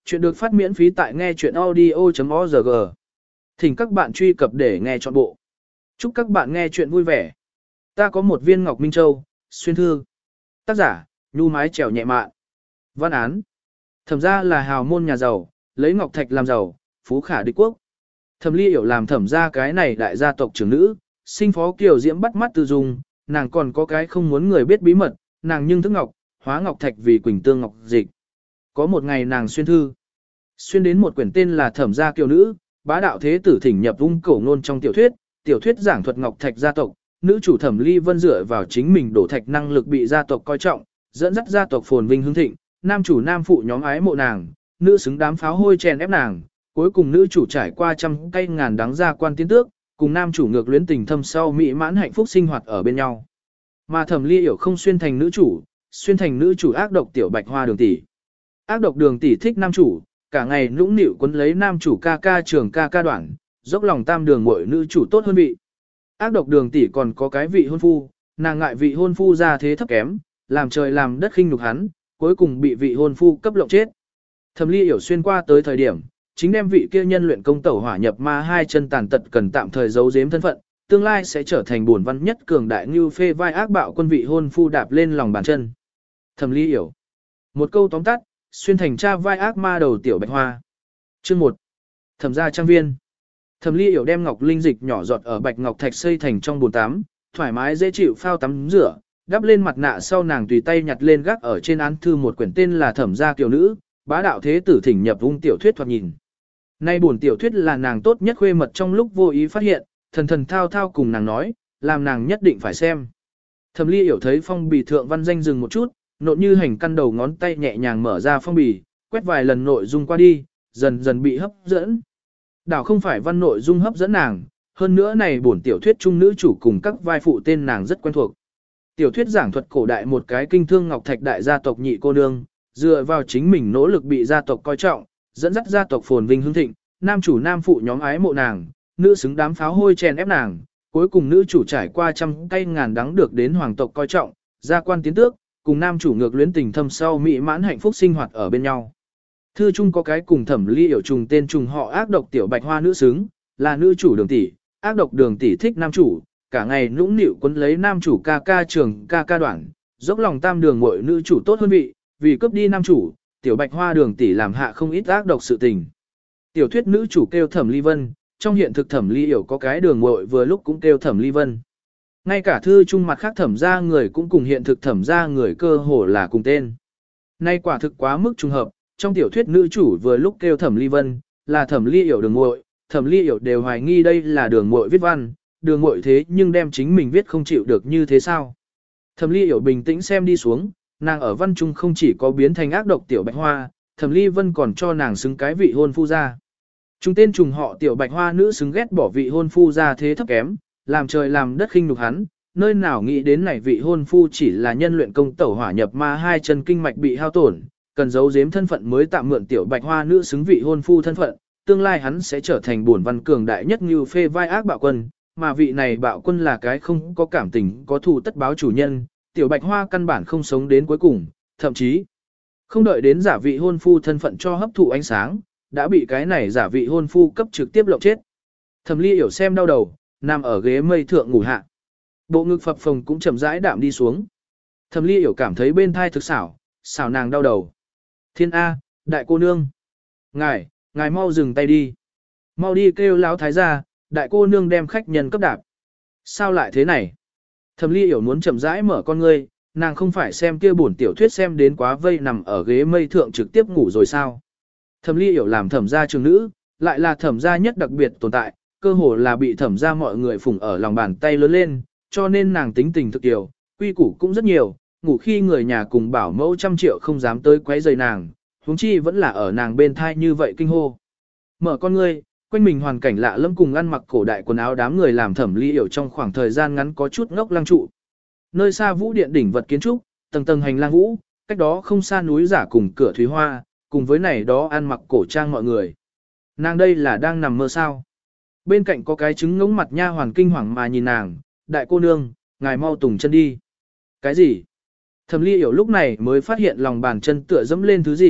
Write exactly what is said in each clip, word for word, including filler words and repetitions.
Chuyện được phát miễn phí tại nghe chuyện audio.org. Thỉnh các bạn truy cập để nghe trọn bộ. Chúc các bạn nghe chuyện vui vẻ. Ta có một viên ngọc minh châu, xuyên thư. Tác giả, nhu mái trèo nhẹ mạn. Văn án. Thẩm gia là hào môn nhà giàu, lấy ngọc thạch làm giàu, phú khả địch quốc. Thẩm Ly Yểu làm thẩm gia cái này đại gia tộc trưởng nữ, sinh phó kiều diễm bắt mắt từ dùng, nàng còn có cái không muốn người biết bí mật, nàng nhưng thức ngọc, hóa ngọc thạch vì quỳnh tương ngọc dịch. Có một ngày nàng xuyên thư, xuyên đến một quyển tên là Thẩm gia kiều nữ, bá đạo thế tử thỉnh nhập ung cổ ngôn trong tiểu thuyết, tiểu thuyết giảng thuật ngọc thạch gia tộc, nữ chủ Thẩm Ly Vân dựa vào chính mình đổ thạch năng lực bị gia tộc coi trọng, dẫn dắt gia tộc phồn vinh hưng thịnh, nam chủ nam phụ nhóm ái mộ nàng, nữ xứng đám pháo hôi chèn ép nàng, cuối cùng nữ chủ trải qua trăm cây ngàn đắng gia quan tiến tước, cùng nam chủ ngược luyến tình thâm sau mỹ mãn hạnh phúc sinh hoạt ở bên nhau. Mà Thẩm Ly Yểu không xuyên thành nữ chủ, xuyên thành nữ chủ ác độc tiểu bạch hoa đường tỷ. Ác độc đường tỷ thích nam chủ, cả ngày nũng nịu quấn lấy nam chủ ca ca trường ca ca đoạn, dốc lòng tam đường muội nữ chủ tốt hơn vị. Ác độc đường tỷ còn có cái vị hôn phu, nàng ngại vị hôn phu ra thế thấp kém, làm trời làm đất khinh nhục hắn, cuối cùng bị vị hôn phu cấp lộng chết. Thẩm Ly Yểu xuyên qua tới thời điểm, chính đem vị kia nhân luyện công tẩu hỏa nhập ma hai chân tàn tật cần tạm thời giấu giếm thân phận, tương lai sẽ trở thành bổn văn nhất cường đại như phê vai ác bạo quân vị hôn phu đạp lên lòng bàn chân. Thẩm Ly Yểu. Một câu tóm tắt, xuyên thành cha vai ác ma đầu tiểu bạch hoa. Chương một. Thẩm gia trang viên. Thẩm Ly Yểu đem ngọc linh dịch nhỏ giọt ở bạch ngọc thạch xây thành trong bồn tắm, thoải mái dễ chịu phao tắm rửa, đắp lên mặt nạ sau nàng tùy tay nhặt lên gác ở trên án thư một quyển tên là Thẩm gia kiều nữ, bá đạo thế tử thỉnh nhập ung tiểu thuyết thoạt nhìn. Nay buồn tiểu thuyết là nàng tốt nhất khuê mật trong lúc vô ý phát hiện, thần thần thao thao cùng nàng nói, làm nàng nhất định phải xem. Thẩm Ly Yểu thấy phong bì thượng văn danh dừng một chút, nộn như hành căn đầu ngón tay nhẹ nhàng mở ra phong bì, quét vài lần nội dung qua đi, dần dần bị hấp dẫn. Đảo không phải văn nội dung hấp dẫn nàng, hơn nữa này buồn tiểu thuyết trung nữ chủ cùng các vai phụ tên nàng rất quen thuộc. Tiểu thuyết giảng thuật cổ đại một cái kinh thương ngọc thạch đại gia tộc nhị cô nương, dựa vào chính mình nỗ lực bị gia tộc coi trọng, dẫn dắt gia tộc phồn vinh hưng thịnh, nam chủ nam phụ nhóm ái mộ nàng, nữ xứng đám pháo hôi chèn ép nàng, cuối cùng nữ chủ trải qua trăm cây ngàn đắng được đến hoàng tộc coi trọng, gia quan tiến tước, cùng nam chủ ngược luyến tình thâm sau mỹ mãn hạnh phúc sinh hoạt ở bên nhau. Thư chung có cái cùng Thẩm Ly Yểu trùng tên trùng họ ác độc tiểu bạch hoa nữ xứng, là nữ chủ đường tỷ, ác độc đường tỷ thích nam chủ, cả ngày nũng nịu quấn lấy nam chủ ca ca trường ca ca đoạn, dốc lòng tam đường muội nữ chủ tốt hơn vị, vì cướp đi nam chủ, tiểu bạch hoa đường tỷ làm hạ không ít ác độc sự tình. Tiểu thuyết nữ chủ kêu Thẩm Ly Vân, trong hiện thực Thẩm Ly Yểu có cái đường muội vừa lúc cũng kêu Thẩm Ly Vân. Ngay cả thư chung mặt khác Thẩm gia người cũng cùng hiện thực Thẩm gia người cơ hồ là cùng tên. Nay quả thực quá mức trùng hợp, trong tiểu thuyết nữ chủ vừa lúc kêu Thẩm Ly Vân, là Thẩm Ly Yểu đường muội, Thẩm Ly Yểu đều hoài nghi đây là đường muội viết văn, đường muội thế nhưng đem chính mình viết không chịu được như thế sao? Thẩm Ly Yểu bình tĩnh xem đi xuống, nàng ở văn trung không chỉ có biến thành ác độc tiểu bạch hoa, Thẩm Ly Vân còn cho nàng xứng cái vị hôn phu ra. Chúng tên trùng họ tiểu bạch hoa nữ xứng ghét bỏ vị hôn phu ra thế thấp kém, làm trời làm đất khinh nhục hắn, nơi nào nghĩ đến này vị hôn phu chỉ là nhân luyện công tẩu hỏa nhập ma hai chân kinh mạch bị hao tổn, cần giấu giếm thân phận mới tạm mượn tiểu bạch hoa nữ xứng vị hôn phu thân phận, tương lai hắn sẽ trở thành bổn văn cường đại nhất như phê vai ác bạo quân, mà vị này bạo quân là cái không có cảm tình có thù tất báo chủ nhân, tiểu bạch hoa căn bản không sống đến cuối cùng, thậm chí không đợi đến giả vị hôn phu thân phận cho hấp thụ ánh sáng, đã bị cái này giả vị hôn phu cấp trực tiếp lộng chết. Thẩm Ly Yểu xem đau đầu, nằm ở ghế mây thượng ngủ hạ. Bộ ngực phập phồng cũng chậm rãi đạm đi xuống. Thẩm Ly Yểu cảm thấy bên thai thực xảo, xảo nàng đau đầu. Thiên A, đại cô nương. Ngài, ngài mau dừng tay đi. Mau đi kêu lão thái gia, đại cô nương đem khách nhân cấp đạp. Sao lại thế này? Thẩm Ly Yểu muốn chậm rãi mở con ngươi, nàng không phải xem kia bổn tiểu thuyết xem đến quá vây nằm ở ghế mây thượng trực tiếp ngủ rồi sao? Thẩm Ly Yểu làm thẩm gia trường nữ, lại là thẩm gia nhất đặc biệt tồn tại, cơ hồ là bị thẩm gia mọi người phụng ở lòng bàn tay lớn lên, cho nên nàng tính tình thực tiểu, quy củ cũng rất nhiều, ngủ khi người nhà cùng bảo mẫu trăm triệu không dám tới quấy rầy nàng, huống chi vẫn là ở nàng bên thai như vậy kinh hô. Mở con ngươi, quanh mình hoàn cảnh lạ lẫm cùng ăn mặc cổ đại quần áo đám người làm Thẩm Ly Yểu trong khoảng thời gian ngắn có chút ngốc lăng trụ. Nơi xa vũ điện đỉnh vật kiến trúc, tầng tầng hành lang vũ, cách đó không xa núi giả cùng cửa thúy hoa, cùng với này đó ăn mặc cổ trang mọi người. Nàng đây là đang nằm mơ sao? Bên cạnh có cái trứng ngỗng mặt nha hoàn kinh hoàng mà nhìn nàng, đại cô nương, ngài mau tùng chân đi. Cái gì? Thẩm Ly Yểu lúc này mới phát hiện lòng bàn chân tựa dẫm lên thứ gì,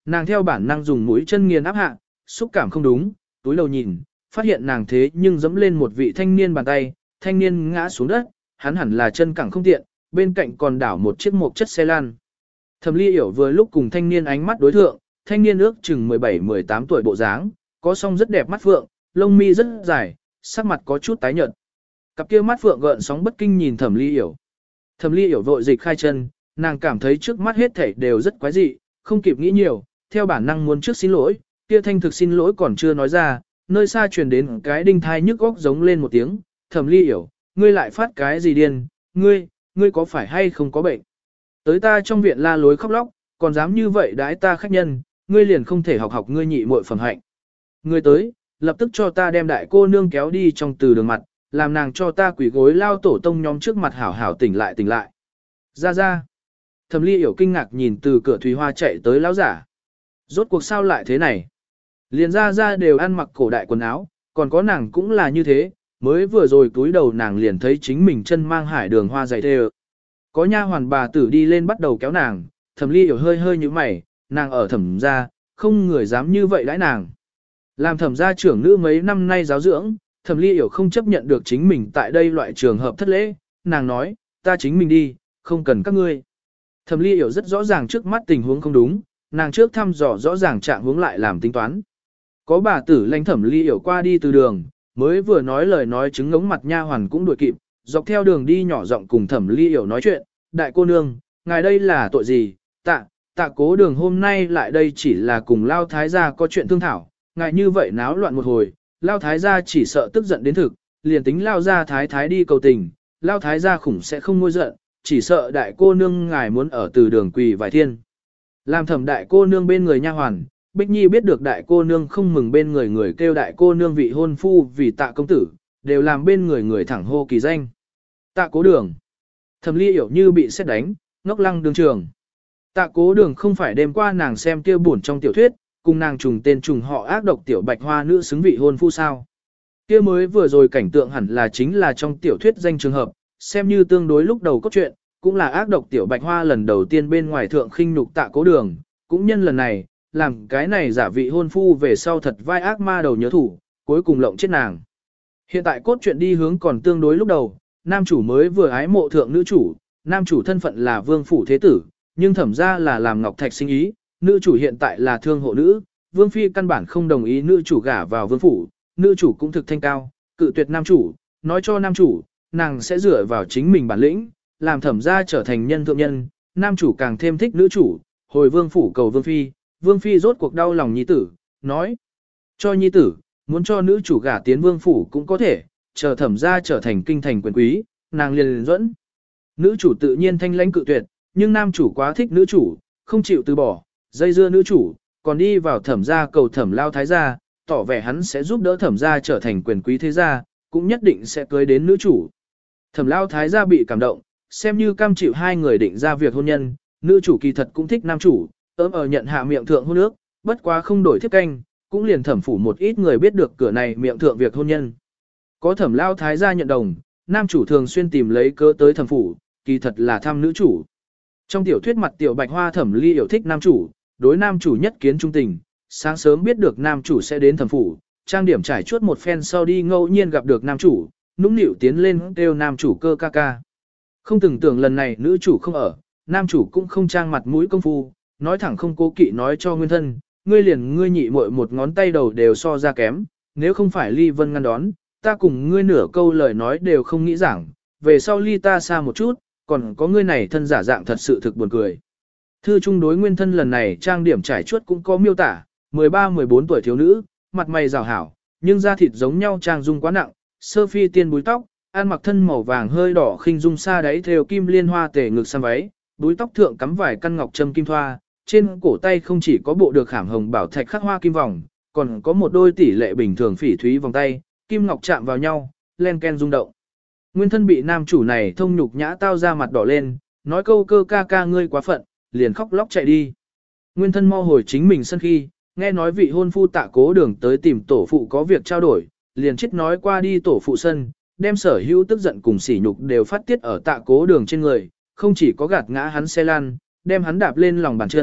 nàng theo bản năng dùng mũi chân nghiền áp hạ, xúc cảm không đúng, túi đầu nhìn, phát hiện nàng thế nhưng dẫm lên một vị thanh niên bàn tay, thanh niên ngã xuống đất, hắn hẳn là chân cẳng không tiện, bên cạnh còn đảo một chiếc mộc chất xe lan. Thẩm Ly Yểu vừa lúc cùng thanh niên ánh mắt đối thượng, thanh niên ước chừng mười bảy mười tám tuổi bộ dáng, có song rất đẹp mắt phượng, lông mi rất dài, sắc mặt có chút tái nhợt. Cặp kia mắt phượng gợn sóng bất kinh nhìn Thẩm Ly Yểu. Thẩm Ly Yểu vội dịch khai chân, nàng cảm thấy trước mắt hết thảy đều rất quái dị, không kịp nghĩ nhiều, theo bản năng muốn trước xin lỗi, kia thanh thực xin lỗi còn chưa nói ra, nơi xa truyền đến cái đinh thai nhức óc giống lên một tiếng, Thẩm Ly Yểu, ngươi lại phát cái gì điên, ngươi, ngươi có phải hay không có bệnh? Tới ta trong viện la lối khóc lóc, còn dám như vậy đãi ta khách nhân, ngươi liền không thể học học ngươi nhị muội phẩm hạnh. Ngươi tới, lập tức cho ta đem đại cô nương kéo đi trong từ đường mặt, làm nàng cho ta quỳ gối lao tổ tông nhóm trước mặt hảo hảo tỉnh lại tỉnh lại. Ra ra. Thẩm Ly Yểu kinh ngạc nhìn từ cửa Thùy Hoa chạy tới lão giả. Rốt cuộc sao lại thế này? Liền ra ra đều ăn mặc cổ đại quần áo, còn có nàng cũng là như thế, mới vừa rồi túi đầu nàng liền thấy chính mình chân mang hải đường hoa dày thề. Có nha hoàn bà tử đi lên bắt đầu kéo nàng, Thẩm Ly Yểu hơi hơi như mày, nàng ở thẩm gia, không người dám như vậy đãi nàng. Làm thẩm gia trưởng nữ mấy năm nay giáo dưỡng, Thẩm Ly Yểu không chấp nhận được chính mình tại đây loại trường hợp thất lễ, nàng nói, ta chính mình đi, không cần các ngươi. Thẩm Ly Yểu rất rõ ràng trước mắt tình huống không đúng, nàng trước thăm dò rõ ràng trạng huống lại làm tính toán. Có bà tử lãnh Thẩm Ly Yểu qua đi từ đường, mới vừa nói lời nói chứng ngống mặt nha hoàn cũng đuổi kịp, dọc theo đường đi nhỏ giọng cùng Thẩm Ly Yểu nói chuyện, đại cô nương, ngài đây là tội gì, tạ, tạ cố đường hôm nay lại đây chỉ là cùng Lao Thái gia có chuyện thương thảo, ngài như vậy náo loạn một hồi, Lao Thái gia chỉ sợ tức giận đến thực, liền tính Lao gia Thái Thái đi cầu tình, Lao Thái gia khủng sẽ không ngôi giận, chỉ sợ đại cô nương ngài muốn ở từ đường quỳ vài thiên. Làm Thẩm đại cô nương bên người nha hoàn, Bích Nhi biết được đại cô nương không mừng bên người người kêu đại cô nương vị hôn phu vì tạ công tử, đều làm bên người người thẳng hô kỳ danh. Tạ cố đường. Thẩm Ly Yểu như bị sét đánh, ngốc lăng đường trường. Tạ cố đường không phải đêm qua nàng xem kia buồn trong tiểu thuyết, cùng nàng trùng tên trùng họ ác độc tiểu bạch hoa nữ xứng vị hôn phu sao. Kia mới vừa rồi cảnh tượng hẳn là chính là trong tiểu thuyết danh trường hợp, xem như tương đối lúc đầu cốt truyện, cũng là ác độc tiểu bạch hoa lần đầu tiên bên ngoài thượng khinh nhục tạ cố đường, cũng nhân lần này, làm cái này giả vị hôn phu về sau thật vai ác ma đầu nhớ thủ, cuối cùng lộng chết nàng. Hiện tại cốt truyện đi hướng còn tương đối lúc đầu, nam chủ mới vừa ái mộ thượng nữ chủ, nam chủ thân phận là vương phủ thế tử, nhưng thẩm ra là làm ngọc thạch sinh ý, nữ chủ hiện tại là thương hộ nữ, vương phi căn bản không đồng ý nữ chủ gả vào vương phủ, nữ chủ cũng thực thanh cao, cự tuyệt nam chủ, nói cho nam chủ, nàng sẽ dựa vào chính mình bản lĩnh, làm thẩm ra trở thành nhân thượng nhân, nam chủ càng thêm thích nữ chủ, hồi vương phủ cầu vương phi, vương phi rốt cuộc đau lòng nhi tử, nói cho nhi tử, muốn cho nữ chủ gả tiến vương phủ cũng có thể, chờ thẩm ra trở thành kinh thành quyền quý, nàng liền liền dẫn. Nữ chủ tự nhiên thanh lãnh cự tuyệt, nhưng nam chủ quá thích nữ chủ, không chịu từ bỏ, dây dưa nữ chủ, còn đi vào thẩm gia cầu thẩm lao thái gia, tỏ vẻ hắn sẽ giúp đỡ thẩm gia trở thành quyền quý thế gia, cũng nhất định sẽ cưới đến nữ chủ. Thẩm lao thái gia bị cảm động, xem như cam chịu hai người định ra việc hôn nhân, nữ chủ kỳ thật cũng thích nam chủ, ớm ở nhận hạ miệng thượng hôn ước, bất quá không đổi thiếp canh, cũng liền thẩm phủ một ít người biết được cửa này miệng thượng việc hôn nhân. Có thẩm lao thái gia nhận đồng, nam chủ thường xuyên tìm lấy cớ tới thẩm phủ, kỳ thật là thăm nữ chủ. Trong tiểu thuyết mặt tiểu bạch hoa Thẩm Ly Yểu thích nam chủ, đối nam chủ nhất kiến trung tình, sáng sớm biết được nam chủ sẽ đến thẩm phủ, trang điểm trải chuốt một phen sau đi ngẫu nhiên gặp được nam chủ, nũng nịu tiến lên kêu nam chủ cơ ca ca. Không từng tưởng lần này nữ chủ không ở, nam chủ cũng không trang mặt mũi công phu, nói thẳng không cố kỵ nói cho nguyên thân, ngươi liền ngươi nhị muội một ngón tay đầu đều so ra kém, nếu không phải Ly Vân ngăn đón, ta cùng ngươi nửa câu lời nói đều không nghĩ giảng, về sau ly ta xa một chút, còn có ngươi này thân giả dạng thật sự thực buồn cười. Thư trung đối nguyên thân lần này trang điểm trải chuốt cũng có miêu tả, mười ba mười bốn tuổi thiếu nữ, mặt mày rào hảo, nhưng da thịt giống nhau trang dung quá nặng, sơ phi tiên búi tóc, ăn mặc thân màu vàng hơi đỏ khinh dung xa đáy theo kim liên hoa tề ngực xăm váy, búi tóc thượng cắm vài căn ngọc châm kim thoa, trên cổ tay không chỉ có bộ được khảm hồng bảo thạch khắc hoa kim vòng, còn có một đôi tỷ lệ bình thường phỉ thúy vòng tay, kim ngọc chạm vào nhau, len ken rung động. Nguyên thân bị nam chủ này thông nhục nhã tao ra mặt đỏ lên, nói câu cơ ca ca ngươi quá phận, liền khóc lóc chạy đi. Nguyên thân mau hồi chính mình sân khi, nghe nói vị hôn phu tạ cố đường tới tìm tổ phụ có việc trao đổi, liền chết nói qua đi tổ phụ sân, đem sở hữu tức giận cùng sỉ nhục đều phát tiết ở tạ cố đường trên người, không chỉ có gạt ngã hắn xe lan, đem hắn đạp lên lòng bàn chân,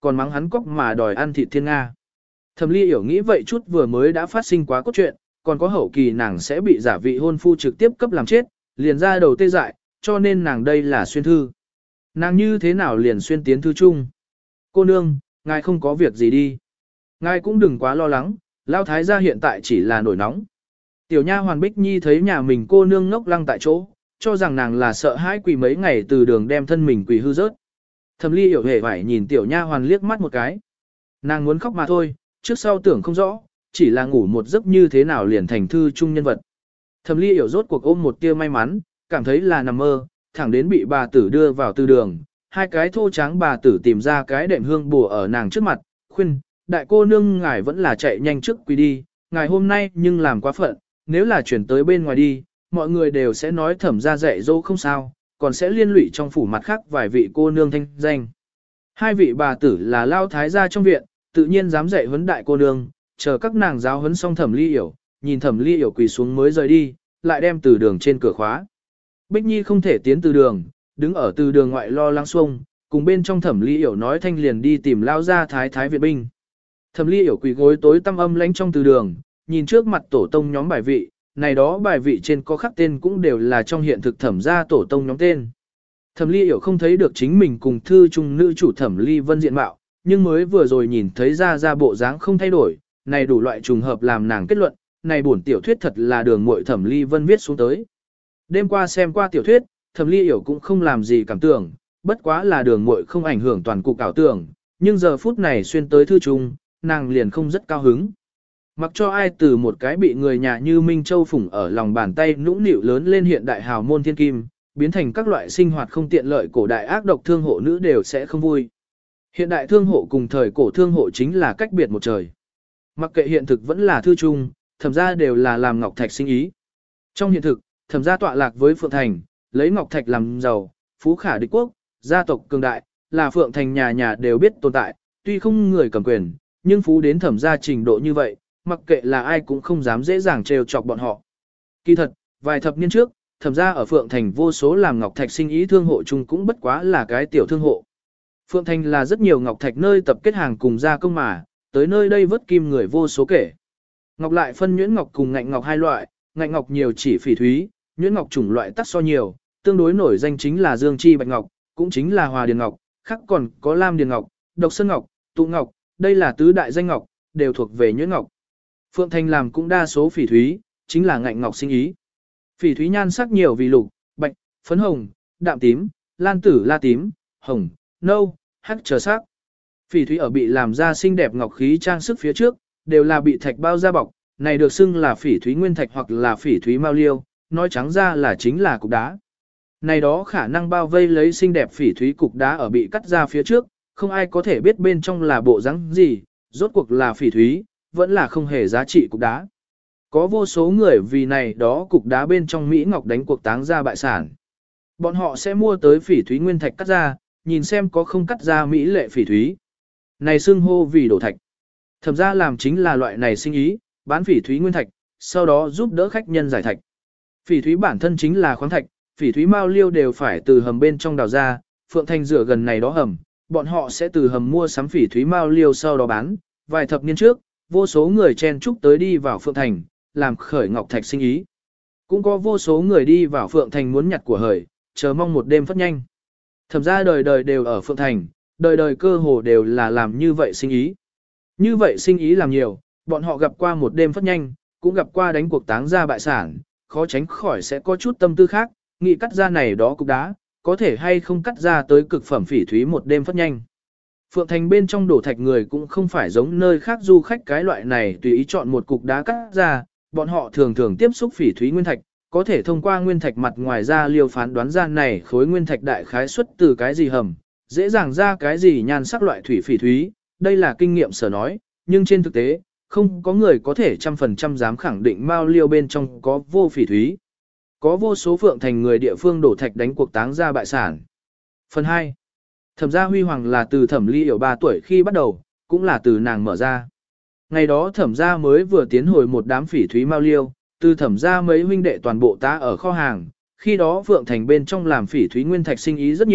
còn mắng hắn cóc mà đòi ăn thịt thiên Nga. Thẩm Ly hiểu nghĩ vậy chút vừa mới đã phát sinh quá cốt truyện, còn có hậu kỳ nàng sẽ bị giả vị hôn phu trực tiếp cấp làm chết, liền ra đầu tê dại, cho nên nàng đây là xuyên thư. Nàng như thế nào liền xuyên tiến thư chung? Cô nương, ngài không có việc gì đi. Ngài cũng đừng quá lo lắng, Lão thái gia hiện tại chỉ là nổi nóng. Tiểu nha hoàn Bích Nhi thấy nhà mình cô nương ngốc lăng tại chỗ, cho rằng nàng là sợ hãi quỳ mấy ngày từ đường đem thân mình quỳ hư rớt. Thẩm Ly hiểu hề phải nhìn tiểu nha hoàn liếc mắt một cái. Nàng muốn khóc mà thôi, trước sau tưởng không rõ, chỉ là ngủ một giấc như thế nào liền thành thư trung nhân vật. Thẩm Ly hiểu rốt cuộc ôm một tia may mắn, cảm thấy là nằm mơ, thẳng đến bị bà tử đưa vào từ đường. Hai cái thô tráng bà tử tìm ra cái đệm hương bùa ở nàng trước mặt, khuyên, đại cô nương ngài vẫn là chạy nhanh trước quỳ đi, ngài hôm nay nhưng làm quá phận, nếu là chuyển tới bên ngoài đi, mọi người đều sẽ nói thẩm ra dạy dỗ không sao, còn sẽ liên lụy trong phủ mặt khác vài vị cô nương thanh danh. Hai vị bà tử là lao thái gia trong viện, tự nhiên dám dạy huấn đại cô nương, chờ các nàng giáo huấn xong Thẩm Ly hiểu, nhìn Thẩm Ly hiểu quỳ xuống mới rời đi, lại đem từ đường trên cửa khóa. Bích Nhi không thể tiến từ đường, đứng ở từ đường ngoại lo lắng xuông, cùng bên trong Thẩm Ly hiểu nói thanh liền đi tìm lao gia thái thái viện binh. Thẩm Ly hiểu quỳ gối tối tăm âm lãnh trong từ đường, nhìn trước mặt tổ tông nhóm bài vị, này đó bài vị trên có khắc tên cũng đều là trong hiện thực thẩm gia tổ tông nhóm tên. Thẩm Ly hiểu không thấy được chính mình cùng thư trung nữ chủ Thẩm Ly Vân diện mạo, nhưng mới vừa rồi nhìn thấy ra ra bộ dáng không thay đổi, này đủ loại trùng hợp làm nàng kết luận, này bổn tiểu thuyết thật là đường muội Thẩm Ly Vân viết xuống tới. Đêm qua xem qua tiểu thuyết, Thẩm Ly hiểu cũng không làm gì cảm tưởng, bất quá là đường muội không ảnh hưởng toàn cục ảo tưởng, nhưng giờ phút này xuyên tới thư trung, nàng liền không rất cao hứng. Mặc cho ai từ một cái bị người nhà như Minh Châu phủng ở lòng bàn tay nũng nịu lớn lên hiện đại hào môn thiên kim, biến thành các loại sinh hoạt không tiện lợi cổ đại ác độc thương hộ nữ đều sẽ không vui. Hiện đại thương hộ cùng thời cổ thương hộ chính là cách biệt một trời. Mặc kệ hiện thực vẫn là thư trung, thẩm gia đều là làm ngọc thạch sinh ý. Trong hiện thực, thẩm gia tọa lạc với Phượng Thành, lấy ngọc thạch làm giàu, phú khả địch quốc, gia tộc cường đại, là Phượng Thành nhà nhà đều biết tồn tại, tuy không người cầm quyền, nhưng phú đến thẩm gia trình độ như vậy, mặc kệ là ai cũng không dám dễ dàng trêu chọc bọn họ. Kỳ thật, vài thập niên trước, thẩm gia ở Phượng Thành vô số làm ngọc thạch sinh ý thương hộ chung cũng bất quá là cái tiểu thương hộ. Phượng Thành là rất nhiều ngọc thạch nơi tập kết hàng cùng gia công mà, tới nơi đây vớt kim người vô số kể. Ngọc lại phân nhuyễn ngọc cùng ngạnh ngọc hai loại, ngạnh ngọc nhiều chỉ phỉ thúy, nhuyễn ngọc chủng loại tắc so nhiều, tương đối nổi danh chính là dương chi bạch ngọc, cũng chính là hòa điền ngọc, khác còn có lam điền ngọc, độc sơn ngọc, tụ ngọc, đây là tứ đại danh ngọc, đều thuộc về nhuyễn ngọc. Phượng Thành làm cũng đa số phỉ thúy, chính là ngạnh ngọc sinh ý. Phỉ thúy nhan sắc nhiều vì lục, bạch, phấn hồng, đạm tím, lan tử la tím, hồng, nâu, hắc chờ sắc. Phỉ thúy ở bị làm ra xinh đẹp ngọc khí trang sức phía trước, đều là bị thạch bao da bọc, này được xưng là phỉ thúy nguyên thạch hoặc là phỉ thúy mao liêu, nói trắng ra là chính là cục đá. Này đó khả năng bao vây lấy xinh đẹp phỉ thúy cục đá ở bị cắt ra phía trước, không ai có thể biết bên trong là bộ rắn gì, rốt cuộc là phỉ thúy, vẫn là không hề giá trị cục đá. Có vô số người vì này đó cục đá bên trong Mỹ Ngọc đánh cuộc táng ra bại sản. Bọn họ sẽ mua tới phỉ thúy nguyên thạch cắt ra, nhìn xem có không cắt ra Mỹ lệ phỉ thúy. Này xưng hô vì đổ thạch. Thẩm ra làm chính là loại này sinh ý, bán phỉ thúy nguyên thạch, sau đó giúp đỡ khách nhân giải thạch. Phỉ thúy bản thân chính là khoáng thạch, phỉ thúy mao liêu đều phải từ hầm bên trong đào ra, Phượng Thành rửa gần này đó hầm, bọn họ sẽ từ hầm mua sắm phỉ thúy mao liêu sau đó bán. Vài thập niên trước, vô số người chen chúc tới đi vào Phượng Thành, làm khởi ngọc thạch sinh ý. Cũng có vô số người đi vào Phượng Thành muốn nhặt của hời, chờ mong một đêm phất nhanh. Thẩm ra đời đời đều ở Phượng Thành, đời đời cơ hồ đều là làm như vậy sinh ý. Như vậy sinh ý làm nhiều, bọn họ gặp qua một đêm phất nhanh, cũng gặp qua đánh cuộc táng ra bại sản, khó tránh khỏi sẽ có chút tâm tư khác, nghĩ cắt ra này đó cục đá, có thể hay không cắt ra tới cực phẩm phỉ thúy một đêm phất nhanh. Phượng Thành bên trong đổ thạch người cũng không phải giống nơi khác du khách cái loại này tùy ý chọn một cục đá cắt ra, bọn họ thường thường tiếp xúc phỉ thúy nguyên thạch, có thể thông qua nguyên thạch mặt ngoài ra liều phán đoán ra này khối nguyên thạch đại khái xuất từ cái gì hầm, dễ dàng ra cái gì nhan sắc loại thủy phỉ thúy, đây là kinh nghiệm sở nói, nhưng trên thực tế, không có người có thể trăm phần trăm dám khẳng định mao liêu bên trong có vô phỉ thúy. Có vô số Phượng Thành người địa phương đổ thạch đánh cuộc táng ra bại sản. Phần hai. Thẩm gia huy hoàng là từ Thẩm Ly hiểu ba tuổi khi bắt đầu, cũng là từ nàng mở ra. Ngày đó Thẩm gia mới vừa tiến hồi một đám phỉ thúy mao liêu, từ Thẩm gia mấy huynh đệ toàn bộ tá ở kho hàng, khi đó Phượng Thành bên trong làm phỉ thúy nguyên thạch sinh ý rất nhiều,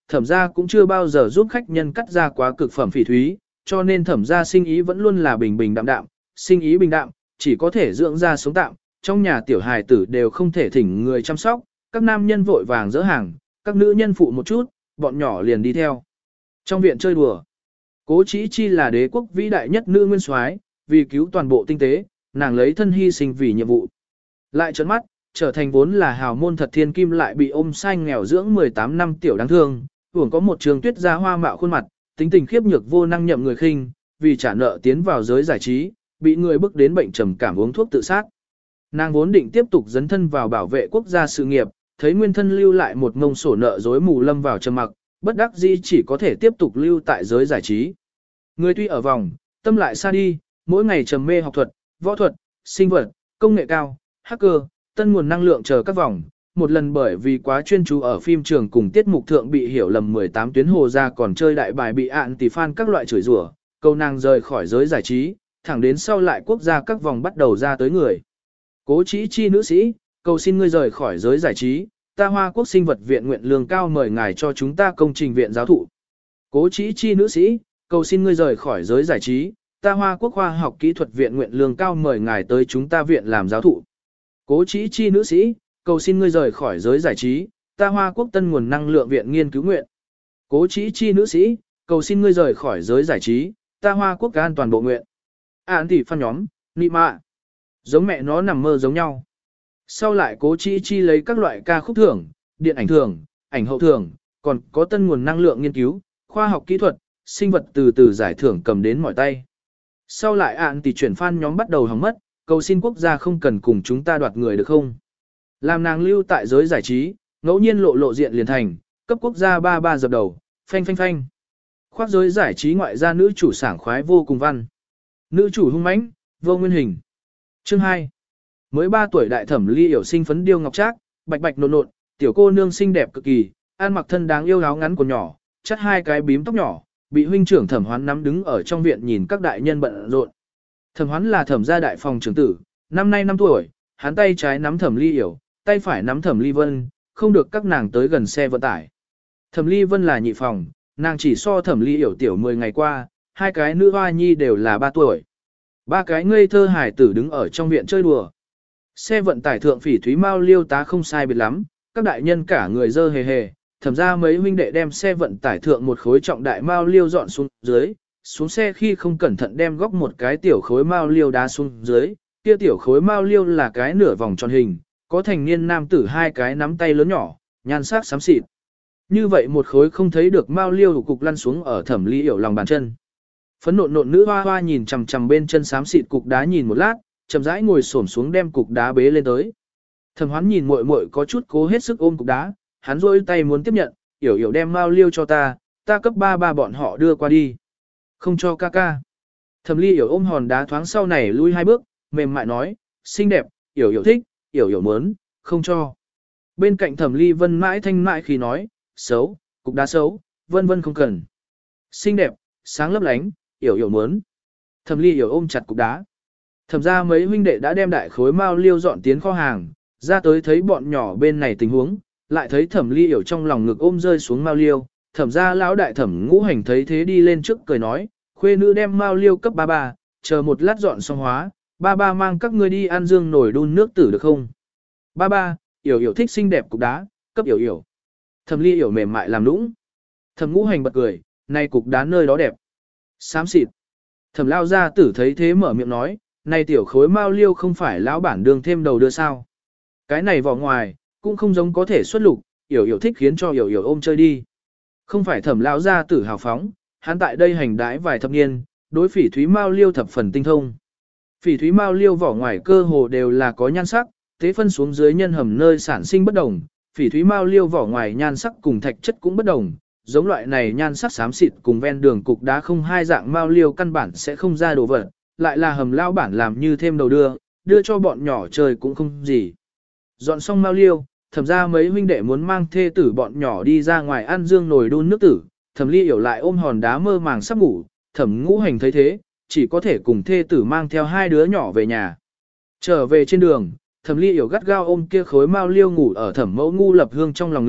thẩm gia cũng chưa bao giờ giúp khách nhân cắt ra quá cực phẩm phỉ thúy, cho nên thẩm gia sinh ý vẫn luôn là bình bình đạm đạm, sinh ý bình đạm, chỉ có thể dưỡng ra sống tạm, trong nhà tiểu hài tử đều không thể thỉnh người chăm sóc, các nam nhân vội vàng dỡ hàng, các nữ nhân phụ một chút, bọn nhỏ liền đi theo. Trong viện chơi đùa, Cố Chí Chi là đế quốc vĩ đại nhất nữ nguyên soái, vì cứu toàn bộ tinh tế, nàng lấy thân hy sinh vì nhiệm vụ. Lại trợn mắt, trở thành vốn là hào môn thật thiên kim lại bị ôm sai nghèo dưỡng mười tám năm tiểu đáng thương, hưởng có một trường tuyết ra hoa mạo khuôn mặt, tính tình khiếp nhược vô năng nhậm người khinh, vì trả nợ tiến vào giới giải trí, bị người bức đến bệnh trầm cảm uống thuốc tự sát. Nàng vốn định tiếp tục dấn thân vào bảo vệ quốc gia sự nghiệp, thấy nguyên thân lưu lại một ngông sổ nợ dối mù lâm vào trầm mặc, bất đắc dĩ chỉ có thể tiếp tục lưu tại giới giải trí. Người tuy ở vòng, tâm lại xa đi, mỗi ngày trầm mê học thuật, võ thuật, sinh vật, công nghệ cao, hacker, tân nguồn năng lượng chờ các vòng. Một lần bởi vì quá chuyên chú ở phim trường cùng tiết mục thượng bị hiểu lầm mười tám tuyến hồ ra còn chơi đại bài bị ạn tỷ fan các loại chửi rủa, câu nàng rời khỏi giới giải trí, thẳng đến sau lại quốc gia các vòng bắt đầu ra tới người. Cố Chí Chi nữ sĩ, cầu xin ngươi rời khỏi giới giải trí, ta Hoa Quốc sinh vật viện nguyện lương cao mời ngài cho chúng ta công trình viện giáo thụ. Cố Chí Chi nữ sĩ, cầu xin ngươi rời khỏi giới giải trí, ta Hoa Quốc khoa học kỹ thuật viện nguyện lương cao mời ngài tới chúng ta viện làm giáo thụ. Cố Chí Chi nữ sĩ, cầu xin ngươi rời khỏi giới giải trí, ta Hoa Quốc tân nguồn năng lượng viện nghiên cứu nguyện. Cố Chí Chi nữ sĩ, cầu xin ngươi rời khỏi giới giải trí, ta Hoa Quốc an toàn bộ nguyện. Ản tỷ fan nhóm, nị mạ. Giống mẹ nó nằm mơ giống nhau. Sau lại Cố Chí Chi lấy các loại ca khúc thưởng, điện ảnh thưởng, ảnh hậu thưởng, còn có tân nguồn năng lượng nghiên cứu, khoa học kỹ thuật, sinh vật từ từ giải thưởng cầm đến mỏi tay. Sau lại ạn tỷ chuyển fan nhóm bắt đầu hỏng mất, cầu xin quốc gia không cần cùng chúng ta đoạt người được không? Làm nàng lưu tại giới giải trí, ngẫu nhiên lộ lộ diện liền thành, cấp quốc gia ba ba dập đầu, phanh phanh phanh. Khoác giới giải trí ngoại gia nữ chủ sảng khoái vô cùng văn. Nữ chủ hung mãnh, vô nguyên hình. Chương hai. Mới ba tuổi đại thẩm Ly Yểu sinh phấn điêu ngọc trác, bạch bạch nộn nộn, tiểu cô nương xinh đẹp cực kỳ, ăn mặc thân đáng yêu áo ngắn của nhỏ, chắt hai cái bím tóc nhỏ, bị huynh trưởng Thẩm Hoán nắm đứng ở trong viện nhìn các đại nhân bận rộn. Thẩm Hoán là Thẩm gia đại phòng trưởng tử, năm nay năm tuổi, hắn tay trái nắm Thẩm Ly Yểu, tay phải nắm Thẩm Ly Vân, không được các nàng tới gần xe vận tải. Thẩm Ly Vân là nhị phòng, nàng chỉ so Thẩm Ly Yểu tiểu mười ngày qua, hai cái nữ hoa nhi đều là ba tuổi. Ba cái ngây thơ hải tử đứng ở trong viện chơi đùa. Xe vận tải thượng phỉ thúy mao liêu tá không sai biệt lắm, các đại nhân cả người dơ hề hề, thẩm ra mấy huynh đệ đem xe vận tải thượng một khối trọng đại mao liêu dọn xuống dưới, xuống xe khi không cẩn thận đem góc một cái tiểu khối mao liêu đá xuống dưới, kia tiểu khối mao liêu là cái nửa vòng tròn hình, có thành niên nam tử hai cái nắm tay lớn nhỏ, nhan sắc xám xịt. Như vậy một khối không thấy được mao liêu cục lăn xuống ở Thẩm Ly Yểu lòng bàn chân. Phấn nộn nộn nữ hoa hoa nhìn chằm chằm bên chân xám xịt cục đá nhìn một lát, chậm rãi ngồi xổm xuống đem cục đá bế lên tới. Thẩm Hoán nhìn muội muội có chút cố hết sức ôm cục đá, hắn rôi tay muốn tiếp nhận, Yểu Yểu đem mao liêu cho ta, ta cấp ba ba bọn họ đưa qua đi. Không cho ca ca. Thẩm Ly Yểu ôm hòn đá thoáng sau này lui hai bước, mềm mại nói, xinh đẹp, Yểu Yểu thích, Yểu Yểu muốn, không cho. Bên cạnh Thẩm Ly Vân mãi thanh mại khi nói, xấu, cục đá xấu, vân vân không cần. Xinh đẹp, sáng lấp lánh, Yểu Yểu muốn. Thẩm Ly Yểu ôm chặt cục đá. Thẩm ra mấy huynh đệ đã đem đại khối mao liêu dọn tiến kho hàng, ra tới thấy bọn nhỏ bên này tình huống, lại thấy Thẩm Ly Yểu trong lòng ngực ôm rơi xuống mao liêu. Thẩm ra lão đại thẩm Ngũ Hành thấy thế đi lên trước cười nói, khuê nữ đem mao liêu cấp ba ba, chờ một lát dọn xong hóa, ba ba mang các ngươi đi ăn dương nổi đun nước tử được không? Ba ba, Yểu Yểu thích xinh đẹp cục đá, cấp Yểu Yểu. Thẩm Ly Yểu mềm mại làm nũng. Thẩm Ngũ Hành bật cười, này cục đá nơi đó đẹp. Xám xịt. Thẩm lao gia tử thấy thế mở miệng nói, này tiểu khối mao liêu không phải lão bản đường thêm đầu đưa sao. Cái này vỏ ngoài, cũng không giống có thể xuất lục, Yểu Yểu thích khiến cho Yểu Yểu ôm chơi đi. Không phải thẩm lão gia tử hào phóng, hắn tại đây hành đãi vài thập niên, đối phỉ thúy mao liêu thập phần tinh thông. Phỉ thúy mao liêu vỏ ngoài cơ hồ đều là có nhan sắc, thế phân xuống dưới nhân hầm nơi sản sinh bất đồng, phỉ thúy mao liêu vỏ ngoài nhan sắc cùng thạch chất cũng bất đồng. Giống loại này nhan sắc xám xịt cùng ven đường cục đá không hai dạng mao liêu căn bản sẽ không ra đồ vật, lại là hầm lao bản làm như thêm đầu đưa, đưa cho bọn nhỏ chơi cũng không gì. Dọn xong mao liêu, thẩm ra mấy huynh đệ muốn mang thê tử bọn nhỏ đi ra ngoài ăn dương nồi đun nước tử, Thẩm Ly Yểu lại ôm hòn đá mơ màng sắp ngủ, Thẩm Ngũ Hành thấy thế, chỉ có thể cùng thê tử mang theo hai đứa nhỏ về nhà. Trở về trên đường, Thẩm Ly Yểu gắt gao ôm kia khối mao liêu ngủ ở Thẩm Mẫu Ngu Lập Hương trong lòng ngực,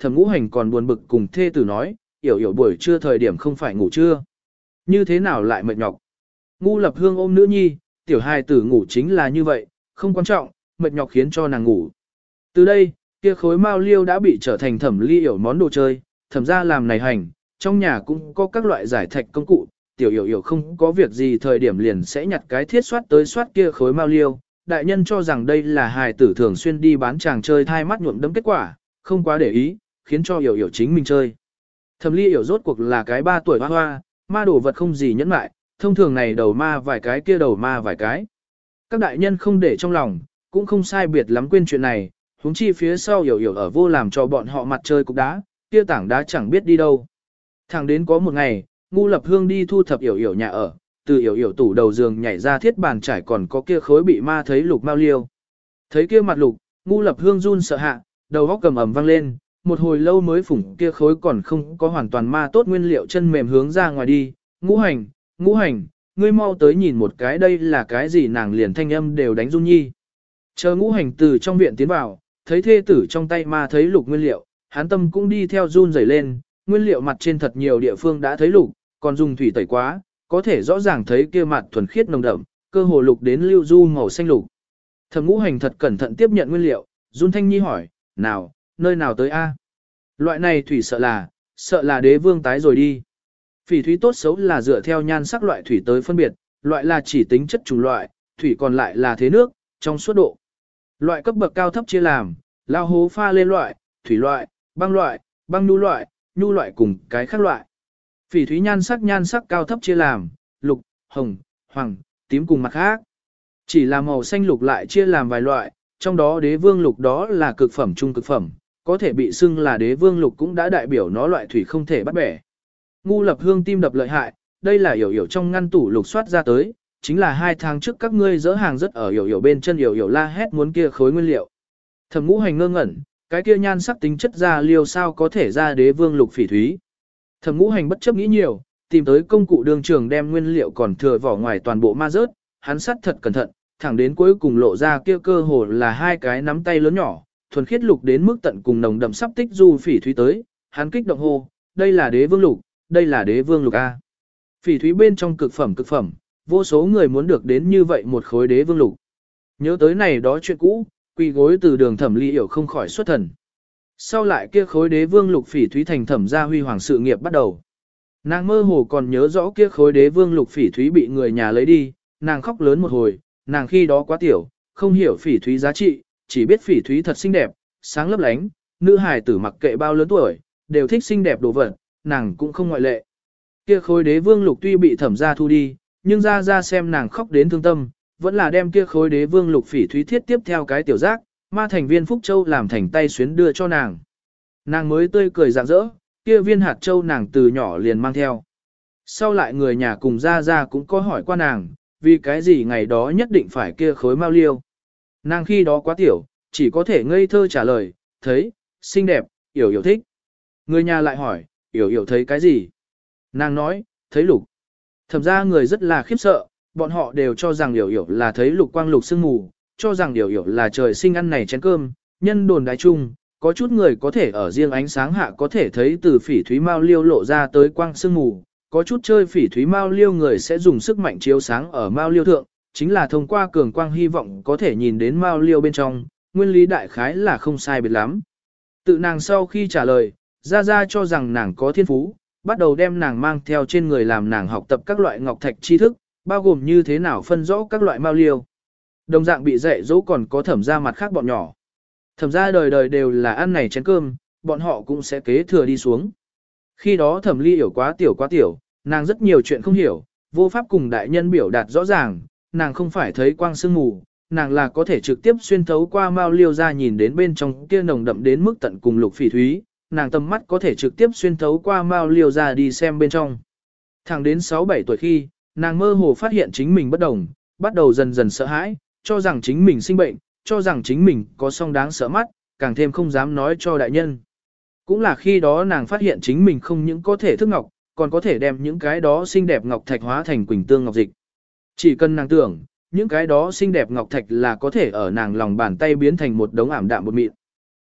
Thẩm Ngũ Hành còn buồn bực cùng thê tử nói, yểu yểu buổi trưa thời điểm không phải ngủ trưa. Như thế nào lại mệt nhọc? Ngu Lập Hương ôm nữ nhi, tiểu hài tử ngủ chính là như vậy, không quan trọng, mệt nhọc khiến cho nàng ngủ. Từ đây, kia khối mao liêu đã bị trở thành Thẩm Ly Yểu món đồ chơi, thẩm ra làm này hành, trong nhà cũng có các loại giải thạch công cụ, tiểu yểu yểu không có việc gì thời điểm liền sẽ nhặt cái thiết soát tới soát kia khối mao liêu. Đại nhân cho rằng đây là hài tử thường xuyên đi bán chàng chơi thai mắt nhuộm đấm kết quả, không quá để ý, khiến cho yểu yểu chính mình chơi. Thẩm Ly Yểu rốt cuộc là cái ba tuổi hoa hoa, ma đồ vật không gì nhẫn mại, thông thường này đầu ma vài cái kia đầu ma vài cái. Các đại nhân không để trong lòng, cũng không sai biệt lắm quên chuyện này, huống chi phía sau Yểu Yểu ở vô làm cho bọn họ mặt chơi cục đá, kia tảng đá chẳng biết đi đâu. Thẳng đến có một ngày, Ngu Lập Hương đi thu thập Yểu Yểu nhà ở, từ Yểu Yểu tủ đầu giường nhảy ra thiết bàn trải còn có kia khối bị ma thấy lục mao liêu. Thấy kia mặt lục, Ngu Lập Hương run sợ hạ, đầu óc cầm ầm vang lên, một hồi lâu mới phủng kia khối còn không có hoàn toàn ma tốt nguyên liệu chân mềm hướng ra ngoài đi. Ngũ Hành, Ngũ Hành, ngươi mau tới nhìn một cái đây là cái gì, nàng liền thanh âm đều đánh run nhi. Chờ Ngũ Hành từ trong viện tiến vào, thấy thê tử trong tay ma thấy lục nguyên liệu, hắn tâm cũng đi theo run rẩy lên, nguyên liệu mặt trên thật nhiều địa phương đã thấy lục, còn dùng thủy tẩy quá, có thể rõ ràng thấy kia mặt thuần khiết nồng đậm, cơ hồ lục đến lưu du màu xanh lục. Thẩm Ngũ Hành thật cẩn thận tiếp nhận nguyên liệu, run thanh nhi hỏi, nào, nơi nào tới a? Loại này thủy sợ là, sợ là đế vương tái rồi đi. Phỉ thúy tốt xấu là dựa theo nhan sắc loại thủy tới phân biệt, loại là chỉ tính chất chủng loại, thủy còn lại là thế nước, trong suốt độ. Loại cấp bậc cao thấp chia làm, lao hố pha lên loại, thủy loại, băng loại, băng nhu loại, nhu loại cùng cái khác loại. Phỉ thúy nhan sắc nhan sắc cao thấp chia làm, lục, hồng, hoàng, tím cùng mặt khác. Chỉ là màu xanh lục lại chia làm vài loại, trong đó đế vương lục đó là cực phẩm trung cực phẩm, có thể bị xưng là đế vương lục cũng đã đại biểu nó loại thủy không thể bắt bẻ. Ngu Lập Hương tim đập lợi hại, đây là Yểu Yểu trong ngăn tủ lục soát ra tới, chính là hai tháng trước các ngươi dỡ hàng rất ở Yểu Yểu bên chân Yểu Yểu la hét muốn kia khối nguyên liệu. Thẩm Ngũ Hành ngơ ngẩn, cái kia nhan sắc tính chất ra liêu sao có thể ra đế vương lục phỉ thúy. Thẩm Ngũ Hành bất chấp nghĩ nhiều, tìm tới công cụ đường trường đem nguyên liệu còn thừa vỏ ngoài toàn bộ ma rớt, hắn sắt thật cẩn thận, thẳng đến cuối cùng lộ ra kia cơ hồ là hai cái nắm tay lớn nhỏ, thuần khiết lục đến mức tận cùng nồng đậm sắp tích du phỉ thúy tới, hắn kích động hô, đây là đế vương lục, đây là đế vương lục a. Phỉ thúy bên trong cực phẩm cực phẩm, vô số người muốn được đến như vậy một khối đế vương lục. Nhớ tới này đó chuyện cũ, quỳ gối từ đường Thẩm Ly Yểu không khỏi xuất thần. Sau lại kia khối đế vương lục phỉ thúy thành thẩm gia huy hoàng sự nghiệp bắt đầu. Nàng mơ hồ còn nhớ rõ kia khối đế vương lục phỉ thúy bị người nhà lấy đi, nàng khóc lớn một hồi, nàng khi đó quá tiểu, không hiểu phỉ thúy giá trị, chỉ biết phỉ thúy thật xinh đẹp, sáng lấp lánh, nữ hài tử mặc kệ bao lớn tuổi, đều thích xinh đẹp đồ vật, nàng cũng không ngoại lệ. Kia khối đế vương lục tuy bị thẩm gia thu đi, nhưng ra ra xem nàng khóc đến thương tâm, vẫn là đem kia khối đế vương lục phỉ thúy thiết tiếp theo cái tiểu giác, ma thành viên phúc châu làm thành tay xuyến đưa cho nàng. Nàng mới tươi cười rạng rỡ, kia viên hạt châu nàng từ nhỏ liền mang theo. Sau lại người nhà cùng ra ra cũng có hỏi qua nàng, vì cái gì ngày đó nhất định phải kia khối mao liêu. Nàng khi đó quá tiểu, chỉ có thể ngây thơ trả lời, thấy, xinh đẹp, Yểu Yểu thích. Người nhà lại hỏi, Yểu Yểu thấy cái gì? Nàng nói, thấy lục. Thẩm ra người rất là khiếp sợ, bọn họ đều cho rằng Yểu Yểu là thấy lục quang lục sương mù, cho rằng Yểu Yểu là trời sinh ăn này chén cơm, nhân đồn đại chung, có chút người có thể ở riêng ánh sáng hạ có thể thấy từ phỉ thúy mao liêu lộ ra tới quang sương mù, có chút chơi phỉ thúy mao liêu người sẽ dùng sức mạnh chiếu sáng ở mao liêu thượng, chính là thông qua cường quang hy vọng có thể nhìn đến mao liêu bên trong, nguyên lý đại khái là không sai biệt lắm. Tự nàng sau khi trả lời, Gia Gia cho rằng nàng có thiên phú, bắt đầu đem nàng mang theo trên người làm nàng học tập các loại ngọc thạch tri thức, bao gồm như thế nào phân rõ các loại mao liêu. Đồng dạng bị dạy dỗ còn có thẩm gia mặt khác bọn nhỏ. Thẩm gia đời đời đều là ăn này chén cơm, bọn họ cũng sẽ kế thừa đi xuống. Khi đó Thẩm Ly Yểu quá tiểu quá tiểu, nàng rất nhiều chuyện không hiểu, vô pháp cùng đại nhân biểu đạt rõ ràng, nàng không phải thấy quang sương mù, nàng là có thể trực tiếp xuyên thấu qua mao liêu ra nhìn đến bên trong kia nồng đậm đến mức tận cùng lục phỉ thúy, nàng tầm mắt có thể trực tiếp xuyên thấu qua mao liêu ra đi xem bên trong. Thẳng đến sáu bảy tuổi khi, nàng mơ hồ phát hiện chính mình bất đồng, bắt đầu dần dần sợ hãi, cho rằng chính mình sinh bệnh, cho rằng chính mình có song đáng sợ mắt, càng thêm không dám nói cho đại nhân. Cũng là khi đó nàng phát hiện chính mình không những có thể thức ngọc, còn có thể đem những cái đó xinh đẹp ngọc thạch hóa thành quỳnh tương ngọc dịch. Chỉ cần nàng tưởng, những cái đó xinh đẹp ngọc thạch là có thể ở nàng lòng bàn tay biến thành một đống ảm đạm bột mịn.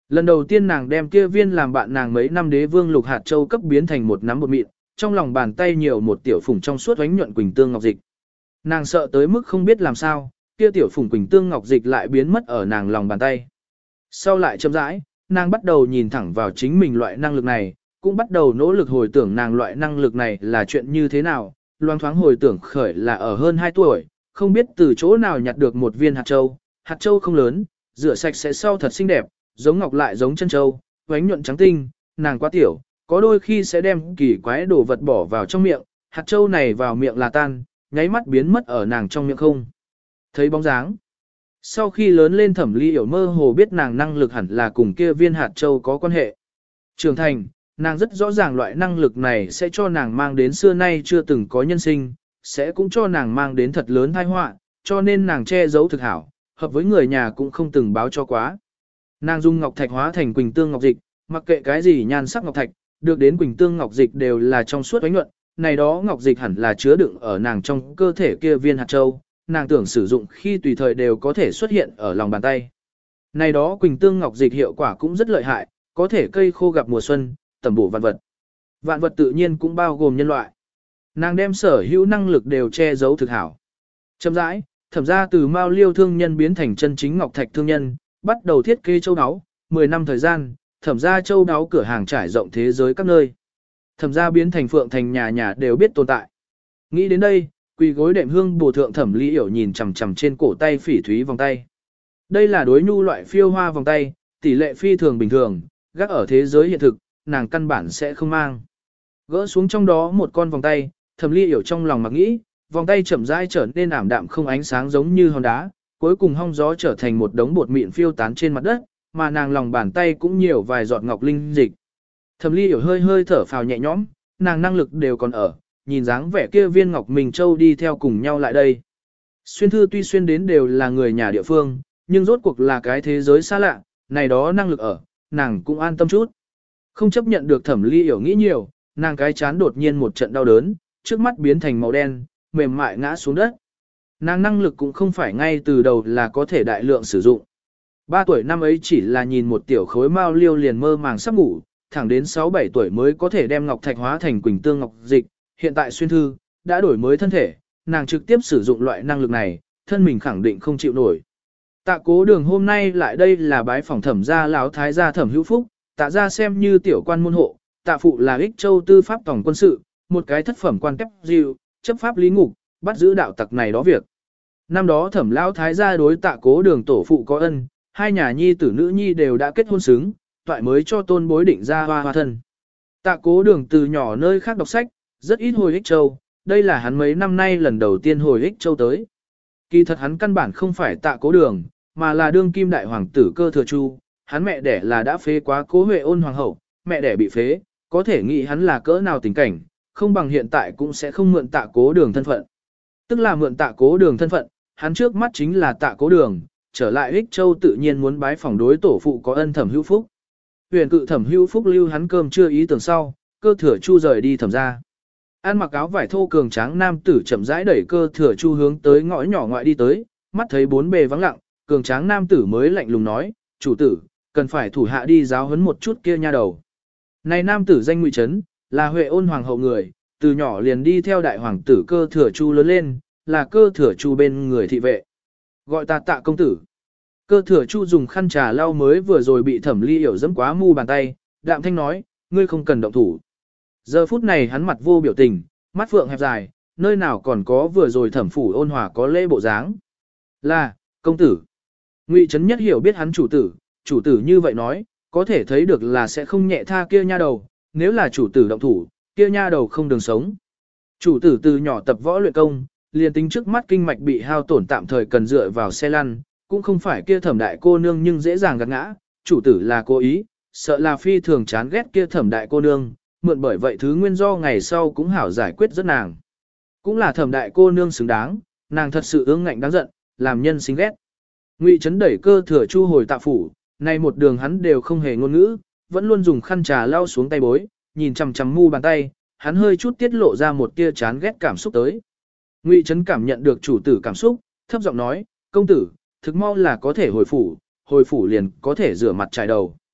Lần đầu tiên nàng đem kia viên làm bạn nàng mấy năm đế vương lục hạt châu cấp biến thành một nắm bột mịn, trong lòng bàn tay nhiều một tiểu phùng trong suốt ánh nhuận quỳnh tương ngọc dịch. Nàng sợ tới mức không biết làm sao, kia tiểu phùng quỳnh tương ngọc dịch lại biến mất ở nàng lòng bàn tay. Sau lại chậm rãi, nàng bắt đầu nhìn thẳng vào chính mình loại năng lực này, cũng bắt đầu nỗ lực hồi tưởng nàng loại năng lực này là chuyện như thế nào, loang thoáng hồi tưởng khởi là ở hơn hai tuổi, không biết từ chỗ nào nhặt được một viên hạt châu, hạt châu không lớn, rửa sạch sẽ sau thật xinh đẹp, giống ngọc lại giống chân châu, vánh nhuận trắng tinh, nàng quá tiểu, có đôi khi sẽ đem kỳ quái đồ vật bỏ vào trong miệng, hạt châu này vào miệng là tan, nháy mắt biến mất ở nàng trong miệng không. Thấy bóng dáng. Sau khi lớn lên Thẩm Ly Yểu mơ hồ biết nàng năng lực hẳn là cùng kia viên hạt châu có quan hệ. Trưởng thành, nàng rất rõ ràng loại năng lực này sẽ cho nàng mang đến xưa nay chưa từng có nhân sinh, sẽ cũng cho nàng mang đến thật lớn tai họa, cho nên nàng che giấu thực hảo, hợp với người nhà cũng không từng báo cho quá. Nàng dùng ngọc thạch hóa thành quỳnh tương ngọc dịch, mặc kệ cái gì nhan sắc ngọc thạch, được đến quỳnh tương ngọc dịch đều là trong suốt ánh nhuận, này đó ngọc dịch hẳn là chứa đựng ở nàng trong cơ thể kia viên hạt châu, nàng tưởng sử dụng khi tùy thời đều có thể xuất hiện ở lòng bàn tay. Này đó quỳnh tương ngọc dịch hiệu quả cũng rất lợi hại, có thể cây khô gặp mùa xuân, tẩm bổ vạn vật. Vạn vật tự nhiên cũng bao gồm nhân loại. Nàng đem sở hữu năng lực đều che giấu thực hảo. Chậm rãi, Thẩm ra từ Mao Liêu thương nhân biến thành chân chính ngọc thạch thương nhân, bắt đầu thiết kế châu áo, mười năm thời gian, Thẩm ra châu áo cửa hàng trải rộng thế giới các nơi. Thẩm ra biến thành phượng thành nhà nhà đều biết tồn tại. Nghĩ đến đây, quỳ gối đệm hương bổ thượng Thẩm Ly Yểu nhìn chằm chằm trên cổ tay phỉ thúy vòng tay. Đây là đối nhu loại phiêu hoa vòng tay, tỷ lệ phi thường bình thường, gác ở thế giới hiện thực, nàng căn bản sẽ không mang. Gỡ xuống trong đó một con vòng tay, Thẩm Ly Yểu trong lòng mặc nghĩ, vòng tay chậm rãi trở nên ảm đạm không ánh sáng giống như hòn đá, cuối cùng hong gió trở thành một đống bột mịn phiêu tán trên mặt đất, mà nàng lòng bàn tay cũng nhiều vài giọt ngọc linh dịch. Thẩm Ly Yểu hơi hơi thở phào nhẹ nhõm, nàng năng lực đều còn ở, nhìn dáng vẻ kia viên ngọc Minh Châu đi theo cùng nhau lại đây. Xuyên thư tuy xuyên đến đều là người nhà địa phương, nhưng rốt cuộc là cái thế giới xa lạ, này đó năng lực ở, nàng cũng an tâm chút. Không chấp nhận được Thẩm Ly Yểu nghĩ nhiều, nàng cái chán đột nhiên một trận đau đớn, trước mắt biến thành màu đen, mềm mại ngã xuống đất. Nàng năng lực cũng không phải ngay từ đầu là có thể đại lượng sử dụng. Ba tuổi năm ấy chỉ là nhìn một tiểu khối mao liêu liền mơ màng sắp ngủ, thẳng đến sáu bảy tuổi mới có thể đem ngọc thạch hóa thành quỳnh tương ngọc dịch, hiện tại xuyên thư, đã đổi mới thân thể, nàng trực tiếp sử dụng loại năng lực này, thân mình khẳng định không chịu nổi. Tạ Cố Đường hôm nay lại đây là bái phòng Thẩm gia lão thái gia Thẩm Hữu Phúc, tạ gia xem như tiểu quan môn hộ, tạ phụ là Ích Châu tư pháp tổng quân sự, một cái thất phẩm quan cấp dịu, chấp pháp lý ngục, bắt giữ đạo tặc này đó việc. Năm đó Thẩm lão thái gia đối Tạ Cố Đường tổ phụ có ân, hai nhà nhi tử nữ nhi đều đã kết hôn xứng, toại mới cho tôn bối định ra hoa hoa thân. Tạ Cố Đường từ nhỏ nơi khác đọc sách, rất ít hồi Ích Châu, đây là hắn mấy năm nay lần đầu tiên hồi Ích Châu tới. Kỳ thật hắn căn bản không phải Tạ Cố Đường, mà là đương kim đại hoàng tử Cơ Thừa Chu, hắn mẹ đẻ là đã phế quá Cố Huệ Ôn hoàng hậu, mẹ đẻ bị phế, có thể nghĩ hắn là cỡ nào tình cảnh, không bằng hiện tại cũng sẽ không mượn Tạ Cố Đường thân phận. Tức là mượn Tạ Cố Đường thân phận, hắn trước mắt chính là Tạ Cố Đường, trở lại Ích Châu tự nhiên muốn bái phỏng đối tổ phụ có ân Thẩm Hữu Phúc. Huyền cự Thẩm Hữu Phúc lưu hắn cơm chưa ý tưởng sau, Cơ Thừa Chu rời đi Thẩm ra. Ăn mặc áo vải thô cường tráng nam tử chậm rãi đẩy Cơ Thừa Chu hướng tới ngõ nhỏ ngoại đi tới, mắt thấy bốn bề vắng lặng, cường tráng nam tử mới lạnh lùng nói, chủ tử, cần phải thủ hạ đi giáo huấn một chút kia nha đầu. Này nam tử danh Ngụy Trấn, là Huệ Ôn hoàng hậu người, từ nhỏ liền đi theo đại hoàng tử Cơ Thừa Chu lớn lên, là Cơ Thừa Chu bên người thị vệ. Gọi ta Tạ công tử. Cơ Thừa Chu dùng khăn trà lau mới vừa rồi bị Thẩm Ly Yểu dẫm quá mu bàn tay, đạm thanh nói, ngươi không cần động thủ. Giờ phút này hắn mặt vô biểu tình, mắt phượng hẹp dài, nơi nào còn có vừa rồi Thẩm phủ ôn hòa có lễ bộ dáng. Là, công tử. Ngụy Trấn nhất hiểu biết hắn chủ tử, chủ tử như vậy nói, có thể thấy được là sẽ không nhẹ tha kia nha đầu, nếu là chủ tử động thủ, kia nha đầu không đường sống. Chủ tử từ nhỏ tập võ luyện công, liền tính trước mắt kinh mạch bị hao tổn tạm thời cần dựa vào xe lăn, cũng không phải kia Thẩm đại cô nương nhưng dễ dàng gạt ngã, chủ tử là cố ý, sợ là phi thường chán ghét kia Thẩm đại cô nương, mượn bởi vậy thứ nguyên do ngày sau cũng hảo giải quyết rất nàng. Cũng là Thẩm đại cô nương xứng đáng, nàng thật sự ương ngạnh đáng giận, làm nhân sinh ghét. Ngụy Trấn đẩy Cơ Thừa Chu hồi Tạ phủ, nay một đường hắn đều không hề ngôn ngữ, vẫn luôn dùng khăn trà lau xuống tay bối, nhìn chằm chằm mu bàn tay, hắn hơi chút tiết lộ ra một tia chán ghét cảm xúc tới. Ngụy Trấn cảm nhận được chủ tử cảm xúc, thấp giọng nói, công tử, thực mau là có thể hồi phủ, hồi phủ liền có thể rửa mặt trải đầu.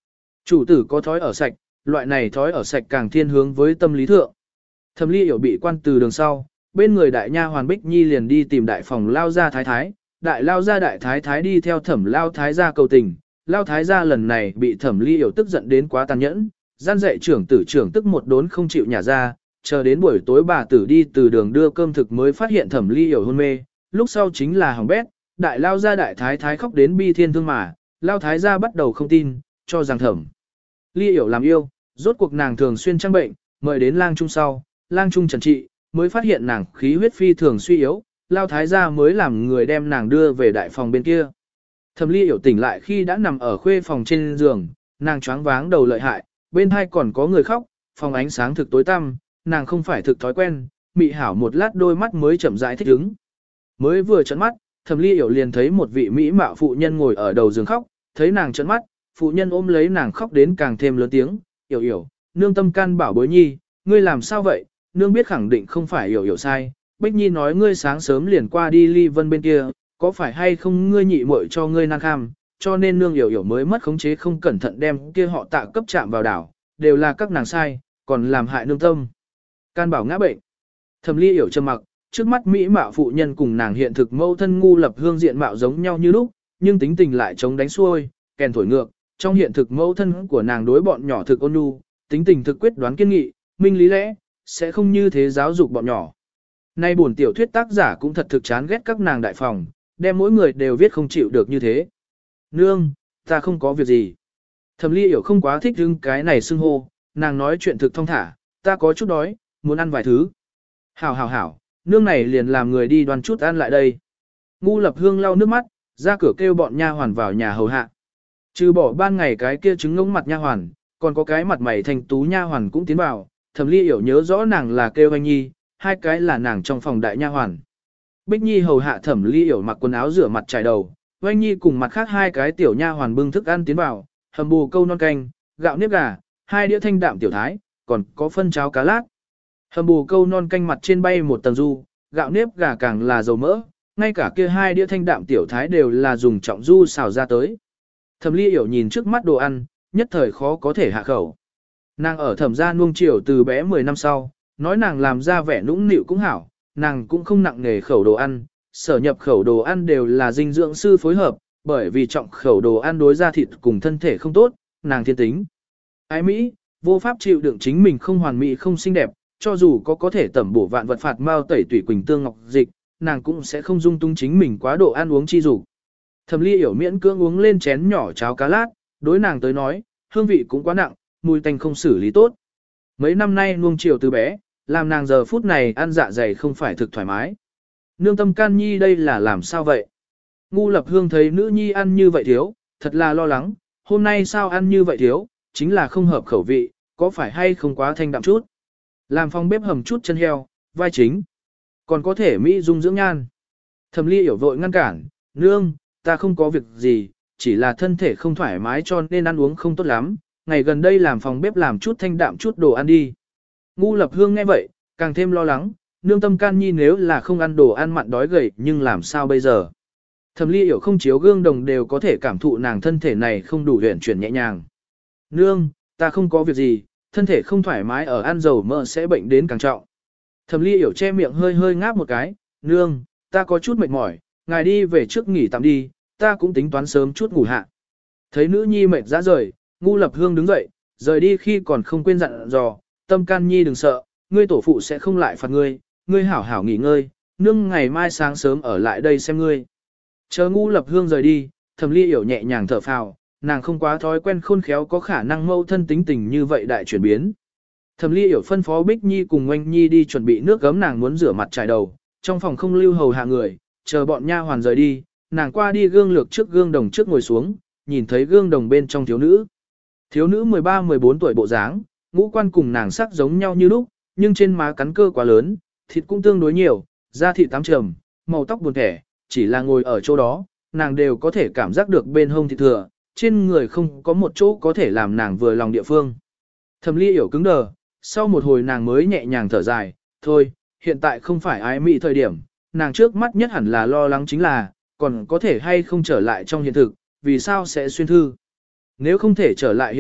Chủ tử có thói ở sạch, loại này thói ở sạch càng thiên hướng với tâm lý thượng. Thẩm Ly Yểu bị quan từ đường sau, bên người đại nha hoàn Bích Nhi liền đi tìm đại phòng lao gia thái thái, đại lao gia đại thái thái đi theo thẩm lao thái gia cầu tình, lao thái gia lần này bị Thẩm Ly Yểu tức giận đến quá tàn nhẫn, gian dạy trưởng tử trưởng tức một đốn không chịu nhả ra, chờ đến buổi tối bà tử đi từ đường đưa cơm thực mới phát hiện Thẩm Ly Yểu hôn mê, lúc sau chính là hỏng bét, đại lao gia đại thái thái khóc đến bi thiên thương mà, lao thái gia bắt đầu không tin, cho rằng Thẩm Ly Yểu làm yêu, rốt cuộc nàng thường xuyên trang bệnh, mời đến lang trung sau, lang trung trần trị, mới phát hiện nàng khí huyết phi thường suy yếu, lao thái gia mới làm người đem nàng đưa về đại phòng bên kia. Thẩm Ly Yểu tỉnh lại khi đã nằm ở khuê phòng trên giường, nàng choáng váng đầu lợi hại, bên hai còn có người khóc, phòng ánh sáng thực tối tăm, nàng không phải thực thói quen, mị hảo một lát đôi mắt mới chậm rãi thích ứng. Mới vừa trợn mắt, Thẩm Ly Yểu liền thấy một vị mỹ mạo phụ nhân ngồi ở đầu giường khóc, thấy nàng trợn mắt, phụ nhân ôm lấy nàng khóc đến càng thêm lớn tiếng, "Yểu Yểu, nương tâm can bảo bối nhi, ngươi làm sao vậy?" Nương biết khẳng định không phải Yểu Yểu sai, Bích Nhi nói ngươi sáng sớm liền qua đi Ly Vân bên kia, có phải hay không ngươi nhị muội cho ngươi nan kham, cho nên nương Yểu Yểu mới mất khống chế không cẩn thận đem kia họ Tạ cấp chạm vào đảo, đều là các nàng sai, còn làm hại nương tâm. Can bảo ngã bệnh. Thẩm Ly Yểu trầm mặc, trước mắt mỹ mạo phụ nhân cùng nàng hiện thực mâu thân ngu lập hương diện mạo giống nhau như lúc, nhưng tính tình lại chống đánh xuôi, kèn thổi ngược, trong hiện thực mâu thân của nàng đối bọn nhỏ thực ôn nhu, tính tình thực quyết đoán kiên nghị, minh lý lẽ, sẽ không như thế giáo dục bọn nhỏ. Nay buồn tiểu thuyết tác giả cũng thật thực chán ghét các nàng đại phòng, đem mỗi người đều viết không chịu được như thế. Nương, ta không có việc gì. Thẩm Ly Yểu không quá thích hưng cái này xưng hô, nàng nói chuyện thực thong thả, ta có chút đói, muốn ăn vài thứ. Hảo hảo hảo, nương này liền làm người đi đoan chút ăn lại đây. Ngu Lập Hương lau nước mắt, ra cửa kêu bọn nha hoàn vào nhà hầu hạ. Trừ bỏ ban ngày cái kia trứng ngỗng mặt nha hoàn, còn có cái mặt mày thành tú nha hoàn cũng tiến vào. Thẩm Ly Yểu nhớ rõ nàng là kêu Anh Nhi, hai cái là nàng trong phòng đại nha hoàn. Bích Nhi hầu hạ Thẩm Ly Yểu mặc quần áo rửa mặt trải đầu, Anh Nhi cùng mặt khác hai cái tiểu nha hoàn bưng thức ăn tiến vào, hầm bù câu non canh, gạo nếp gà, hai đĩa thanh đạm tiểu thái, còn có phân cháo cá lát. Hầm bù câu non canh mặt trên bay một tầng du, gạo nếp gà càng là dầu mỡ, ngay cả kia hai đĩa thanh đạm tiểu thái đều là dùng trọng du xào ra tới. Thẩm Ly Yểu nhìn trước mắt đồ ăn, nhất thời khó có thể hạ khẩu. Nàng ở Thẩm gia nuông chiều từ bé mười năm sau, nói nàng làm ra vẻ nũng nịu cũng hảo, nàng cũng không nặng nghề khẩu đồ ăn, sở nhập khẩu đồ ăn đều là dinh dưỡng sư phối hợp, bởi vì trọng khẩu đồ ăn đối ra thịt cùng thân thể không tốt, nàng thiên tính. Ái Mỹ, vô pháp chịu đựng chính mình không hoàn mỹ không xinh đẹp, cho dù có có thể tẩm bổ vạn vật phạt mao tẩy tủy quỳnh tương ngọc dịch, nàng cũng sẽ không dung tung chính mình quá độ ăn uống chi dục. Thẩm Ly Yểu miễn cưỡng uống lên chén nhỏ cháo cá lát, đối nàng tới nói, hương vị cũng quá nặng, mùi tanh không xử lý tốt. Mấy năm nay nuông chiều từ bé, làm nàng giờ phút này ăn dạ dày không phải thực thoải mái. Nương tâm can nhi đây là làm sao vậy? Ngu Lập Hương thấy nữ nhi ăn như vậy thiếu, thật là lo lắng, hôm nay sao ăn như vậy thiếu, chính là không hợp khẩu vị, có phải hay không quá thanh đạm chút. Làm phòng bếp hầm chút chân heo, vai chính, còn có thể mỹ dung dưỡng nhan. Thẩm Ly Yểu vội ngăn cản, nương, ta không có việc gì, chỉ là thân thể không thoải mái cho nên ăn uống không tốt lắm, ngày gần đây làm phòng bếp làm chút thanh đạm chút đồ ăn đi. Ngu Lập Hương nghe vậy, càng thêm lo lắng, nương tâm can nhi nếu là không ăn đồ ăn mặn đói gầy nhưng làm sao bây giờ. Thẩm Ly Yểu không chiếu gương đồng đều có thể cảm thụ nàng thân thể này không đủ huyền chuyển nhẹ nhàng. Nương, ta không có việc gì, thân thể không thoải mái ở ăn dầu mỡ sẽ bệnh đến càng trọng. Thẩm Ly Yểu che miệng hơi hơi ngáp một cái, nương, ta có chút mệt mỏi, ngài đi về trước nghỉ tạm đi, ta cũng tính toán sớm chút ngủ hạ. Thấy nữ nhi mệt ra rời, Ngu Lập Hương đứng dậy, rời đi khi còn không quên dặn dò, tâm can nhi đừng sợ, ngươi tổ phụ sẽ không lại phạt ngươi, ngươi hảo hảo nghỉ ngơi, nương ngày mai sáng sớm ở lại đây xem ngươi. Chờ Ngu Lập Hương rời đi, Thẩm Ly Yểu nhẹ nhàng thở phào, nàng không quá thói quen khôn khéo có khả năng mâu thân tính tình như vậy đại chuyển biến. Thẩm Ly Yểu phân phó Bích Nhi cùng Oanh Nhi đi chuẩn bị nước gấm nàng muốn rửa mặt trải đầu, trong phòng không lưu hầu hạ người, chờ bọn nha hoàn rời đi, nàng qua đi gương lược trước gương đồng trước ngồi xuống, nhìn thấy gương đồng bên trong thiếu nữ. Thiếu nữ mười ba mười bốn tuổi bộ dáng, ngũ quan cùng nàng sắc giống nhau như lúc, nhưng trên má cắn cơ quá lớn, thịt cũng tương đối nhiều, da thịt tám trầm, màu tóc buồn thẻ, chỉ là ngồi ở chỗ đó, nàng đều có thể cảm giác được bên hông thịt thừa, trên người không có một chỗ có thể làm nàng vừa lòng địa phương. Thẩm Ly Yểu cứng đờ, sau một hồi nàng mới nhẹ nhàng thở dài, thôi, hiện tại không phải ái mị thời điểm, nàng trước mắt nhất hẳn là lo lắng chính là, còn có thể hay không trở lại trong hiện thực, vì sao sẽ xuyên thư. Nếu không thể trở lại hiện thực,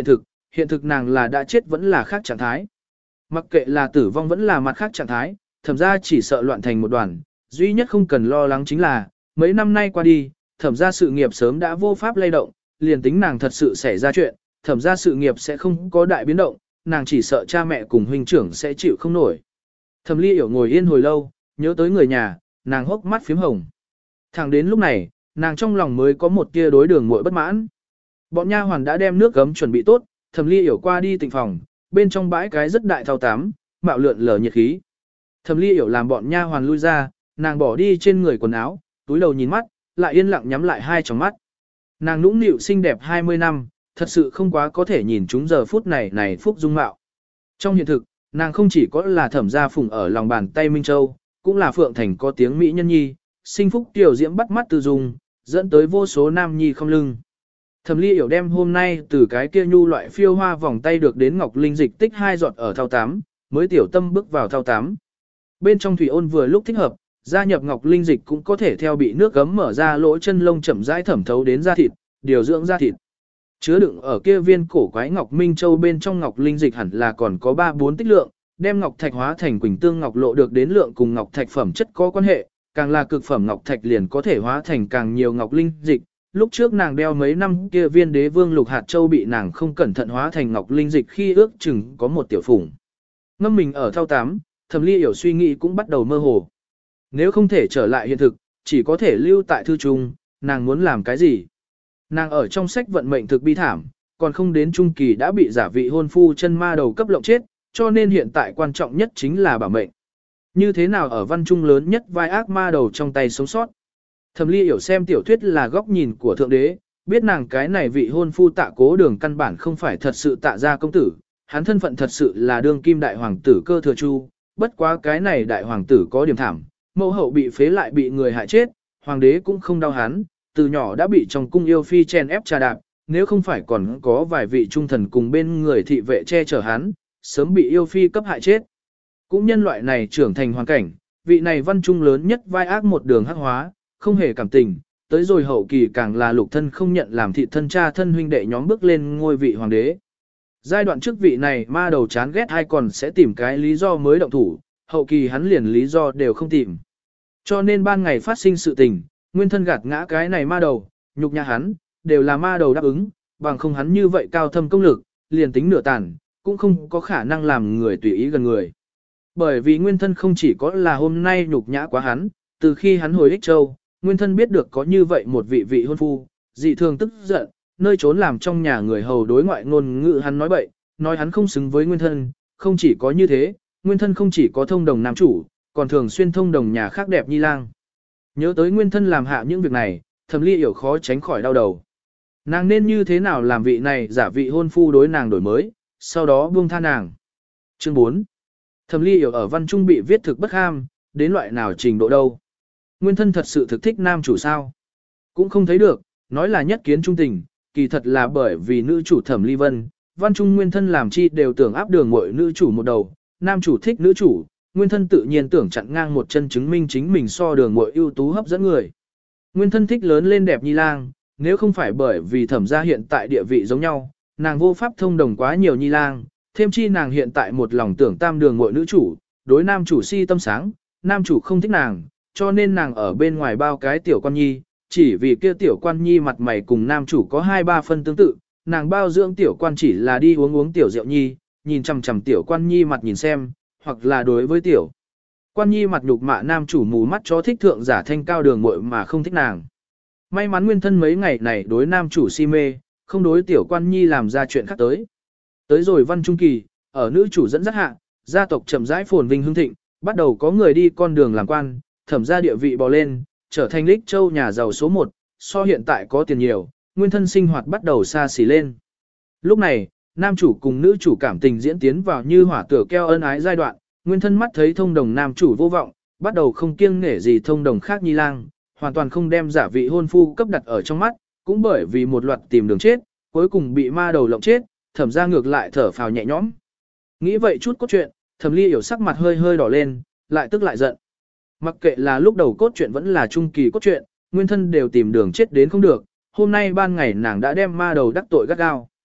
hiện thực nàng là đã chết vẫn là khác trạng thái. Mặc kệ là tử vong vẫn là mặt khác trạng thái, thẩm ra chỉ sợ loạn thành một đoàn, duy nhất không cần lo lắng chính là, mấy năm nay qua đi, thẩm ra sự nghiệp sớm đã vô pháp lay động, liền tính nàng thật sự xảy ra chuyện, thẩm ra sự nghiệp sẽ không có đại biến động, nàng chỉ sợ cha mẹ cùng huynh trưởng sẽ chịu không nổi. Thẩm Ly Yểu ngồi yên hồi lâu, nhớ tới người nhà, nàng hốc mắt phím hồng. Thẳng đến lúc này, nàng trong lòng mới có một tia đối đường muội bất mãn. Bọn nha hoàn đã đem nước gấm chuẩn bị tốt, Thẩm Ly Yểu qua đi tịnh phòng, bên trong bãi cái rất đại thao tám, mạo lượn lờ nhiệt khí. Thẩm Ly Yểu làm bọn nha hoàn lui ra, nàng bỏ đi trên người quần áo, túi đầu nhìn mắt, lại yên lặng nhắm lại hai tròng mắt. Nàng nũng nịu xinh đẹp hai mươi năm, thật sự không quá có thể nhìn chúng giờ phút này này phúc dung mạo. Trong hiện thực, nàng không chỉ có là thẩm gia phùng ở lòng bàn tay Minh Châu, cũng là Phượng Thành có tiếng mỹ nhân nhi, sinh phúc tiểu diễm bắt mắt từ dung, dẫn tới vô số nam nhi không lưng. Thẩm Ly Yểu đem hôm nay từ cái kia nhu loại phiêu hoa vòng tay được đến ngọc linh dịch tích hai giọt ở thao tám, mới tiểu tâm bước vào thao tám. Bên trong thủy ôn vừa lúc thích hợp, gia nhập ngọc linh dịch cũng có thể theo bị nước gấm mở ra lỗ chân lông chậm rãi thẩm thấu đến da thịt, điều dưỡng da thịt. Chứa đựng ở kia viên cổ quái ngọc minh châu bên trong ngọc linh dịch hẳn là còn có ba bốn tích lượng, đem ngọc thạch hóa thành quỳnh tương ngọc lộ được đến lượng cùng ngọc thạch phẩm chất có quan hệ, càng là cực phẩm ngọc thạch liền có thể hóa thành càng nhiều ngọc linh dịch. Lúc trước nàng đeo mấy năm kia viên đế vương lục hạt châu bị nàng không cẩn thận hóa thành ngọc linh dịch khi ước chừng có một tiểu phủng. Ngâm mình ở thao tám, Thẩm Ly Yểu suy nghĩ cũng bắt đầu mơ hồ. Nếu không thể trở lại hiện thực, chỉ có thể lưu tại thư trung, nàng muốn làm cái gì? Nàng ở trong sách vận mệnh thực bi thảm, còn không đến trung kỳ đã bị giả vị hôn phu chân ma đầu cấp lộng chết, cho nên hiện tại quan trọng nhất chính là bảo mệnh. Như thế nào ở văn trung lớn nhất vai ác ma đầu trong tay sống sót? Thẩm Ly Yểu xem tiểu thuyết là góc nhìn của thượng đế, biết nàng cái này vị hôn phu Tạ Cố Đường căn bản không phải thật sự Tạ gia công tử, hắn thân phận thật sự là đương kim đại hoàng tử Cơ Thừa Chu, bất quá cái này đại hoàng tử có điểm thảm, mẫu hậu bị phế lại bị người hại chết, hoàng đế cũng không đau hắn, từ nhỏ đã bị trong cung yêu phi chen ép trà đạp, nếu không phải còn có vài vị trung thần cùng bên người thị vệ che chở hắn, sớm bị yêu phi cấp hại chết. Cũng nhân loại này trưởng thành hoàn cảnh, vị này văn trung lớn nhất vai ác một đường hắc hóa, không hề cảm tình, tới rồi hậu kỳ càng là lục thân không nhận làm thị thân cha thân huynh đệ nhóm bước lên ngôi vị hoàng đế. Giai đoạn trước vị này ma đầu chán ghét hay còn sẽ tìm cái lý do mới động thủ, hậu kỳ hắn liền lý do đều không tìm. Cho nên ban ngày phát sinh sự tình, nguyên thân gạt ngã cái này ma đầu, nhục nhã hắn, đều là ma đầu đáp ứng, bằng không hắn như vậy cao thâm công lực, liền tính nửa tàn, cũng không có khả năng làm người tùy ý gần người. Bởi vì nguyên thân không chỉ có là hôm nay nhục nhã quá hắn, từ khi hắn hồi Ích Châu, nguyên thân biết được có như vậy một vị vị hôn phu, dị thường tức giận, nơi trốn làm trong nhà người hầu đối ngoại ngôn ngữ hắn nói bậy, nói hắn không xứng với nguyên thân, không chỉ có như thế, nguyên thân không chỉ có thông đồng nam chủ, còn thường xuyên thông đồng nhà khác đẹp nhi lang. Nhớ tới nguyên thân làm hạ những việc này, Thẩm Ly Yểu khó tránh khỏi đau đầu. Nàng nên như thế nào làm vị này giả vị hôn phu đối nàng đổi mới, sau đó buông tha nàng. Chương bốn. Thẩm Ly Yểu ở văn trung bị viết thực bất ham, đến loại nào trình độ đâu. Nguyên thân thật sự thực thích nam chủ sao? Cũng không thấy được, nói là nhất kiến trung tình, kỳ thật là bởi vì nữ chủ Thẩm Ly Vân, văn trung nguyên thân làm chi đều tưởng áp đường muội nữ chủ một đầu, nam chủ thích nữ chủ, nguyên thân tự nhiên tưởng chặn ngang một chân chứng minh chính mình so đường muội ưu tú hấp dẫn người. Nguyên thân thích lớn lên đẹp nhi lang, nếu không phải bởi vì Thẩm gia hiện tại địa vị giống nhau, nàng vô pháp thông đồng quá nhiều nhi lang, thêm chi nàng hiện tại một lòng tưởng tam đường muội nữ chủ, đối nam chủ si tâm sáng, nam chủ không thích nàng, cho nên nàng ở bên ngoài bao cái tiểu quan nhi, chỉ vì kia tiểu quan nhi mặt mày cùng nam chủ có hai ba phân tương tự, nàng bao dưỡng tiểu quan chỉ là đi uống uống tiểu rượu nhi, nhìn chằm chằm tiểu quan nhi mặt nhìn xem, hoặc là đối với tiểu quan nhi mặt nhục mạ nam chủ mù mắt chó thích thượng giả thanh cao đường muội mà không thích nàng. May mắn nguyên thân mấy ngày này đối nam chủ si mê, không đối tiểu quan nhi làm ra chuyện khác tới. Tới rồi văn trung kỳ, ở nữ chủ dẫn dắt hạ, gia tộc chậm rãi phồn vinh hưng thịnh, bắt đầu có người đi con đường làm quan, Thẩm gia địa vị bò lên, trở thành Lích Châu nhà giàu số một, so hiện tại có tiền nhiều, nguyên thân sinh hoạt bắt đầu xa xỉ lên. Lúc này, nam chủ cùng nữ chủ cảm tình diễn tiến vào như hỏa tửa keo ân ái giai đoạn, nguyên thân mắt thấy thông đồng nam chủ vô vọng, bắt đầu không kiêng nể gì thông đồng khác nhi lang, hoàn toàn không đem giả vị hôn phu cấp đặt ở trong mắt, cũng bởi vì một loạt tìm đường chết, cuối cùng bị ma đầu lộng chết, Thẩm gia ngược lại thở phào nhẹ nhõm. Nghĩ vậy chút cốt truyện, Thẩm Ly Yểu sắc mặt hơi hơi đỏ lên, lại tức lại giận. Mặc kệ là lúc đầu cốt truyện vẫn là trung kỳ cốt truyện, nguyên thân đều tìm đường chết đến không được, hôm nay ban ngày nàng đã đem ma đầu đắc tội gắt gao.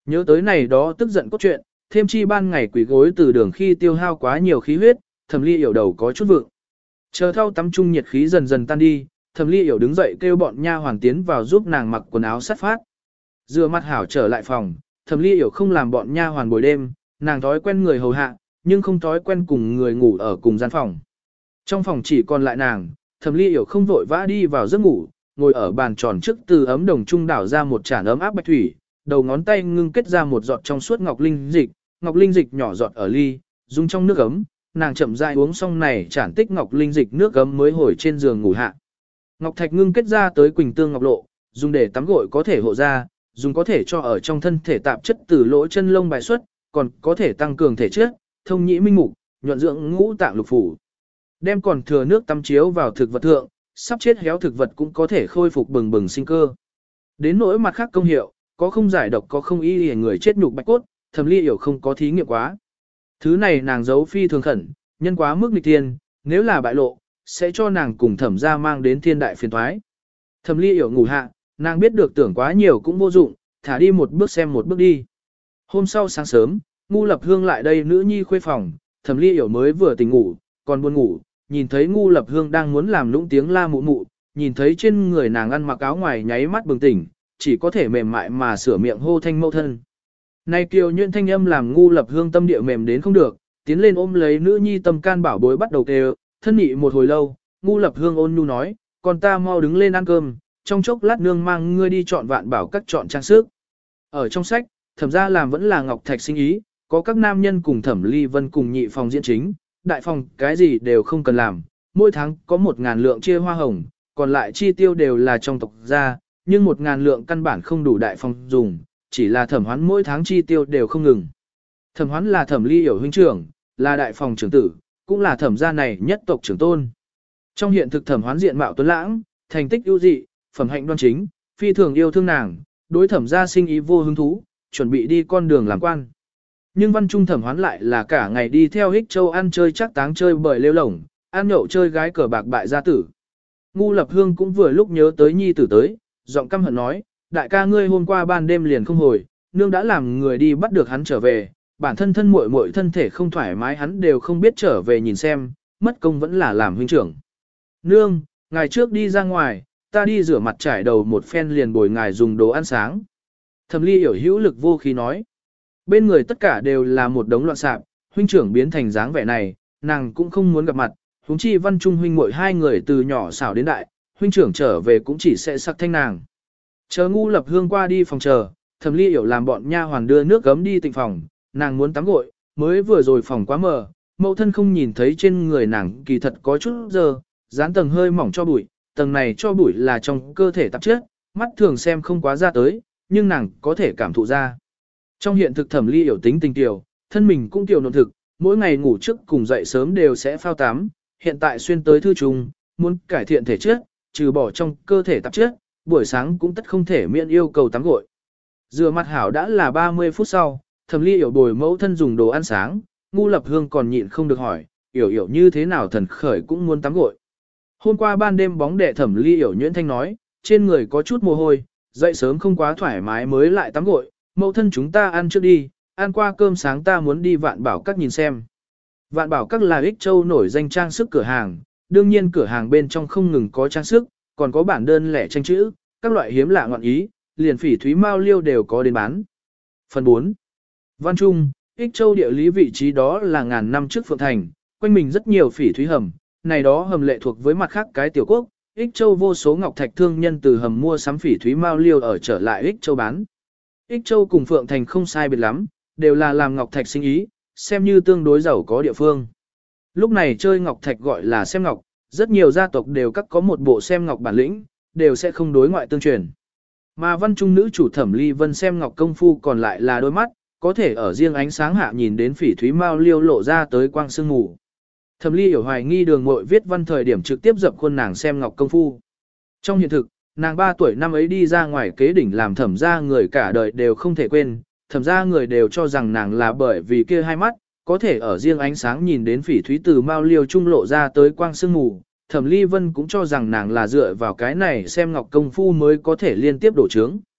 Nhớ tới này đó tức giận cốt truyện, thêm chi ban ngày quỷ gối từ đường khi tiêu hao quá nhiều khí huyết, Thẩm Ly Yểu đầu có chút vượng. Chờ thau tắm trung nhiệt khí dần dần tan đi, Thẩm Ly Yểu đứng dậy kêu bọn nha hoàn tiến vào giúp nàng mặc quần áo sát phát. Rửa mặt hảo trở lại phòng, Thẩm Ly Yểu không làm bọn nha hoàn buổi đêm, nàng thói quen người hầu hạ, nhưng không thói quen cùng người ngủ ở cùng gian phòng. Trong phòng chỉ còn lại nàng, Thẩm Ly Yểu không vội vã đi vào giấc ngủ, ngồi ở bàn tròn trước từ ấm đồng trung đảo ra một chản ấm áp bạch thủy, đầu ngón tay ngưng kết ra một giọt trong suốt ngọc linh dịch, ngọc linh dịch nhỏ giọt ở ly, dung trong nước ấm, nàng chậm rãi uống xong này chản tích ngọc linh dịch nước ấm mới hồi trên giường ngủ hạ. Ngọc thạch ngưng kết ra tới quỳnh tương ngọc lộ, dùng để tắm gội có thể hộ da, dùng có thể cho ở trong thân thể tạp chất từ lỗ chân lông bài xuất, còn có thể tăng cường thể chất, thông nhĩ minh mục, nhuận dưỡng ngũ tạng lục phủ. Đem còn thừa nước tắm chiếu vào thực vật thượng, sắp chết héo thực vật cũng có thể khôi phục bừng bừng sinh cơ. Đến nỗi mặt khác công hiệu, có không giải độc có không y người chết nhục bạch cốt, Thẩm Ly Yểu không có thí nghiệm quá. Thứ này nàng giấu phi thường khẩn, nhân quá mức nghịch thiên, nếu là bại lộ, sẽ cho nàng cùng thẩm gia mang đến thiên đại phiền toái. Thẩm Ly Yểu ngủ hạ, nàng biết được tưởng quá nhiều cũng vô dụng, thả đi một bước xem một bước đi. Hôm sau sáng sớm, Ngu Lập Hương lại đây nữ nhi khuê phòng, Thẩm Ly Yểu mới vừa tỉnh ngủ, còn buồn ngủ, nhìn thấy Ngu Lập Hương đang muốn làm lũng tiếng la mụ mụ, nhìn thấy trên người nàng ăn mặc áo ngoài nháy mắt bừng tỉnh, chỉ có thể mềm mại mà sửa miệng hô thanh mẫu thân. Này kiều nhuyễn thanh âm làm Ngu Lập Hương tâm địa mềm đến không được, tiến lên ôm lấy nữ nhi tâm can bảo bối bắt đầu kêu, thân nhị một hồi lâu, Ngu Lập Hương ôn nhu nói, còn ta mau đứng lên ăn cơm, trong chốc lát nương mang ngươi đi chọn vạn bảo các chọn trang sức. Ở trong sách, thẩm gia làm vẫn là ngọc thạch sinh ý, có các nam nhân cùng Thẩm Ly Vân cùng nhị phòng diễn chính, đại phòng cái gì đều không cần làm, mỗi tháng có một ngàn lượng chia hoa hồng, còn lại chi tiêu đều là trong tộc gia, nhưng một ngàn lượng căn bản không đủ đại phòng dùng, chỉ là Thẩm Hoán mỗi tháng chi tiêu đều không ngừng. Thẩm Hoán là Thẩm Ly Yểu huynh trưởng, là đại phòng trưởng tử, cũng là thẩm gia này nhất tộc trưởng tôn. Trong hiện thực Thẩm Hoán diện mạo tuấn lãng, thành tích ưu dị, phẩm hạnh đoan chính, phi thường yêu thương nàng, đối thẩm gia sinh ý vô hứng thú, chuẩn bị đi con đường làm quan. Nhưng Văn Trung Thẩm Hoán lại là cả ngày đi theo Hích Châu ăn chơi chắc táng chơi bời lêu lổng, ăn nhậu chơi gái cờ bạc bại gia tử. Ngu Lập Hương cũng vừa lúc nhớ tới nhi tử tới, giọng căm hận nói, đại ca ngươi hôm qua ban đêm liền không hồi, nương đã làm người đi bắt được hắn trở về, bản thân thân muội muội thân thể không thoải mái hắn đều không biết trở về nhìn xem, mất công vẫn là làm huynh trưởng. Nương, ngày trước đi ra ngoài, ta đi rửa mặt trải đầu một phen liền bồi ngài dùng đồ ăn sáng. Thẩm Ly Yểu hữu lực vô khí nói. Bên người tất cả đều là một đống loạn sạp, huynh trưởng biến thành dáng vẻ này, nàng cũng không muốn gặp mặt, huống chi Văn Trung huynh muội hai người từ nhỏ xảo đến đại, huynh trưởng trở về cũng chỉ sẽ sắc thanh nàng. Chờ Ngu Lập Hương qua đi phòng chờ, Thẩm Ly Yểu làm bọn nha hoàn đưa nước gấm đi tịnh phòng, nàng muốn tắm gội, mới vừa rồi phòng quá mờ, mẫu thân không nhìn thấy trên người nàng kỳ thật có chút dơ, dán tầng hơi mỏng cho bụi, tầng này cho bụi là trong cơ thể tạp chất, mắt thường xem không quá ra tới, nhưng nàng có thể cảm thụ ra. Trong hiện thực Thẩm Ly Yểu tính tình tiểu, thân mình cũng tiểu nộn thực, mỗi ngày ngủ trước cùng dậy sớm đều sẽ phao tắm, hiện tại xuyên tới thư trùng, muốn cải thiện thể chất, trừ bỏ trong cơ thể tạp chất, buổi sáng cũng tất không thể miễn yêu cầu tắm gội. Rửa mặt hảo đã là ba mươi phút sau, Thẩm Ly Yểu bồi mẫu thân dùng đồ ăn sáng, Ngu Lập Hương còn nhịn không được hỏi, Yểu Yểu như thế nào thần khởi cũng muốn tắm gội. Hôm qua ban đêm bóng đệ Thẩm Ly Yểu nhuyễn thanh nói, trên người có chút mồ hôi, dậy sớm không quá thoải mái mới lại tắm gội, mẫu thân chúng ta ăn trước đi, ăn qua cơm sáng ta muốn đi Vạn Bảo Các nhìn xem. Vạn Bảo Các là Ích Châu nổi danh trang sức cửa hàng, đương nhiên cửa hàng bên trong không ngừng có trang sức, còn có bản đơn lẻ tranh chữ, các loại hiếm lạ ngọn ý, liền phỉ thúy mao liêu đều có đến bán. Phần bốn. Văn Trung, Ích Châu địa lý vị trí đó là ngàn năm trước Phượng Thành, quanh mình rất nhiều phỉ thúy hầm, này đó hầm lệ thuộc với mặt khác cái tiểu quốc, Ích Châu vô số ngọc thạch thương nhân từ hầm mua sắm phỉ thúy mao liêu ở trở lại Ích Châu bán. Ích Châu cùng Phượng Thành không sai biệt lắm, đều là làm ngọc thạch sinh ý, xem như tương đối giàu có địa phương. Lúc này chơi ngọc thạch gọi là xem ngọc, rất nhiều gia tộc đều các có một bộ xem ngọc bản lĩnh, đều sẽ không đối ngoại tương truyền. Mà Văn Trung nữ chủ Thẩm Ly Vân xem ngọc công phu còn lại là đôi mắt, có thể ở riêng ánh sáng hạ nhìn đến phỉ thúy mao liêu lộ ra tới quang sương mù. Thẩm Ly Yểu hoài nghi Đường Ngội viết văn thời điểm trực tiếp dập khuôn nàng xem ngọc công phu. Trong hiện thực, nàng ba tuổi năm ấy đi ra ngoài kế đỉnh làm thẩm gia người cả đời đều không thể quên, thẩm gia người đều cho rằng nàng là bởi vì kia hai mắt, có thể ở riêng ánh sáng nhìn đến phỉ thúy từ mao liêu trung lộ ra tới quang sương mù. Thẩm Ly Vân cũng cho rằng nàng là dựa vào cái này xem ngọc công phu mới có thể liên tiếp đổ trướng.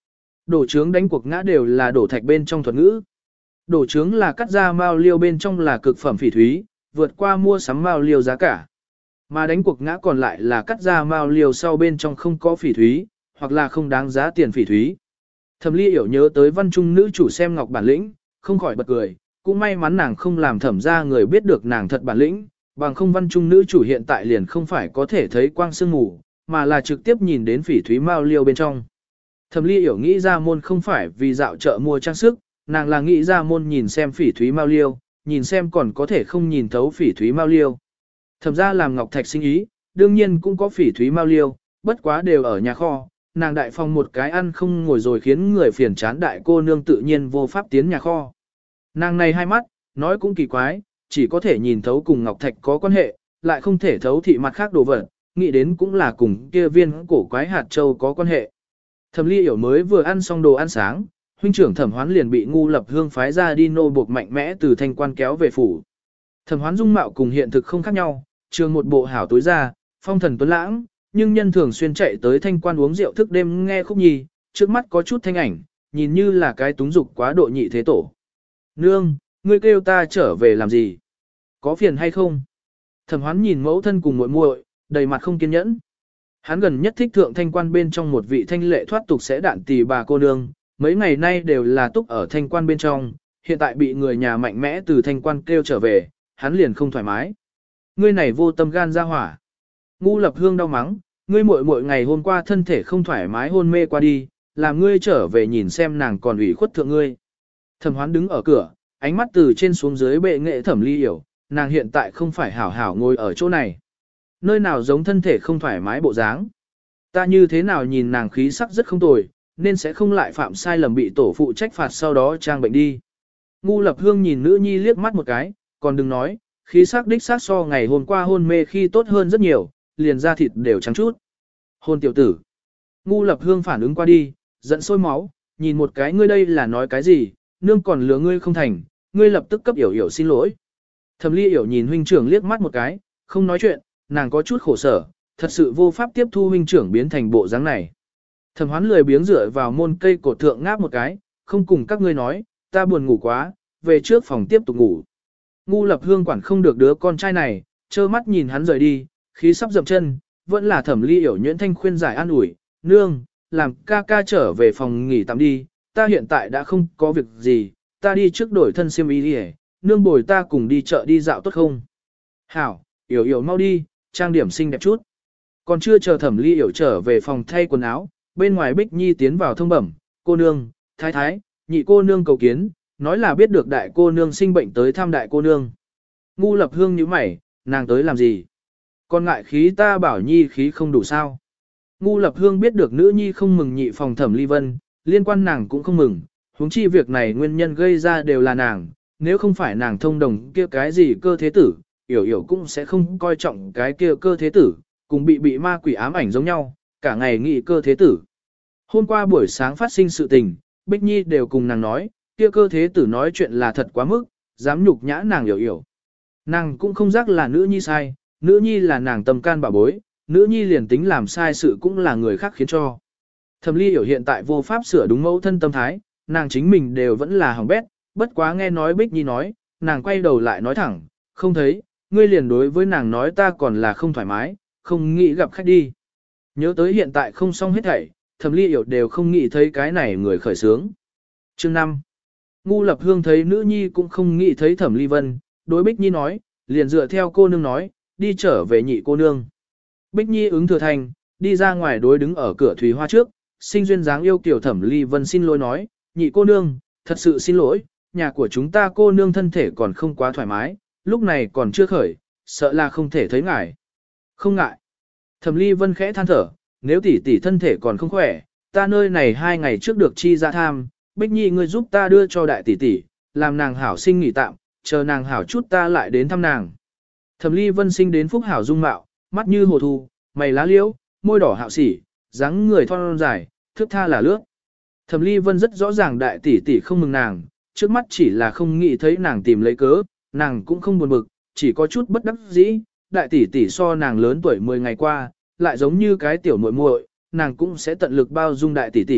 Đổ trướng đánh cuộc ngã đều là đổ thạch bên trong thuật ngữ. Đổ trướng là cắt ra mao liêu bên trong là cực phẩm phỉ thúy, vượt qua mua sắm mao liêu giá cả. Mà đánh cuộc ngã còn lại là cắt ra mao liêu sau bên trong không có phỉ thúy, hoặc là không đáng giá tiền phỉ thúy. Thẩm Ly hiểu nhớ tới văn trung nữ chủ xem ngọc bản lĩnh, không khỏi bật cười, cũng may mắn nàng không làm thẩm ra người biết được nàng thật bản lĩnh, bằng không văn trung nữ chủ hiện tại liền không phải có thể thấy quang sương mù, mà là trực tiếp nhìn đến phỉ thúy mao liêu bên trong. Thẩm Ly hiểu nghĩ ra môn không phải vì dạo chợ mua trang sức, nàng là nghĩ ra môn nhìn xem phỉ thúy mao liêu, nhìn xem còn có thể không nhìn thấu phỉ thúy mao liêu. Thẩm ra làm ngọc thạch sinh ý, đương nhiên cũng có phỉ thúy mao liêu, bất quá đều ở nhà kho, nàng đại phòng một cái ăn không ngồi rồi khiến người phiền chán đại cô nương tự nhiên vô pháp tiến nhà kho. Nàng này hai mắt, nói cũng kỳ quái, chỉ có thể nhìn thấu cùng ngọc thạch có quan hệ, lại không thể thấu thị mặt khác đồ vật, nghĩ đến cũng là cùng kia viên cổ quái hạt châu có quan hệ. Thẩm Ly hiểu mới vừa ăn xong đồ ăn sáng, huynh trưởng Thẩm Hoán liền bị Ngu Lập Hương phái ra đi nô buộc mạnh mẽ từ thanh quan kéo về phủ. Thẩm Hoán dung mạo cùng hiện thực không khác nhau, trường một bộ hảo tối ra, phong thần tuấn lãng, nhưng nhân thường xuyên chạy tới thanh quan uống rượu thức đêm nghe khúc nhi, trước mắt có chút thanh ảnh, nhìn như là cái túng dục quá độ nhị thế tổ. Nương, ngươi kêu ta trở về làm gì? Có phiền hay không? Thẩm Hoán nhìn mẫu thân cùng muội muội, đầy mặt không kiên nhẫn. Hắn gần nhất thích thượng thanh quan bên trong một vị thanh lệ thoát tục sẽ đạn tỳ bà cô nương, mấy ngày nay đều là túc ở thanh quan bên trong, hiện tại bị người nhà mạnh mẽ từ thanh quan kêu trở về, hắn liền không thoải mái. Ngươi này vô tâm gan ra hỏa. Ngu Lập Hương đau mắng, ngươi muội muội ngày hôm qua thân thể không thoải mái hôn mê qua đi, làm ngươi trở về nhìn xem nàng còn ủy khuất thượng ngươi. Thẩm Hoán đứng ở cửa, ánh mắt từ trên xuống dưới bệ nghệ Thẩm Ly hiểu, nàng hiện tại không phải hảo hảo ngồi ở chỗ này. Nơi nào giống thân thể không thoải mái bộ dáng. Ta như thế nào nhìn nàng khí sắc rất không tồi, nên sẽ không lại phạm sai lầm bị tổ phụ trách phạt sau đó trang bệnh đi. Ngu Lập Hương nhìn nữ nhi liếc mắt một cái, còn đừng nói, khí sắc đích xác so ngày hôm qua hôn mê khi tốt hơn rất nhiều, liền da thịt đều trắng chút. Hôn tiểu tử. Ngu Lập Hương phản ứng qua đi, giận sôi máu, nhìn một cái ngươi đây là nói cái gì, nương còn lừa ngươi không thành, ngươi lập tức cấp Yểu Yểu xin lỗi. Thẩm Ly Yểu nhìn huynh trưởng liếc mắt một cái, không nói chuyện, nàng có chút khổ sở, thật sự vô pháp tiếp thu huynh trưởng biến thành bộ dáng này. Thẩm Hoán lười biếng dựa vào môn cây cột thượng ngáp một cái, không cùng các ngươi nói, ta buồn ngủ quá, về trước phòng tiếp tục ngủ. Ngu Lập Hương quản không được đứa con trai này, trơ mắt nhìn hắn rời đi, khí sắp dậm chân, vẫn là Thẩm Ly Yểu nhuyễn thanh khuyên giải an ủi, nương, làm ca ca trở về phòng nghỉ tạm đi, ta hiện tại đã không có việc gì, ta đi trước đổi thân xiêm y đi, nương bồi ta cùng đi chợ đi dạo tốt không? Hảo, Yểu Yểu mau đi, trang điểm xinh đẹp chút. Còn chưa chờ Thẩm Ly Yểu trở về phòng thay quần áo, bên ngoài Bích Nhi tiến vào thông bẩm, cô nương, thái thái, nhị cô nương cầu kiến, nói là biết được đại cô nương sinh bệnh tới thăm đại cô nương. Ngu Lập Hương nhíu mày, nàng tới làm gì? Còn ngại khí ta bảo Nhi khí không đủ sao? Ngu Lập Hương biết được nữ Nhi không mừng nhị phòng Thẩm Ly Vân, liên quan nàng cũng không mừng, huống chi việc này nguyên nhân gây ra đều là nàng, nếu không phải nàng thông đồng kia cái gì cơ thế tử, Yểu Yểu cũng sẽ không coi trọng cái kia cơ thế tử, cùng bị bị ma quỷ ám ảnh giống nhau, cả ngày nghĩ cơ thế tử. Hôm qua buổi sáng phát sinh sự tình, Bích Nhi đều cùng nàng nói, kia cơ thế tử nói chuyện là thật quá mức, dám nhục nhã nàng Yểu Yểu. Nàng cũng không giác là nữ nhi sai, nữ nhi là nàng tâm can bảo bối, nữ nhi liền tính làm sai sự cũng là người khác khiến cho. Thẩm Ly Yểu hiện tại vô pháp sửa đúng mẫu thân tâm thái, nàng chính mình đều vẫn là hỏng bét, bất quá nghe nói Bích Nhi nói, nàng quay đầu lại nói thẳng, không thấy, ngươi liền đối với nàng nói ta còn là không thoải mái, không nghĩ gặp khách đi. Nhớ tới hiện tại không xong hết thảy, Thẩm Ly Yểu đều không nghĩ thấy cái này người khởi sướng. Chương năm. Ngu Lập Hương thấy nữ nhi cũng không nghĩ thấy Thẩm Ly Vân, đối Bích Nhi nói, liền dựa theo cô nương nói, đi trở về nhị cô nương. Bích Nhi ứng thừa thành, đi ra ngoài đối đứng ở cửa Thủy Hoa trước, sinh duyên dáng yêu kiểu Thẩm Ly Vân xin lỗi nói, nhị cô nương, thật sự xin lỗi, nhà của chúng ta cô nương thân thể còn không quá thoải mái, lúc này còn chưa khởi, sợ là không thể thấy ngài. Không ngại. Thẩm Ly Vân khẽ than thở, nếu tỷ tỷ thân thể còn không khỏe, ta nơi này hai ngày trước được chi ra tham, Bích Nhi ngươi giúp ta đưa cho đại tỷ tỷ, làm nàng hảo sinh nghỉ tạm, chờ nàng hảo chút ta lại đến thăm nàng. Thẩm Ly Vân sinh đến phúc hảo dung mạo, mắt như hồ thu, mày lá liễu, môi đỏ hạo sỉ, dáng người thon dài, thước tha là lướt. Thẩm Ly Vân rất rõ ràng đại tỷ tỷ không mừng nàng, trước mắt chỉ là không nghĩ thấy nàng tìm lấy cớ, nàng cũng không buồn bực, chỉ có chút bất đắc dĩ, đại tỷ tỷ so nàng lớn tuổi mười ngày qua, lại giống như cái tiểu muội muội, nàng cũng sẽ tận lực bao dung đại tỷ tỷ,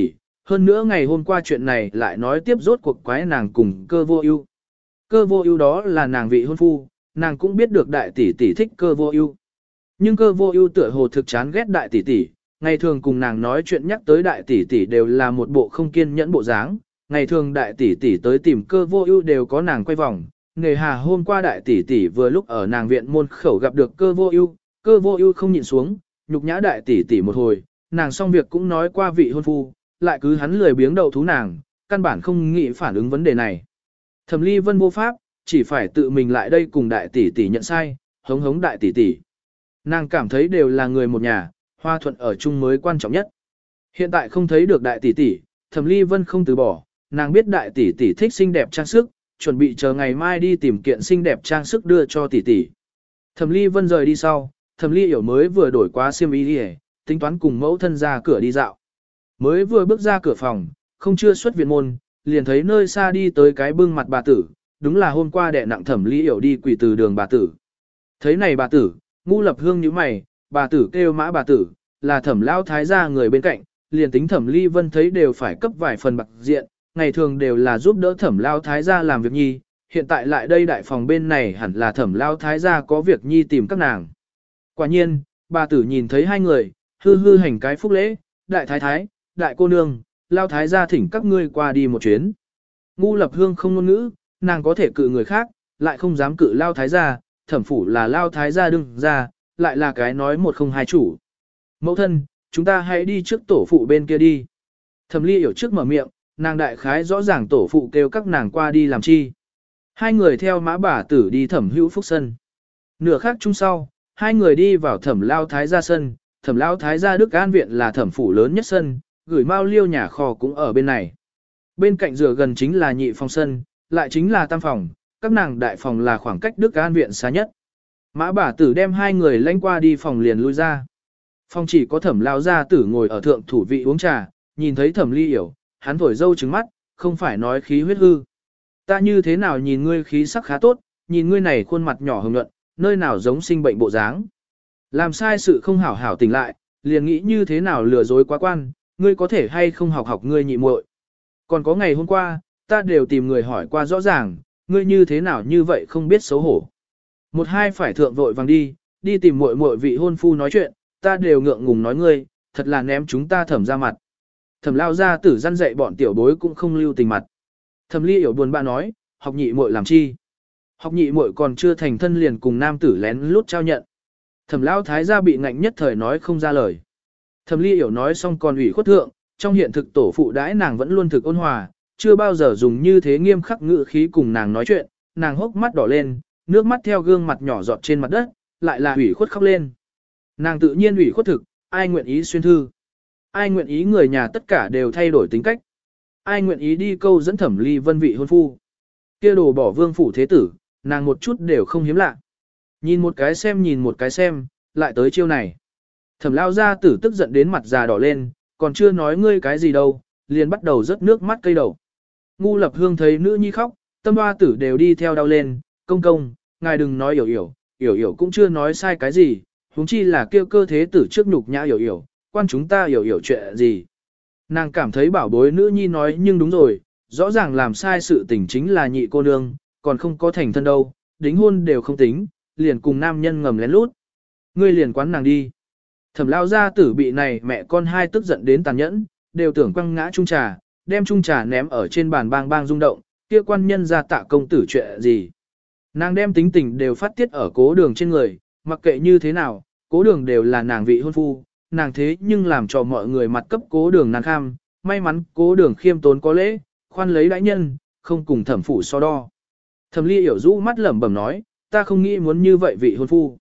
Hơn nữa ngày hôm qua chuyện này lại nói tiếp rốt cuộc quái nàng cùng cơ vô ưu. Cơ vô ưu đó là nàng vị hôn phu, nàng cũng biết được đại tỷ tỷ thích cơ vô ưu. Nhưng cơ vô ưu tựa hồ thực chán ghét đại tỷ tỷ, ngày thường cùng nàng nói chuyện nhắc tới đại tỷ tỷ đều là một bộ không kiên nhẫn bộ dáng, ngày thường đại tỷ tỷ tới tìm cơ vô ưu đều có nàng quay vòng. Nghề hà hôm qua đại tỷ tỷ vừa lúc ở nàng viện môn khẩu gặp được cơ vô ưu, cơ vô ưu không nhịn xuống, nhục nhã đại tỷ tỷ một hồi, nàng xong việc cũng nói qua vị hôn phu, lại cứ hắn lười biếng đầu thú nàng, căn bản không nghĩ phản ứng vấn đề này. Thẩm Ly Vân vô pháp, chỉ phải tự mình lại đây cùng đại tỷ tỷ nhận sai, hống hống đại tỷ tỷ. Nàng cảm thấy đều là người một nhà, hòa thuận ở chung mới quan trọng nhất. Hiện tại không thấy được đại tỷ tỷ, Thẩm Ly Vân không từ bỏ, nàng biết đại tỷ tỷ thích xinh đẹp trang sức, chuẩn bị chờ ngày mai đi tìm kiện xinh đẹp trang sức đưa cho tỷ tỷ. Thẩm Ly Vân rời đi sau, Thẩm Ly Yểu mới vừa đổi qua xiêm y đi, tính toán cùng mẫu thân ra cửa đi dạo. Mới vừa bước ra cửa phòng, không chưa xuất viện môn, liền thấy nơi xa đi tới cái bưng mặt bà tử, đúng là hôm qua đệ nặng Thẩm Ly Yểu đi quỳ từ đường bà tử. Thấy này bà tử, Ngũ Lập Hương nhíu mày, bà tử kêu mã bà tử, là Thẩm lão thái gia người bên cạnh, liền tính Thẩm Ly Vân thấy đều phải cấp vài phần bạc diện, ngày thường đều là giúp đỡ Thẩm lão thái gia làm việc nhi, hiện tại lại đây đại phòng bên này hẳn là Thẩm lão thái gia có việc nhi tìm các nàng. Quả nhiên, bà tử nhìn thấy hai người, hư hư hành cái phúc lễ, đại thái thái, đại cô nương, lao thái gia thỉnh các ngươi qua đi một chuyến. Ngu Lập Hương không ngôn ngữ, nàng có thể cự người khác, lại không dám cự lao thái gia, Thẩm phủ là lao thái gia đương ra, lại là cái nói một không hai chủ. Mẫu thân, chúng ta hãy đi trước tổ phụ bên kia đi. Thẩm Ly Yểu trước mở miệng, nàng đại khái rõ ràng tổ phụ kêu các nàng qua đi làm chi. Hai người theo mã bà tử đi Thẩm Hữu Phúc sân. Nửa khác chung sau, hai người đi vào Thẩm lao thái gia sân, Thẩm lao thái gia Đức An viện là Thẩm phủ lớn nhất sân, gửi mao liêu nhà kho cũng ở bên này. Bên cạnh rửa gần chính là nhị phòng sân, lại chính là tam phòng, các nàng đại phòng là khoảng cách Đức An viện xa nhất. Mã bà tử đem hai người lanh qua đi phòng liền lui ra. Phòng chỉ có Thẩm lao gia tử ngồi ở thượng thủ vị uống trà, nhìn thấy Thẩm Ly Yểu, hắn thổi dâu trứng mắt, không phải nói khí huyết hư. Ta như thế nào nhìn ngươi khí sắc khá tốt, nhìn ngươi này khuôn mặt nhỏ hồng nhuận, nơi nào giống sinh bệnh bộ dáng. Làm sai sự không hảo hảo tỉnh lại, liền nghĩ như thế nào lừa dối quá quan, ngươi có thể hay không học học ngươi nhị muội. Còn có ngày hôm qua, ta đều tìm người hỏi qua rõ ràng, ngươi như thế nào như vậy không biết xấu hổ. Một hai phải thượng vội vàng đi, đi tìm muội muội vị hôn phu nói chuyện, ta đều ngượng ngùng nói ngươi, thật là ném chúng ta Thẩm ra mặt. Thẩm lao ra tử răn dạy bọn tiểu bối cũng không lưu tình mặt. Thẩm Ly Yểu buồn bã nói, học nhị muội làm chi? Học nhị muội còn chưa thành thân liền cùng nam tử lén lút trao nhận. Thẩm lao thái gia bị ngạnh nhất thời nói không ra lời. Thẩm Ly Yểu nói xong còn ủy khuất thượng, trong hiện thực tổ phụ đãi nàng vẫn luôn thực ôn hòa, chưa bao giờ dùng như thế nghiêm khắc ngữ khí cùng nàng nói chuyện, nàng hốc mắt đỏ lên, nước mắt theo gương mặt nhỏ giọt trên mặt đất, lại là ủy khuất khóc lên. Nàng tự nhiên ủy khuất thực, ai nguyện ý xuyên thư. Ai nguyện ý người nhà tất cả đều thay đổi tính cách. Ai nguyện ý đi câu dẫn Thẩm Ly Vân vị hôn phu. Kia đồ bỏ vương phủ thế tử, nàng một chút đều không hiếm lạ. Nhìn một cái xem nhìn một cái xem, lại tới chiêu này. Thẩm lao gia tử tức giận đến mặt già đỏ lên, còn chưa nói ngươi cái gì đâu, liền bắt đầu rớt nước mắt cây đầu. Ngu Lập Hương thấy nữ nhi khóc, tâm hoa tử đều đi theo đau lên, công công, ngài đừng nói Yểu Yểu, Yểu Yểu cũng chưa nói sai cái gì, huống chi là kêu cơ thế tử trước nhục nhã Yểu Yểu, quan chúng ta Yểu Yểu chuyện gì. Nàng cảm thấy bảo bối nữ nhi nói nhưng đúng rồi, rõ ràng làm sai sự tình chính là nhị cô nương, còn không có thành thân đâu, đính hôn đều không tính, liền cùng nam nhân ngầm lén lút. Ngươi liền quán nàng đi. Thẩm lao gia tử bị này mẹ con hai tức giận đến tàn nhẫn, đều tưởng quăng ngã chung trà, đem chung trà ném ở trên bàn bang bang rung động, kia quan nhân ra tạ công tử chuyện gì. Nàng đem tính tình đều phát tiết ở cố đường trên người, mặc kệ như thế nào, cố đường đều là nàng vị hôn phu, nàng thế nhưng làm cho mọi người mặt cấp cố đường nàng kham, may mắn cố đường khiêm tốn có lễ, khoan lấy đãi nhân, không cùng thẩm phủ so đo. Thẩm Ly Yểu rũ mắt lẩm bẩm nói, ta không nghĩ muốn như vậy vị hôn phu.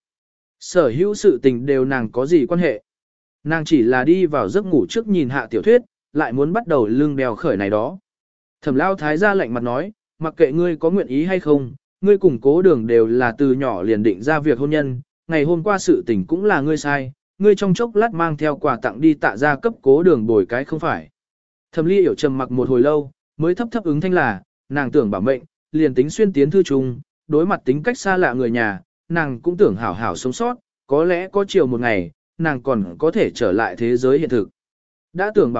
Sở hữu sự tình đều nàng có gì quan hệ. Nàng chỉ là đi vào giấc ngủ trước nhìn hạ tiểu thuyết, lại muốn bắt đầu lưng đèo khởi này đó. Thẩm lao thái gia lạnh mặt nói, mặc kệ ngươi có nguyện ý hay không, ngươi cùng cố đường đều là từ nhỏ liền định ra việc hôn nhân, ngày hôm qua sự tình cũng là ngươi sai, ngươi trong chốc lát mang theo quà tặng đi tạ ra cấp cố đường bồi cái không phải. Thẩm Ly Yểu trầm mặc một hồi lâu, mới thấp thấp ứng thanh là, nàng tưởng bảo mệnh, liền tính xuyên tiến thư trùng, đối mặt tính cách xa lạ người nhà, nàng cũng tưởng hảo hảo sống sót, có lẽ có chiều một ngày, nàng còn có thể trở lại thế giới hiện thực. Đã tưởng bảo mệnh,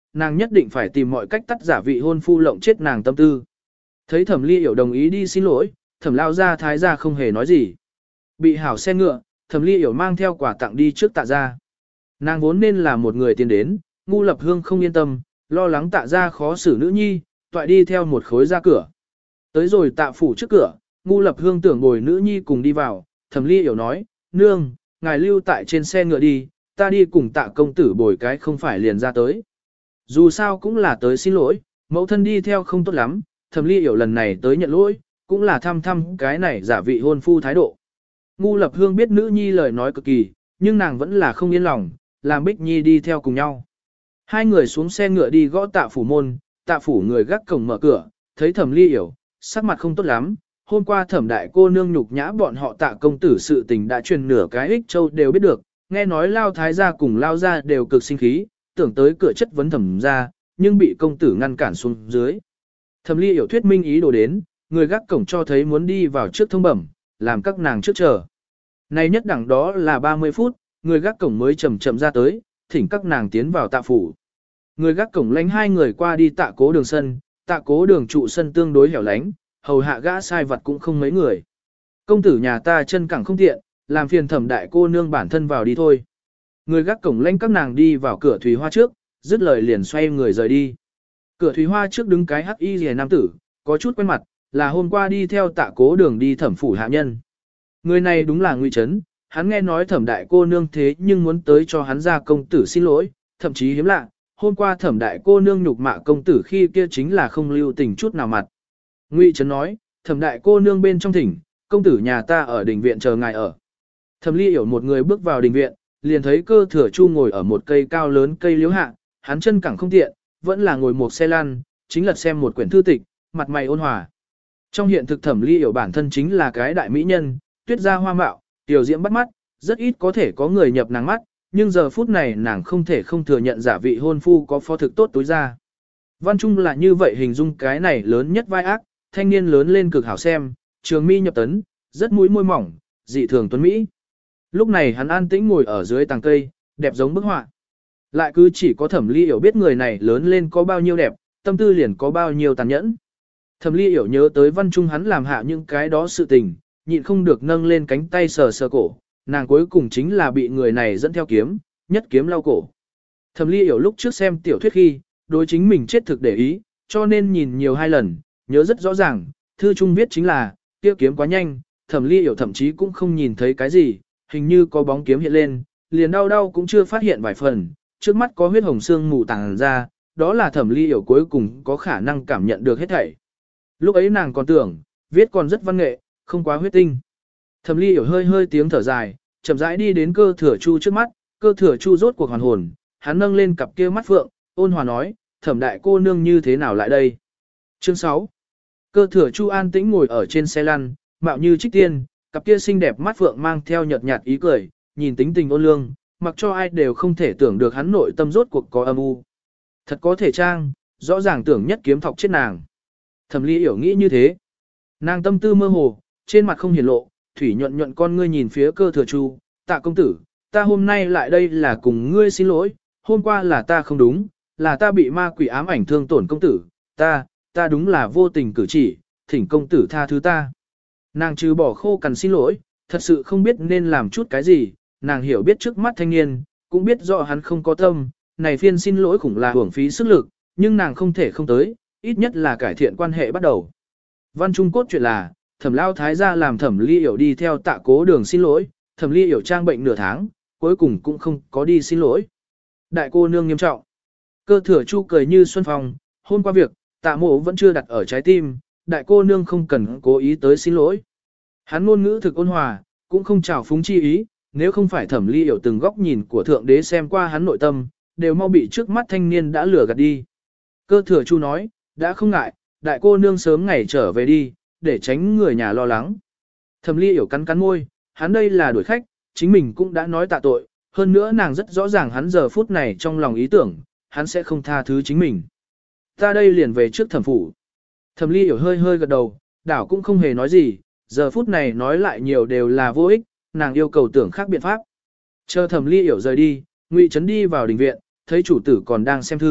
nàng nhất định phải tìm mọi cách tắt giả vị hôn phu lộng chết nàng tâm tư. Thấy Thẩm Ly Yểu đồng ý đi xin lỗi, Thẩm lao gia thái gia không hề nói gì. Bị hảo xe ngựa, Thẩm Ly Yểu mang theo quà tặng đi trước Tạ gia. Nàng vốn nên là một người tiến đến, Ngu Lập Hương không yên tâm, lo lắng Tạ gia khó xử nữ nhi, toại đi theo một khối ra cửa. Tới rồi Tạ phủ trước cửa, Ngu Lập Hương tưởng bồi nữ nhi cùng đi vào, Thẩm Ly Yểu nói, nương, ngài lưu tại trên xe ngựa đi, ta đi cùng Tạ công tử bồi cái không phải liền ra tới. Dù sao cũng là tới xin lỗi, mẫu thân đi theo không tốt lắm, Thẩm Ly Yểu lần này tới nhận lỗi, cũng là thăm thăm cái này giả vị hôn phu thái độ. Ngu Lập Hương biết nữ nhi lời nói cực kỳ, nhưng nàng vẫn là không yên lòng, làm Bích Nhi đi theo cùng nhau. Hai người xuống xe ngựa đi gõ Tạ phủ môn, Tạ phủ người gác cổng mở cửa, thấy Thẩm Ly Yểu, sắc mặt không tốt lắm. Hôm qua Thẩm đại cô nương nhục nhã bọn họ Tạ công tử sự tình đã truyền nửa cái ích châu đều biết được, nghe nói Lao thái gia cùng Lao gia đều cực sinh khí, tưởng tới cửa chất vấn Thẩm gia, nhưng bị công tử ngăn cản xuống dưới. Thẩm Ly Yểu thuyết minh ý đồ đến, người gác cổng cho thấy muốn đi vào trước thông bẩm, làm các nàng trước chờ. Này nhất đẳng đó là ba mươi phút, người gác cổng mới chậm chậm ra tới, thỉnh các nàng tiến vào Tạ phủ. Người gác cổng lánh hai người qua đi Tạ cố đường sân, Tạ cố đường trụ sân tương đối hẻo lánh, hầu hạ gã sai vật cũng không mấy người. Công tử nhà ta chân cẳng không tiện, làm phiền Thẩm đại cô nương bản thân vào đi thôi. Người gác cổng lánh các nàng đi vào cửa thủy hoa trước, dứt lời liền xoay người rời đi. Cửa thủy hoa trước đứng cái hắc y rìa nam tử, có chút quen mặt, là hôm qua đi theo Tạ cố đường đi Thẩm phủ hạ nhân. Người này đúng là Ngụy Trấn, hắn nghe nói Thẩm đại cô nương thế nhưng muốn tới cho hắn ra công tử xin lỗi, thậm chí hiếm lạ, hôm qua Thẩm đại cô nương nhục mạ công tử khi kia chính là không lưu tình chút nào mặt. Ngụy Trấn nói, Thẩm đại cô nương bên trong thỉnh, công tử nhà ta ở đình viện chờ ngài ở. Thẩm Ly Yểu một người bước vào đình viện, liền thấy Cơ Thừa Chu ngồi ở một cây cao lớn cây liễu hạ, hắn chân cẳng không tiện, vẫn là ngồi một xe lăn, chính là xem một quyển thư tịch, mặt mày ôn hòa. Trong hiện thực Thẩm Ly Yểu bản thân chính là cái đại mỹ nhân, tuyết ra hoa mạo, tiểu diễm bắt mắt, rất ít có thể có người nhập nàng mắt, nhưng giờ phút này nàng không thể không thừa nhận giả vị hôn phu có phó thực tốt tối ra. Văn Trung là như vậy hình dung cái này lớn nhất vai ác, thanh niên lớn lên cực hảo xem, trường mi nhập tấn, rất mũi môi mỏng, dị thường tuấn mỹ. Lúc này hắn an tĩnh ngồi ở dưới tàng cây, đẹp giống bức họa. Lại cứ chỉ có Thẩm Ly Yểu biết người này lớn lên có bao nhiêu đẹp, tâm tư liền có bao nhiêu tàn nhẫn. Thẩm Ly Yểu nhớ tới Văn Trung hắn làm hạ những cái đó sự tình, nhịn không được nâng lên cánh tay sờ sờ cổ, nàng cuối cùng chính là bị người này dẫn theo kiếm, nhất kiếm lau cổ. Thẩm Ly Yểu lúc trước xem tiểu thuyết khi, đối chính mình chết thực để ý, cho nên nhìn nhiều hai lần, nhớ rất rõ ràng, thư trung viết chính là, kia kiếm quá nhanh, Thẩm Ly Yểu thậm chí cũng không nhìn thấy cái gì, hình như có bóng kiếm hiện lên, liền đau đau cũng chưa phát hiện vài phần, trước mắt có huyết hồng xương mù tàng ra, đó là Thẩm Ly Yểu cuối cùng có khả năng cảm nhận được hết thảy. Lúc ấy nàng còn tưởng, viết còn rất văn nghệ, không quá huyết tinh. Thẩm Ly Yểu hơi hơi tiếng thở dài, chậm rãi đi đến Cơ Thừa Chu trước mắt, Cơ Thừa Chu rốt cuộc hoàn hồn, hắn nâng lên cặp kia mắt phượng, ôn hòa nói, Thẩm đại cô nương như thế nào lại đây? Chương sáu. Cơ Thừa Chu an tĩnh ngồi ở trên xe lăn, mạo như trích tiên, cặp kia xinh đẹp mắt phượng mang theo nhợt nhạt ý cười, nhìn tính tình ôn lương, mặc cho ai đều không thể tưởng được hắn nội tâm rốt cuộc có âm u. Thật có thể trang, rõ ràng tưởng nhất kiếm thọc chết nàng. Thẩm Ly Yểu nghĩ như thế. Nàng tâm tư mơ hồ, trên mặt không hiển lộ, thủy nhuận nhuận con ngươi nhìn phía Cơ Thừa Chu, Tạ công tử, ta hôm nay lại đây là cùng ngươi xin lỗi, hôm qua là ta không đúng, là ta bị ma quỷ ám ảnh thương tổn công tử, ta, ta đúng là vô tình cử chỉ, thỉnh công tử tha thứ ta. Nàng trừ bỏ khô cằn xin lỗi, thật sự không biết nên làm chút cái gì, nàng hiểu biết trước mắt thanh niên, cũng biết rõ hắn không có tâm, này phiên xin lỗi cũng là hưởng phí sức lực, nhưng nàng không thể không tới, ít nhất là cải thiện quan hệ bắt đầu. Văn Trung cốt chuyện là, Thẩm lao thái gia làm Thẩm Ly Yểu đi theo Tạ cố đường xin lỗi, Thẩm Ly Yểu trang bệnh nửa tháng, cuối cùng cũng không có đi xin lỗi. Đại cô nương nghiêm trọng. Cơ Thừa Chu cười như xuân phong, hôm qua việc, Tạ mộ vẫn chưa đặt ở trái tim, đại cô nương không cần cố ý tới xin lỗi. Hắn ngôn ngữ thực ôn hòa, cũng không trào phúng chi ý, nếu không phải Thẩm Ly Yểu từng góc nhìn của thượng đế xem qua hắn nội tâm, đều mau bị trước mắt thanh niên đã lừa gạt đi. Cơ Thừa Chu nói, đã không ngại, đại cô nương sớm ngày trở về đi, để tránh người nhà lo lắng. Thẩm Ly Yểu cắn cắn môi, hắn đây là đuổi khách, chính mình cũng đã nói tạ tội, hơn nữa nàng rất rõ ràng hắn giờ phút này trong lòng ý tưởng, hắn sẽ không tha thứ chính mình. Ta đây liền về trước thẩm phủ. Thẩm Ly Yểu hơi hơi gật đầu, đảo cũng không hề nói gì, giờ phút này nói lại nhiều đều là vô ích, nàng yêu cầu tưởng khác biện pháp. Chờ Thẩm Ly Yểu rời đi, Ngụy Trấn đi vào đình viện, thấy chủ tử còn đang xem thư,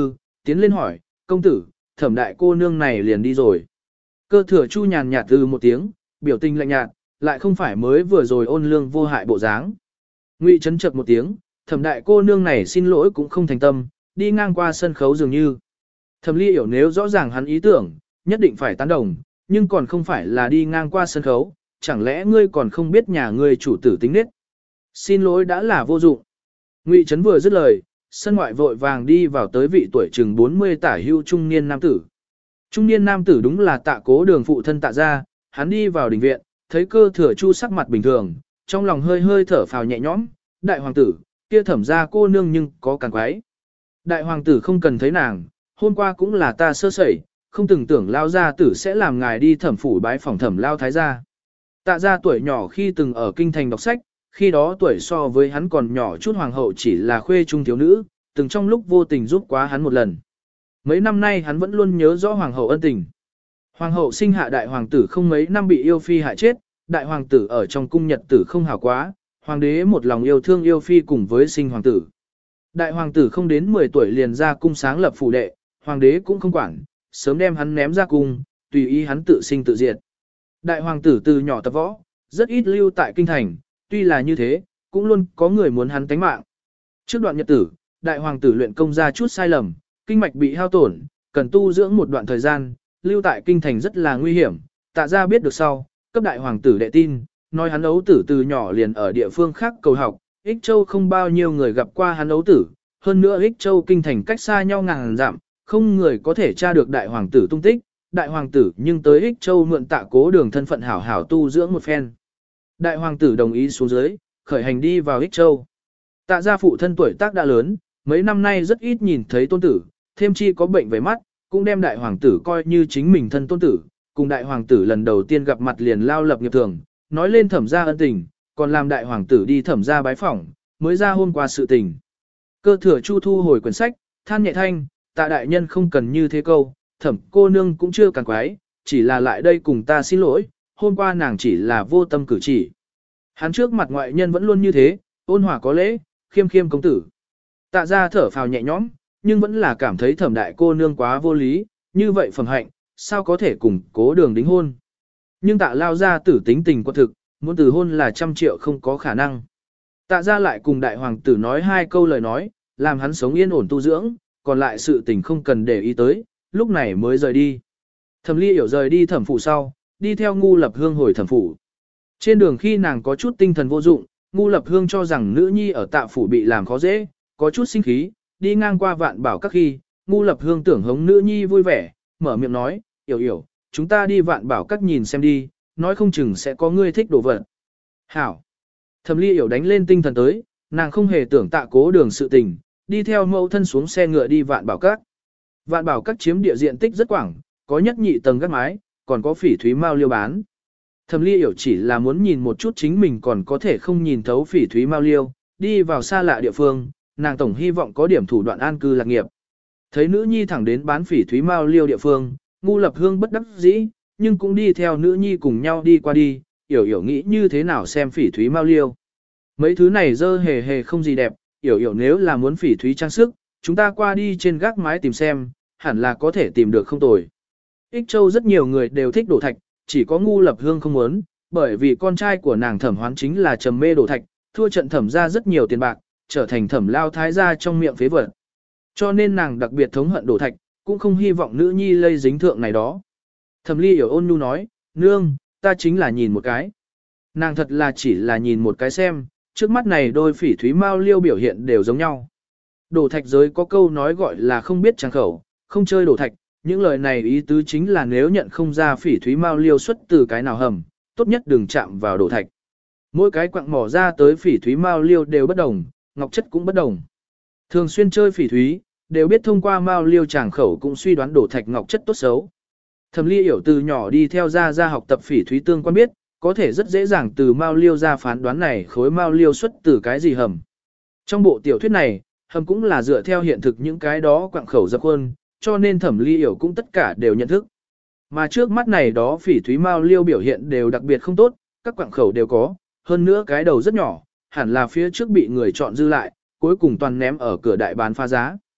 tiến lên hỏi, công tử, thẩm đại cô nương này liền đi rồi. Cơ thừa chu nhàn nhạt từ một tiếng, biểu tình lạnh nhạt, lại không phải mới vừa rồi ôn lương vô hại bộ dáng. Ngụy chấn chật một tiếng, thẩm đại cô nương này xin lỗi cũng không thành tâm, đi ngang qua sân khấu dường như. Thẩm ly hiểu nếu rõ ràng hắn ý tưởng, nhất định phải tán đồng, nhưng còn không phải là đi ngang qua sân khấu, chẳng lẽ ngươi còn không biết nhà ngươi chủ tử tính nết. Xin lỗi đã là vô dụng. Ngụy chấn vừa dứt lời, sân ngoại vội vàng đi vào tới vị tuổi chừng bốn mươi tả hưu trung niên nam tử. Trung niên nam tử đúng là Tạ Cố Đường phụ thân Tạ gia, hắn đi vào đình viện, thấy Cơ Thừa Chu sắc mặt bình thường, trong lòng hơi hơi thở phào nhẹ nhõm, đại hoàng tử, kia thẩm gia cô nương nhưng có càng quái. Đại hoàng tử không cần thấy nàng, hôm qua cũng là ta sơ sẩy, không từng tưởng lao gia tử sẽ làm ngài đi thẩm phủ bái phòng thẩm lao thái gia. Tạ gia tuổi nhỏ khi từng ở kinh thành đọc sách, khi đó tuổi so với hắn còn nhỏ chút hoàng hậu chỉ là khuê trung thiếu nữ, từng trong lúc vô tình giúp quá hắn một lần. Mấy năm nay hắn vẫn luôn nhớ rõ hoàng hậu ân tình. Hoàng hậu sinh hạ đại hoàng tử không mấy năm bị yêu phi hại chết, đại hoàng tử ở trong cung nhật tử không hảo quá, hoàng đế một lòng yêu thương yêu phi cùng với sinh hoàng tử. Đại hoàng tử không đến mười tuổi liền ra cung sáng lập phủ đệ, hoàng đế cũng không quản, sớm đem hắn ném ra cung, tùy ý hắn tự sinh tự diệt. Đại hoàng tử từ nhỏ tập võ, rất ít lưu tại kinh thành, tuy là như thế, cũng luôn có người muốn hắn tánh mạng. Trước đoạn nhật tử, đại hoàng tử luyện công ra chút sai lầm, kinh mạch bị hao tổn, cần tu dưỡng một đoạn thời gian, lưu tại kinh thành rất là nguy hiểm. Tạ gia biết được sau, cấp đại hoàng tử đệ tin, nói hắn ấu tử từ nhỏ liền ở địa phương khác cầu học, Ích Châu không bao nhiêu người gặp qua hắn ấu tử, hơn nữa Ích Châu kinh thành cách xa nhau ngàn dặm, không người có thể tra được đại hoàng tử tung tích. Đại hoàng tử nhưng tới Ích Châu mượn Tạ Cố Đường thân phận hảo hảo tu dưỡng một phen. Đại hoàng tử đồng ý xuống dưới, khởi hành đi vào Ích Châu. Tạ gia phụ thân tuổi tác đã lớn, mấy năm nay rất ít nhìn thấy tôn tử, thêm chi có bệnh về mắt, cũng đem đại hoàng tử coi như chính mình thân tôn tử, cùng đại hoàng tử lần đầu tiên gặp mặt liền lao lập nghiệp thường, nói lên thẩm gia ân tình, còn làm đại hoàng tử đi thẩm gia bái phỏng, mới ra hôm qua sự tình. Cơ Thừa Chu thu hồi quyển sách, than nhẹ thanh, Tạ đại nhân không cần như thế câu, thẩm cô nương cũng chưa càng quái, chỉ là lại đây cùng ta xin lỗi, hôm qua nàng chỉ là vô tâm cử chỉ. Hắn trước mặt ngoại nhân vẫn luôn như thế, ôn hòa có lễ, khiêm khiêm công tử. Tạ gia thở phào nhẹ nhõm, nhưng vẫn là cảm thấy thẩm đại cô nương quá vô lý, như vậy phẩm hạnh, sao có thể cùng Cố Đường đính hôn. Nhưng tạ lao gia tử tính tình quật thực, muốn từ hôn là trăm triệu không có khả năng. Tạ gia lại cùng đại hoàng tử nói hai câu lời nói, làm hắn sống yên ổn tu dưỡng, còn lại sự tình không cần để ý tới, lúc này mới rời đi. Thẩm Ly hiểu rời đi thẩm phủ sau, đi theo Ngu Lập Hương hồi thẩm phủ. Trên đường khi nàng có chút tinh thần vô dụng, Ngu Lập Hương cho rằng nữ nhi ở tạ phủ bị làm khó dễ, có chút sinh khí, đi ngang qua Vạn Bảo các khi, Ngu Lập Hương tưởng hống nữ nhi vui vẻ, mở miệng nói, "Yểu yểu, chúng ta đi Vạn Bảo các nhìn xem đi, nói không chừng sẽ có ngươi thích đồ vật." "Hảo." Thẩm Ly hiểu đánh lên tinh thần tới, nàng không hề tưởng Tạ Cố Đường sự tình, đi theo mẫu thân xuống xe ngựa đi Vạn Bảo các. Vạn Bảo các chiếm địa diện tích rất quảng, có nhất nhị tầng gác mái, còn có phỉ thúy mao liêu bán. Thẩm Ly hiểu chỉ là muốn nhìn một chút chính mình còn có thể không nhìn thấu phỉ thúy mao liêu, đi vào xa lạ địa phương, nàng tổng hy vọng có điểm thủ đoạn an cư lạc nghiệp. Thấy nữ nhi thẳng đến bán phỉ thúy mao liêu địa phương, Ngu Lập Hương bất đắc dĩ, nhưng cũng đi theo nữ nhi cùng nhau đi qua đi, Yểu Yểu nghĩ như thế nào xem phỉ thúy mao liêu. Mấy thứ này dơ hề hề không gì đẹp, Yểu Yểu nếu là muốn phỉ thúy trang sức, chúng ta qua đi trên gác mái tìm xem, hẳn là có thể tìm được không tồi. Ích Châu rất nhiều người đều thích đổ thạch, chỉ có Ngu Lập Hương không muốn, bởi vì con trai của nàng Thẩm Hoán chính là trầm mê đổ thạch, thua trận thẩm ra rất nhiều tiền bạc, trở thành thẩm lao thái gia trong miệng phế vật. Cho nên nàng đặc biệt thống hận đổ thạch, cũng không hy vọng nữ nhi lây dính thượng này đó. Thẩm Ly hiểu ôn nhu nói, nương, ta chính là nhìn một cái. Nàng thật là chỉ là nhìn một cái xem, trước mắt này đôi phỉ thúy mao liêu biểu hiện đều giống nhau. Đổ thạch giới có câu nói gọi là không biết trang khẩu, không chơi đổ thạch, những lời này ý tứ chính là nếu nhận không ra phỉ thúy mao liêu xuất từ cái nào hầm, tốt nhất đừng chạm vào đổ thạch. Mỗi cái quặng mỏ ra tới phỉ thúy mao liêu đều bất đồng, ngọc chất cũng bất đồng. Thường xuyên chơi phỉ thúy, đều biết thông qua mao liêu tràng khẩu cũng suy đoán đổ thạch ngọc chất tốt xấu. Thẩm Ly hiểu từ nhỏ đi theo gia gia học tập phỉ thúy tương quan biết, có thể rất dễ dàng từ mao liêu ra phán đoán này khối mao liêu xuất từ cái gì hầm. Trong bộ tiểu thuyết này, hầm cũng là dựa theo hiện thực những cái đó quặng khẩu dập khuôn, cho nên Thẩm Ly hiểu cũng tất cả đều nhận thức. Mà trước mắt này đó phỉ thúy mao liêu biểu hiện đều đặc biệt không tốt, các quặng khẩu đều có, hơn nữa cái đầu rất nhỏ, hẳn là phía trước bị người chọn dư lại, cuối cùng toàn ném ở cửa đại bán phá giá.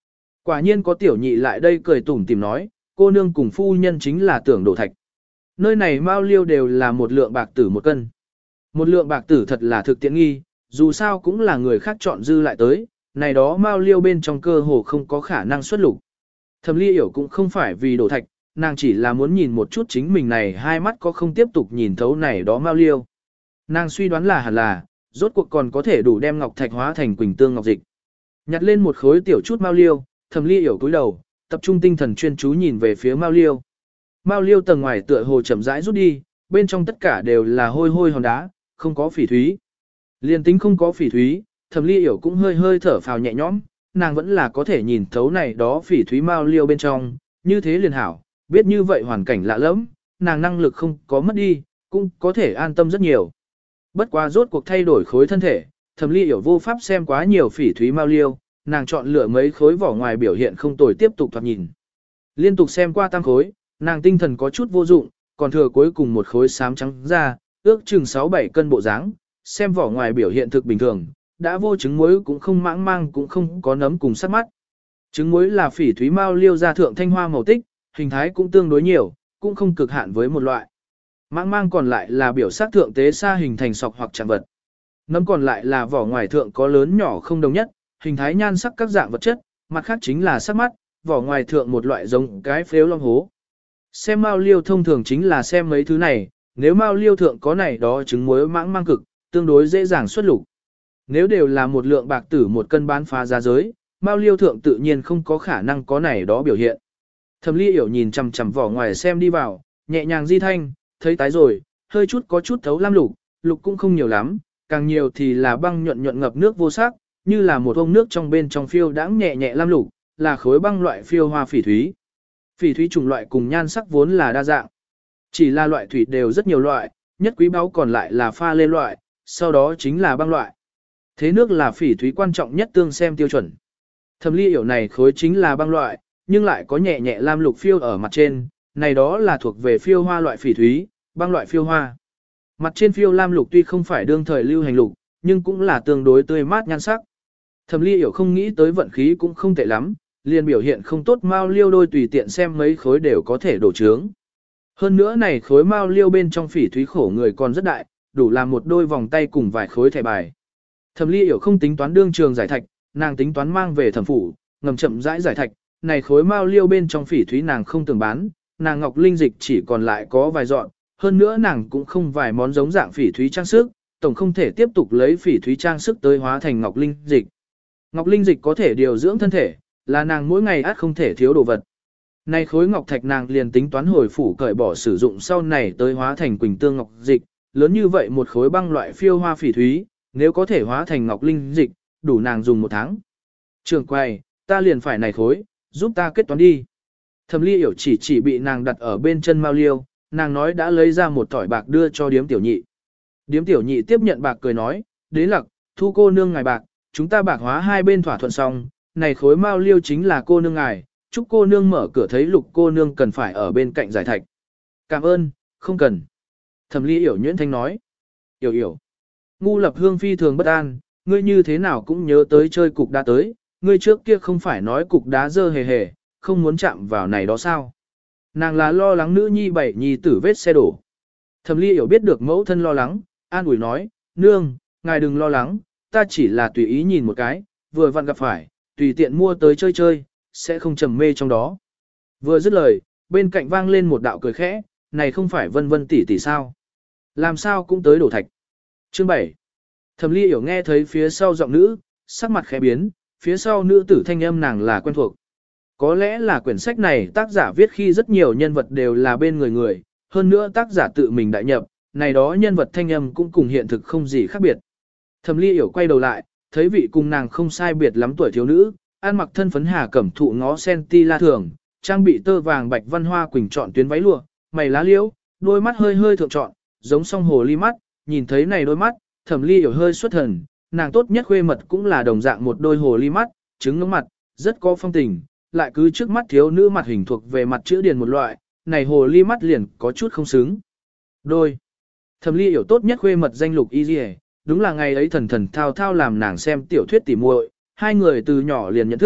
Quả nhiên có tiểu nhị lại đây cười tủm tìm nói, cô nương cùng phu nhân chính là tưởng đổ thạch. Nơi này mao liêu đều là một lượng bạc tử một cân. Một lượng bạc tử thật là thực tiện nghi, dù sao cũng là người khác chọn dư lại tới, này đó mao liêu bên trong cơ hồ không có khả năng xuất lục. Thẩm Ly Yểu cũng không phải vì đổ thạch, nàng chỉ là muốn nhìn một chút chính mình này hai mắt có không tiếp tục nhìn thấu này đó mao liêu. Nàng suy đoán là hẳn là, rốt cuộc còn có thể đủ đem ngọc thạch hóa thành quỳnh tương ngọc dịch. Nhặt lên một khối tiểu chút mao liêu, Thẩm Ly Yểu cúi đầu, tập trung tinh thần chuyên chú nhìn về phía mao liêu. Mao liêu tầng ngoài tựa hồ chậm rãi rút đi, bên trong tất cả đều là hôi hôi hòn đá, không có phỉ thúy. Liên tính không có phỉ thúy, Thẩm Ly Yểu cũng hơi hơi thở phào nhẹ nhõm, nàng vẫn là có thể nhìn thấu này đó phỉ thúy mao liêu bên trong, như thế liền hảo, biết như vậy hoàn cảnh lạ lẫm, nàng năng lực không có mất đi, cũng có thể an tâm rất nhiều. Bất quá rốt cuộc thay đổi khối thân thể, Thẩm Ly Yểu vô pháp xem quá nhiều phỉ thúy mao liêu, nàng chọn lựa mấy khối vỏ ngoài biểu hiện không tồi tiếp tục thoạt nhìn. Liên tục xem qua tam khối, nàng tinh thần có chút vô dụng, còn thừa cuối cùng một khối xám trắng ra, ước chừng sáu bảy cân bộ dáng, xem vỏ ngoài biểu hiện thực bình thường, đã vô trứng muối cũng không mãng mang cũng không có nấm cùng sắc mắt. Trứng muối là phỉ thúy mao liêu ra thượng thanh hoa màu tích, hình thái cũng tương đối nhiều, cũng không cực hạn với một loại. Mãng mang còn lại là biểu sắc thượng tế sa hình thành sọc hoặc trạng vật. Nấm còn lại là vỏ ngoài thượng có lớn nhỏ không đồng nhất, hình thái nhan sắc các dạng vật chất, mặt khác chính là sắc mắt, vỏ ngoài thượng một loại giống cái phếu long hố. Xem mao liêu thông thường chính là xem mấy thứ này, nếu mao liêu thượng có này đó trứng muối mãng mang cực, tương đối dễ dàng xuất lục. Nếu đều là một lượng bạc tử một cân bán phá giá giới, mao liêu thượng tự nhiên không có khả năng có này đó biểu hiện. Thẩm Ly Yểu nhìn chằm chằm vỏ ngoài xem đi vào, nhẹ nhàng di thanh, thấy tái rồi, hơi chút có chút thấu lam lục, lục cũng không nhiều lắm, càng nhiều thì là băng nhuận nhuận ngập nước vô sắc, như là một vông nước trong bên trong phiêu đãng nhẹ nhẹ lam lục, là khối băng loại phiêu hoa phỉ thúy. Phỉ thúy chủng loại cùng nhan sắc vốn là đa dạng. Chỉ là loại thủy đều rất nhiều loại, nhất quý báu còn lại là pha lê loại, sau đó chính là băng loại. Thế nước là phỉ thúy quan trọng nhất tương xem tiêu chuẩn. Thẩm Ly Yểu này khối chính là băng loại, nhưng lại có nhẹ nhẹ lam lục phiêu ở mặt trên, này đó là thuộc về phiêu hoa loại phỉ thúy, băng loại phiêu hoa. Mặt trên phiêu lam lục tuy không phải đương thời lưu hành lục, nhưng cũng là tương đối tươi mát nhan sắc. Thẩm Ly Yểu không nghĩ tới vận khí cũng không tệ lắm, liền biểu hiện không tốt mao liêu đôi tùy tiện xem mấy khối đều có thể đổ trướng. Hơn nữa này khối mao liêu bên trong phỉ thúy khổ người còn rất đại, đủ làm một đôi vòng tay cùng vài khối thẻ bài. Thẩm Ly Yểu không tính toán đương trường giải thạch, nàng tính toán mang về thẩm phủ, ngầm chậm rãi giải thạch, này khối mao liêu bên trong phỉ thúy nàng không tưởng bán, nàng ngọc linh dịch chỉ còn lại có vài dọn, hơn nữa nàng cũng không vài món giống dạng phỉ thúy trang sức, tổng không thể tiếp tục lấy phỉ thúy trang sức tới hóa thành ngọc linh dịch. Ngọc linh dịch có thể điều dưỡng thân thể, là nàng mỗi ngày át không thể thiếu đồ vật. Này khối ngọc thạch nàng liền tính toán hồi phủ cởi bỏ sử dụng sau này tới hóa thành quỳnh tương ngọc dịch, lớn như vậy một khối băng loại phiêu hoa phỉ thúy, nếu có thể hóa thành ngọc linh dịch, đủ nàng dùng một tháng. Trường quay, ta liền phải này khối, giúp ta kết toán đi. Thẩm Ly Yểu chỉ chỉ bị nàng đặt ở bên chân mao liêu, nàng nói đã lấy ra một tỏi bạc đưa cho điếm tiểu nhị. Điếm tiểu nhị tiếp nhận bạc cười nói, đế lặc, thu cô nương ngài bạc, chúng ta bạc hóa hai bên thỏa thuận xong, này khối mao liêu chính là cô nương ngài, chúc cô nương mở cửa thấy lục cô nương cần phải ở bên cạnh giải thạch. Cảm ơn, không cần. Thẩm Ly Yểu nhuyễn thanh nói. Yểu yểu. Ngu Lập Hương phi thường bất an, ngươi như thế nào cũng nhớ tới chơi cục đá tới, ngươi trước kia không phải nói cục đá dơ hề hề, không muốn chạm vào này đó sao. Nàng là lo lắng nữ nhi bảy nhi tử vết xe đổ. Thẩm Ly Yểu biết được mẫu thân lo lắng, an ủi nói, nương, ngài đừng lo lắng, ta chỉ là tùy ý nhìn một cái, vừa vặn gặp phải, tùy tiện mua tới chơi chơi, sẽ không trầm mê trong đó. Vừa dứt lời, bên cạnh vang lên một đạo cười khẽ, này không phải vân vân tỷ tỷ sao. Làm sao cũng tới đổ thạch. Chương bảy. Thẩm Ly Yểu nghe thấy phía sau giọng nữ, sắc mặt khẽ biến, phía sau nữ tử thanh âm nàng là quen thuộc. Có lẽ là quyển sách này tác giả viết khi rất nhiều nhân vật đều là bên người người, hơn nữa tác giả tự mình đại nhập, này đó nhân vật thanh âm cũng cùng hiện thực không gì khác biệt. Thẩm Ly Yểu quay đầu lại, thấy vị cùng nàng không sai biệt lắm tuổi thiếu nữ, ăn mặc thân phấn hà cẩm thụ ngó sen ti la thường, trang bị tơ vàng bạch văn hoa quỳnh trọn tuyến váy lụa, mày lá liễu, đôi mắt hơi hơi thượng trọn, giống song hồ ly mắt, nhìn thấy này đôi mắt, Thẩm Ly Yểu hơi xuất thần, nàng tốt nhất khuê mật cũng là đồng dạng một đôi hồ ly mắt, trứng ngưỡng mặt, rất có phong tình, lại cứ trước mắt thiếu nữ mặt hình thuộc về mặt chữ điền một loại, này hồ ly mắt liền có chút không xứng. Đôi. Thẩm Ly Yểu tốt nhất khuê mật danh Lục Y Diệp, đúng là ngày ấy thần thần thao thao làm nàng xem tiểu thuyết tỉ muội, hai người từ nhỏ liền nhận thức,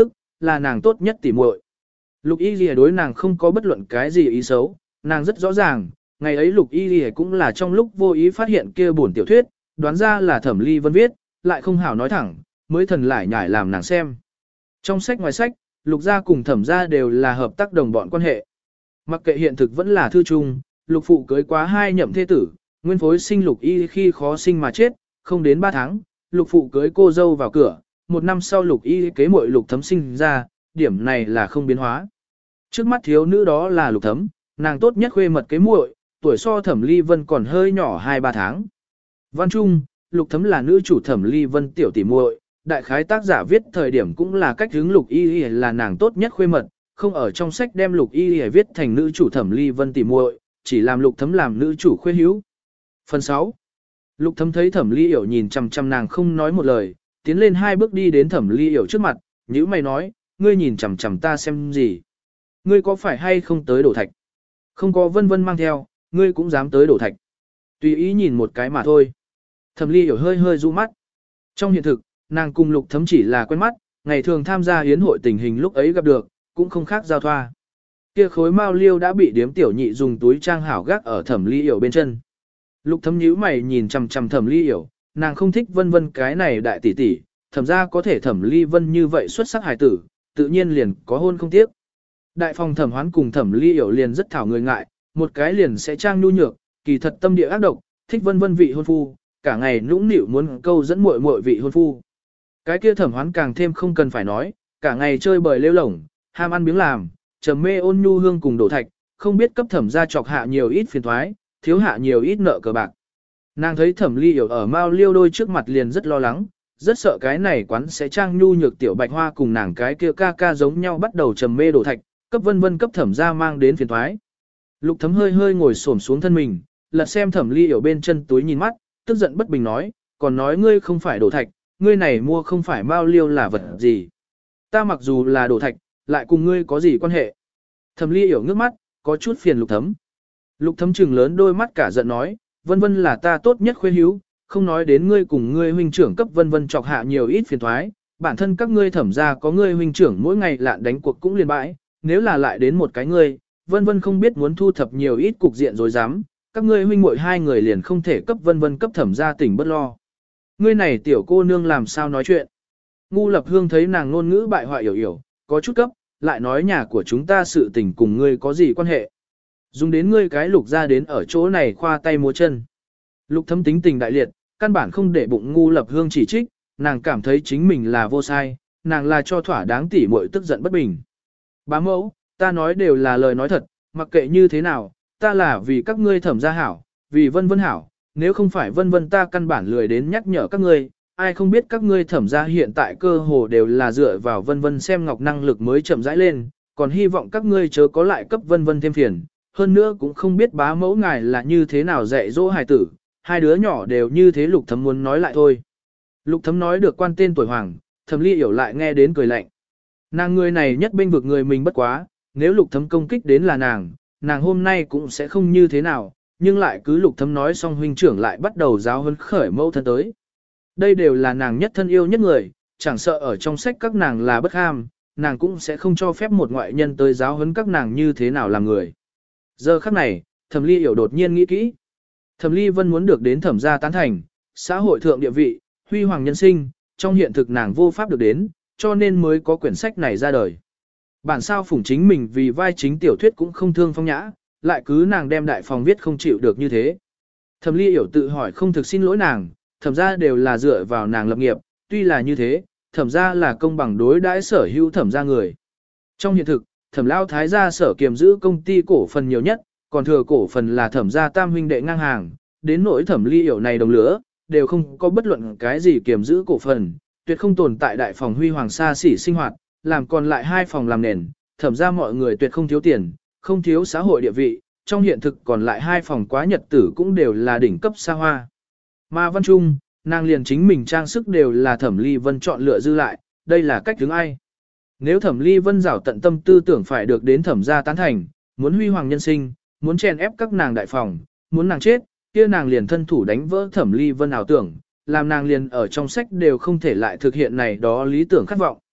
là nàng tốt nhất tỉ muội. Lục y ghi đối nàng không có bất luận cái gì ý xấu, nàng rất rõ ràng, ngày ấy lục y ghi cũng là trong lúc vô ý phát hiện kia buồn tiểu thuyết, đoán ra là Thẩm Ly Vân viết, lại không hảo nói thẳng, mới thần lại nhải làm nàng xem. Trong sách ngoài sách, lục gia cùng thẩm gia đều là hợp tác đồng bọn quan hệ. Mặc kệ hiện thực vẫn là thư chung, lục phụ cưới quá hai nhậm thế tử, nguyên phối sinh lục y khi khó sinh mà chết, không đến ba tháng, lục phụ cưới cô dâu vào cửa, một năm sau lục y kế muội lục thấm sinh ra, điểm này là không biến hóa. Trước mắt thiếu nữ đó là lục thấm, nàng tốt nhất khuê mật kế muội, tuổi so Thẩm Ly Vân còn hơi nhỏ hai ba tháng. Văn Trung, lục thấm là nữ chủ Thẩm Ly Vân tiểu tỷ muội, đại khái tác giả viết thời điểm cũng là cách hướng lục y là nàng tốt nhất khuê mật, không ở trong sách đem lục y viết thành nữ chủ Thẩm Ly Vân tỷ muội, chỉ làm lục thấm làm nữ chủ khuê hữu. Phần sáu. Lục thấm thấy Thẩm Ly Yểu nhìn chằm chằm nàng không nói một lời, tiến lên hai bước đi đến Thẩm Ly Yểu trước mặt, nhíu mày nói, ngươi nhìn chằm chằm ta xem gì? Ngươi có phải hay không tới đổ thạch? Không có Vân Vân mang theo, ngươi cũng dám tới đổ thạch. Tùy ý nhìn một cái mà thôi. Thẩm Ly Yểu hơi hơi du mắt. Trong hiện thực, nàng cùng lục thấm chỉ là quen mắt, ngày thường tham gia hiến hội tình hình lúc ấy gặp được, cũng không khác giao thoa. Kia khối mao liêu đã bị điếm tiểu nhị dùng túi trang hảo gác ở Thẩm Ly Yểu bên chân. Lục thấm nhíu mày nhìn chằm chằm Thẩm Ly Yểu, nàng không thích Vân Vân cái này đại tỷ tỷ, thẩm ra có thể Thẩm Ly Vân như vậy xuất sắc hài tử, tự nhiên liền có hôn không tiếc. Đại phòng Thẩm Hoán cùng Thẩm Ly Yểu liền rất thảo người ngại, một cái liền sẽ trang nhu nhược, kỳ thật tâm địa ác độc, thích Vân Vân vị hôn phu, cả ngày nũng nịu muốn câu dẫn muội muội vị hôn phu. Cái kia Thẩm Hoán càng thêm không cần phải nói, cả ngày chơi bời lêu lổng, ham ăn biếng làm, trầm mê ôn nhu hương cùng đổ thạch, không biết cấp thẩm ra chọc hạ nhiều ít phiền thoái, thiếu hạ nhiều ít nợ cờ bạc. Nàng thấy Thẩm Ly Yểu ở Mao Liêu đôi trước mặt liền rất lo lắng, rất sợ cái này quán sẽ trang nhu nhược tiểu bạch hoa cùng nàng cái kia ca ca giống nhau bắt đầu trầm mê đổ thạch, cấp Vân Vân cấp thẩm ra mang đến phiền thoái. Lục thấm hơi hơi ngồi xổm xuống thân mình, lật xem Thẩm Ly Yểu bên chân túi nhìn mắt, tức giận bất bình nói, còn nói ngươi không phải đổ thạch, ngươi này mua không phải Mao Liêu là vật gì. Ta mặc dù là đổ thạch, lại cùng ngươi có gì quan hệ. Thẩm Ly Yểu ngước mắt, có chút phiền lục thấm. Lục thấm trừng lớn đôi mắt cả giận nói, Vân Vân là ta tốt nhất khuê hữu, không nói đến ngươi cùng ngươi huynh trưởng cấp Vân Vân chọc hạ nhiều ít phiền thoái, bản thân các ngươi thẩm ra có ngươi huynh trưởng mỗi ngày lạn đánh cuộc cũng liền bãi, nếu là lại đến một cái ngươi, Vân Vân không biết muốn thu thập nhiều ít cục diện rồi dám, các ngươi huynh muội hai người liền không thể cấp Vân Vân cấp thẩm ra tỉnh bất lo. Ngươi này tiểu cô nương làm sao nói chuyện? Ngu Lập Hương thấy nàng ngôn ngữ bại hoại hiểu hiểu, có chút cấp, lại nói nhà của chúng ta sự tình cùng ngươi có gì quan hệ? Dùng đến ngươi cái lục ra đến ở chỗ này khoa tay múa chân. Lục thấm tính tình đại liệt, căn bản không để bụng Ngu Lập Hương chỉ trích, nàng cảm thấy chính mình là vô sai, nàng là cho thỏa đáng tỉ muội tức giận bất bình. Bá mẫu, ta nói đều là lời nói thật, mặc kệ như thế nào, ta là vì các ngươi thẩm gia hảo, vì Vân Vân hảo, nếu không phải Vân Vân ta căn bản lười đến nhắc nhở các ngươi, ai không biết các ngươi thẩm gia hiện tại cơ hồ đều là dựa vào Vân Vân xem ngọc năng lực mới chậm rãi lên, còn hy vọng các ngươi chớ có lại cấp Vân Vân thêm phiền, hơn nữa cũng không biết bá mẫu ngài là như thế nào dạy dỗ hài tử, hai đứa nhỏ đều như thế Lục thấm muốn nói lại thôi. Lục thấm nói được quan tên tuổi hoàng, Thẩm Ly Yểu lại nghe đến cười lạnh. Nàng người này nhất bênh vực người mình bất quá, nếu Lục thấm công kích đến là nàng, nàng hôm nay cũng sẽ không như thế nào, nhưng lại cứ Lục thấm nói xong huynh trưởng lại bắt đầu giáo huấn khởi mẫu thân tới. Đây đều là nàng nhất thân yêu nhất người, chẳng sợ ở trong sách các nàng là bất ham, nàng cũng sẽ không cho phép một ngoại nhân tới giáo huấn các nàng như thế nào làm người. Giờ khắc này, Thẩm Ly Yểu đột nhiên nghĩ kỹ. Thẩm Ly Vân muốn được đến thẩm gia tán thành, xã hội thượng địa vị, huy hoàng nhân sinh, trong hiện thực nàng vô pháp được đến, cho nên mới có quyển sách này ra đời. Bản sao phủng chính mình vì vai chính tiểu thuyết cũng không thương phong nhã, lại cứ nàng đem đại phòng viết không chịu được như thế. Thẩm Ly Yểu tự hỏi không thực xin lỗi nàng, thẩm gia đều là dựa vào nàng lập nghiệp, tuy là như thế, thẩm gia là công bằng đối đãi sở hữu thẩm gia người. Trong hiện thực, thẩm lao thái gia sở kiềm giữ công ty cổ phần nhiều nhất, còn thừa cổ phần là thẩm gia tam huynh đệ ngang hàng, đến nỗi Thẩm Ly Yểu này đồng lửa, đều không có bất luận cái gì kiềm giữ cổ phần, tuyệt không tồn tại đại phòng huy hoàng xa xỉ sinh hoạt, làm còn lại hai phòng làm nền, thẩm ra mọi người tuyệt không thiếu tiền, không thiếu xã hội địa vị, trong hiện thực còn lại hai phòng quá nhật tử cũng đều là đỉnh cấp xa hoa. Mà Văn Trung, nàng liền chính mình trang sức đều là Thẩm Ly Vân chọn lựa dư lại, đây là cách hướng ai. Nếu Thẩm Ly Vân rảo tận tâm tư tưởng phải được đến thẩm gia tán thành, muốn huy hoàng nhân sinh, muốn chèn ép các nàng đại phòng, muốn nàng chết, kia nàng liền thân thủ đánh vỡ Thẩm Ly Vân ảo tưởng, làm nàng liền ở trong sách đều không thể lại thực hiện này đó lý tưởng khát vọng.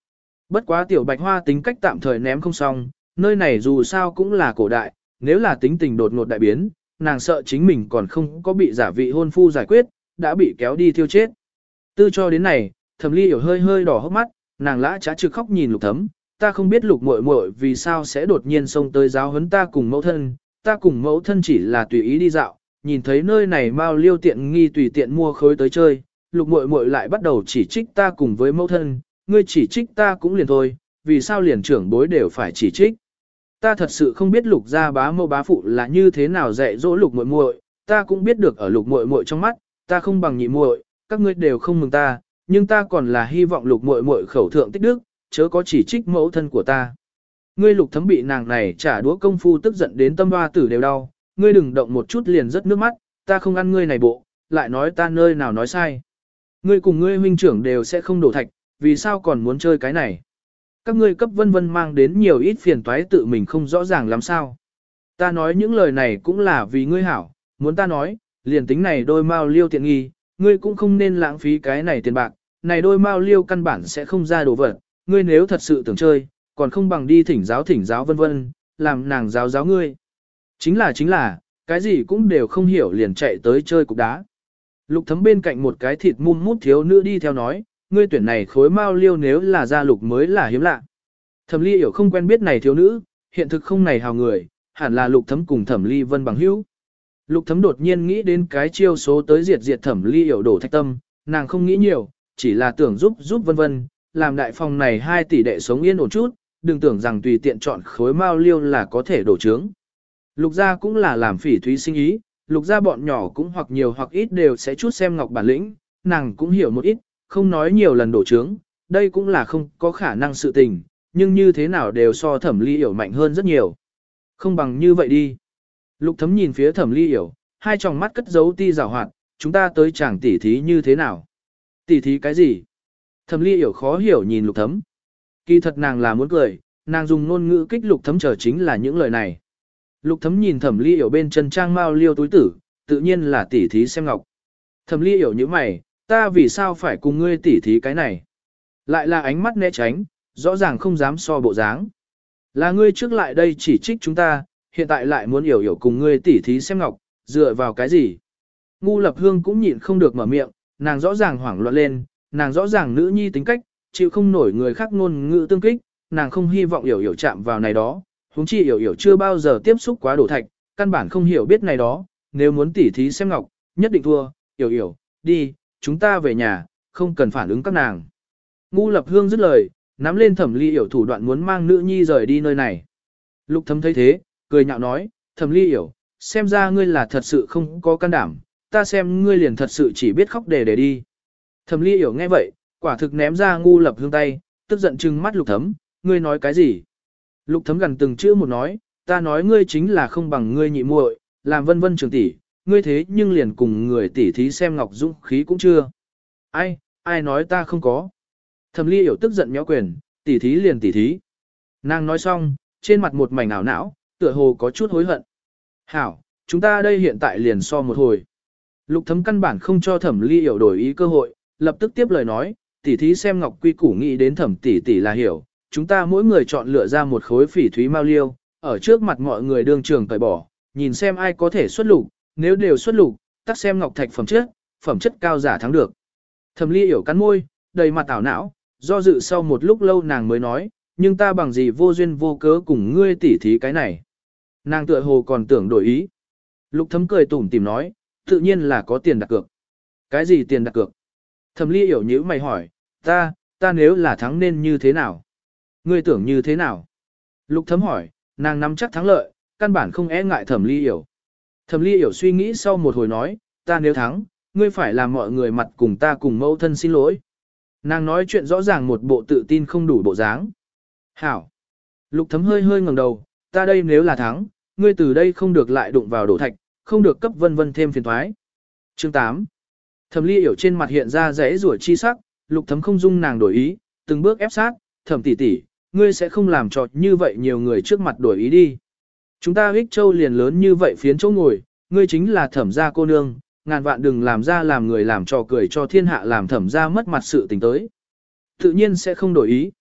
Bất quá tiểu bạch hoa tính cách tạm thời ném không xong, nơi này dù sao cũng là cổ đại, nếu là tính tình đột ngột đại biến, nàng sợ chính mình còn không có bị giả vị hôn phu giải quyết, đã bị kéo đi thiêu chết. Tư cho đến này, Thẩm Ly Yểu hơi hơi đỏ hốc mắt, nàng lã trá trực khóc nhìn Lục Thấm, ta không biết Lục muội muội vì sao sẽ đột nhiên xông tới giáo huấn ta cùng mẫu thân, ta cùng mẫu thân chỉ là tùy ý đi dạo, nhìn thấy nơi này mau liêu tiện nghi tùy tiện mua khối tới chơi, Lục muội muội lại bắt đầu chỉ trích ta cùng với mẫu thân, ngươi chỉ trích ta cũng liền thôi, vì sao liền trưởng bối đều phải chỉ trích. Ta thật sự không biết Lục gia bá mẫu bá phụ là như thế nào dạy dỗ Lục muội muội, ta cũng biết được ở Lục muội muội trong mắt, ta không bằng nhị muội, các ngươi đều không mừng ta, nhưng ta còn là hy vọng Lục muội muội khẩu thượng tích đức, chớ có chỉ trích mẫu thân của ta. Ngươi Lục Thấm bị nàng này trả đũa công phu tức giận đến tâm hoa tử đều đau, ngươi đừng động một chút liền rất nước mắt, ta không ăn ngươi này bộ, lại nói ta nơi nào nói sai. Ngươi cùng ngươi huynh trưởng đều sẽ không đổ thạch, vì sao còn muốn chơi cái này? Các ngươi cấp vân vân mang đến nhiều ít phiền toái tự mình không rõ ràng làm sao. Ta nói những lời này cũng là vì ngươi hảo, muốn ta nói, liền tính này đôi mao liêu tiện nghi, ngươi cũng không nên lãng phí cái này tiền bạc, này đôi mao liêu căn bản sẽ không ra đồ vật, ngươi nếu thật sự tưởng chơi, còn không bằng đi thỉnh giáo thỉnh giáo vân vân, làm nàng giáo giáo ngươi. Chính là chính là, cái gì cũng đều không hiểu liền chạy tới chơi cục đá. Lục Thấm bên cạnh một cái thịt mum mút thiếu nữ đi theo nói, ngươi tuyển này khối mao liêu nếu là gia lục mới là hiếm lạ. Thẩm Ly Yểu không quen biết này thiếu nữ, hiện thực không này hào người, hẳn là Lục Thấm cùng Thẩm Ly Vân bằng hữu. Lục Thấm đột nhiên nghĩ đến cái chiêu số tới diệt diệt Thẩm Ly Yểu đổ thạch tâm, nàng không nghĩ nhiều, chỉ là tưởng giúp giúp Vân Vân, làm đại phòng này hai tỷ đệ sống yên ổn chút, đừng tưởng rằng tùy tiện chọn khối mao liêu là có thể đổ trướng. Lục gia cũng là làm phỉ thúy sinh ý, Lục gia bọn nhỏ cũng hoặc nhiều hoặc ít đều sẽ chút xem ngọc bản lĩnh, nàng cũng hiểu một ít, không nói nhiều lần đổ trướng, đây cũng là không có khả năng sự tình, nhưng như thế nào đều so Thẩm Ly Yểu mạnh hơn rất nhiều. Không bằng như vậy đi. Lục Thấm nhìn phía Thẩm Ly Yểu, hai tròng mắt cất giấu ti rào hoạt, chúng ta tới chàng tỉ thí như thế nào? Tỉ thí cái gì? Thẩm Ly Yểu khó hiểu nhìn Lục Thấm. Kỳ thật nàng là muốn cười, nàng dùng ngôn ngữ kích Lục Thấm chờ chính là những lời này. Lục Thấm nhìn Thẩm Ly Yểu bên chân trang mao liêu túi tử, tự nhiên là tỉ thí xem ngọc. Thẩm Ly Yểu như mày, ta vì sao phải cùng ngươi tỉ thí cái này? Lại là ánh mắt né tránh, rõ ràng không dám so bộ dáng. Là ngươi trước lại đây chỉ trích chúng ta, hiện tại lại muốn Yểu Yểu cùng ngươi tỉ thí xem ngọc, dựa vào cái gì? Ngu Lập Hương cũng nhịn không được mở miệng, nàng rõ ràng hoảng loạn lên, nàng rõ ràng nữ nhi tính cách, chịu không nổi người khác ngôn ngữ tương kích, nàng không hy vọng Yểu Yểu chạm vào này đó, huống chi Yểu Yểu chưa bao giờ tiếp xúc quá đổ thạch, căn bản không hiểu biết này đó, nếu muốn tỉ thí xem ngọc, nhất định thua, Yểu Yểu, đi, chúng ta về nhà, không cần phản ứng các nàng. Ngu Lập Hương dứt lời, nắm lên Thẩm Ly Yểu thủ đoạn muốn mang nữ nhi rời đi nơi này. Lục Thấm thấy thế, cười nhạo nói, Thẩm Ly Yểu, xem ra ngươi là thật sự không có can đảm, ta xem ngươi liền thật sự chỉ biết khóc để để đi. Thẩm Ly Yểu nghe vậy, quả thực ném ra Ngu Lập Hương tay, tức giận trừng mắt Lục Thấm, ngươi nói cái gì? Lục Thấm gần từng chữ một nói, ta nói ngươi chính là không bằng ngươi nhị muội, làm Vân Vân trường tỷ, ngươi thế nhưng liền cùng người tỷ thí xem ngọc dũng khí cũng chưa. Ai, ai nói ta không có? Thẩm Ly Yểu tức giận méo quyền, tỷ thí liền tỷ thí. Nàng nói xong, trên mặt một mảnh ảo não, tựa hồ có chút hối hận. Hảo, chúng ta đây hiện tại liền so một hồi. Lục Thấm căn bản không cho Thẩm Ly Yểu đổi ý cơ hội, lập tức tiếp lời nói, tỷ thí xem ngọc quy củ nghĩ đến Thẩm tỷ tỷ là hiểu, chúng ta mỗi người chọn lựa ra một khối phỉ thúy mao liêu, ở trước mặt mọi người đương trường cởi bỏ, nhìn xem ai có thể xuất lục, nếu đều xuất lục, tắt xem ngọc thạch phẩm chất, phẩm chất cao giả thắng được. Thẩm Ly Yểu cắn môi, đầy mặt ảo não, do dự sau một lúc lâu nàng mới nói, nhưng ta bằng gì vô duyên vô cớ cùng ngươi tỉ thí cái này. Nàng tựa hồ còn tưởng đổi ý. Lục Thấm cười tủm tỉm nói, tự nhiên là có tiền đặt cược. Cái gì tiền đặt cược? Thẩm Ly Yểu nhíu mày hỏi, ta, ta nếu là thắng nên như thế nào? Ngươi tưởng như thế nào? Lục Thấm hỏi, nàng nắm chắc thắng lợi, căn bản không e ngại Thẩm Ly Yểu. Thẩm Ly Yểu suy nghĩ sau một hồi nói, ta nếu thắng, ngươi phải làm mọi người mặt cùng ta cùng mẫu thân xin lỗi. Nàng nói chuyện rõ ràng một bộ tự tin không đủ bộ dáng. Hảo. Lục Thấm hơi hơi ngẩng đầu, ta đây nếu là thắng, ngươi từ đây không được lại đụng vào đổ thạch, không được cấp Vân Vân thêm phiền toái. Chương tám. Thẩm Ly Yểu trên mặt hiện ra rẽ rủa chi sắc, Lục Thấm không dung nàng đổi ý, từng bước ép sát, Thẩm tỷ tỷ, ngươi sẽ không làm trò như vậy nhiều người trước mặt đổi ý đi. Chúng ta Ích Châu liền lớn như vậy phiến chỗ ngồi, ngươi chính là Thẩm gia cô nương, ngàn vạn đừng làm ra làm người làm trò cười cho thiên hạ làm Thẩm gia mất mặt sự tình tới. Tự nhiên sẽ không đổi ý.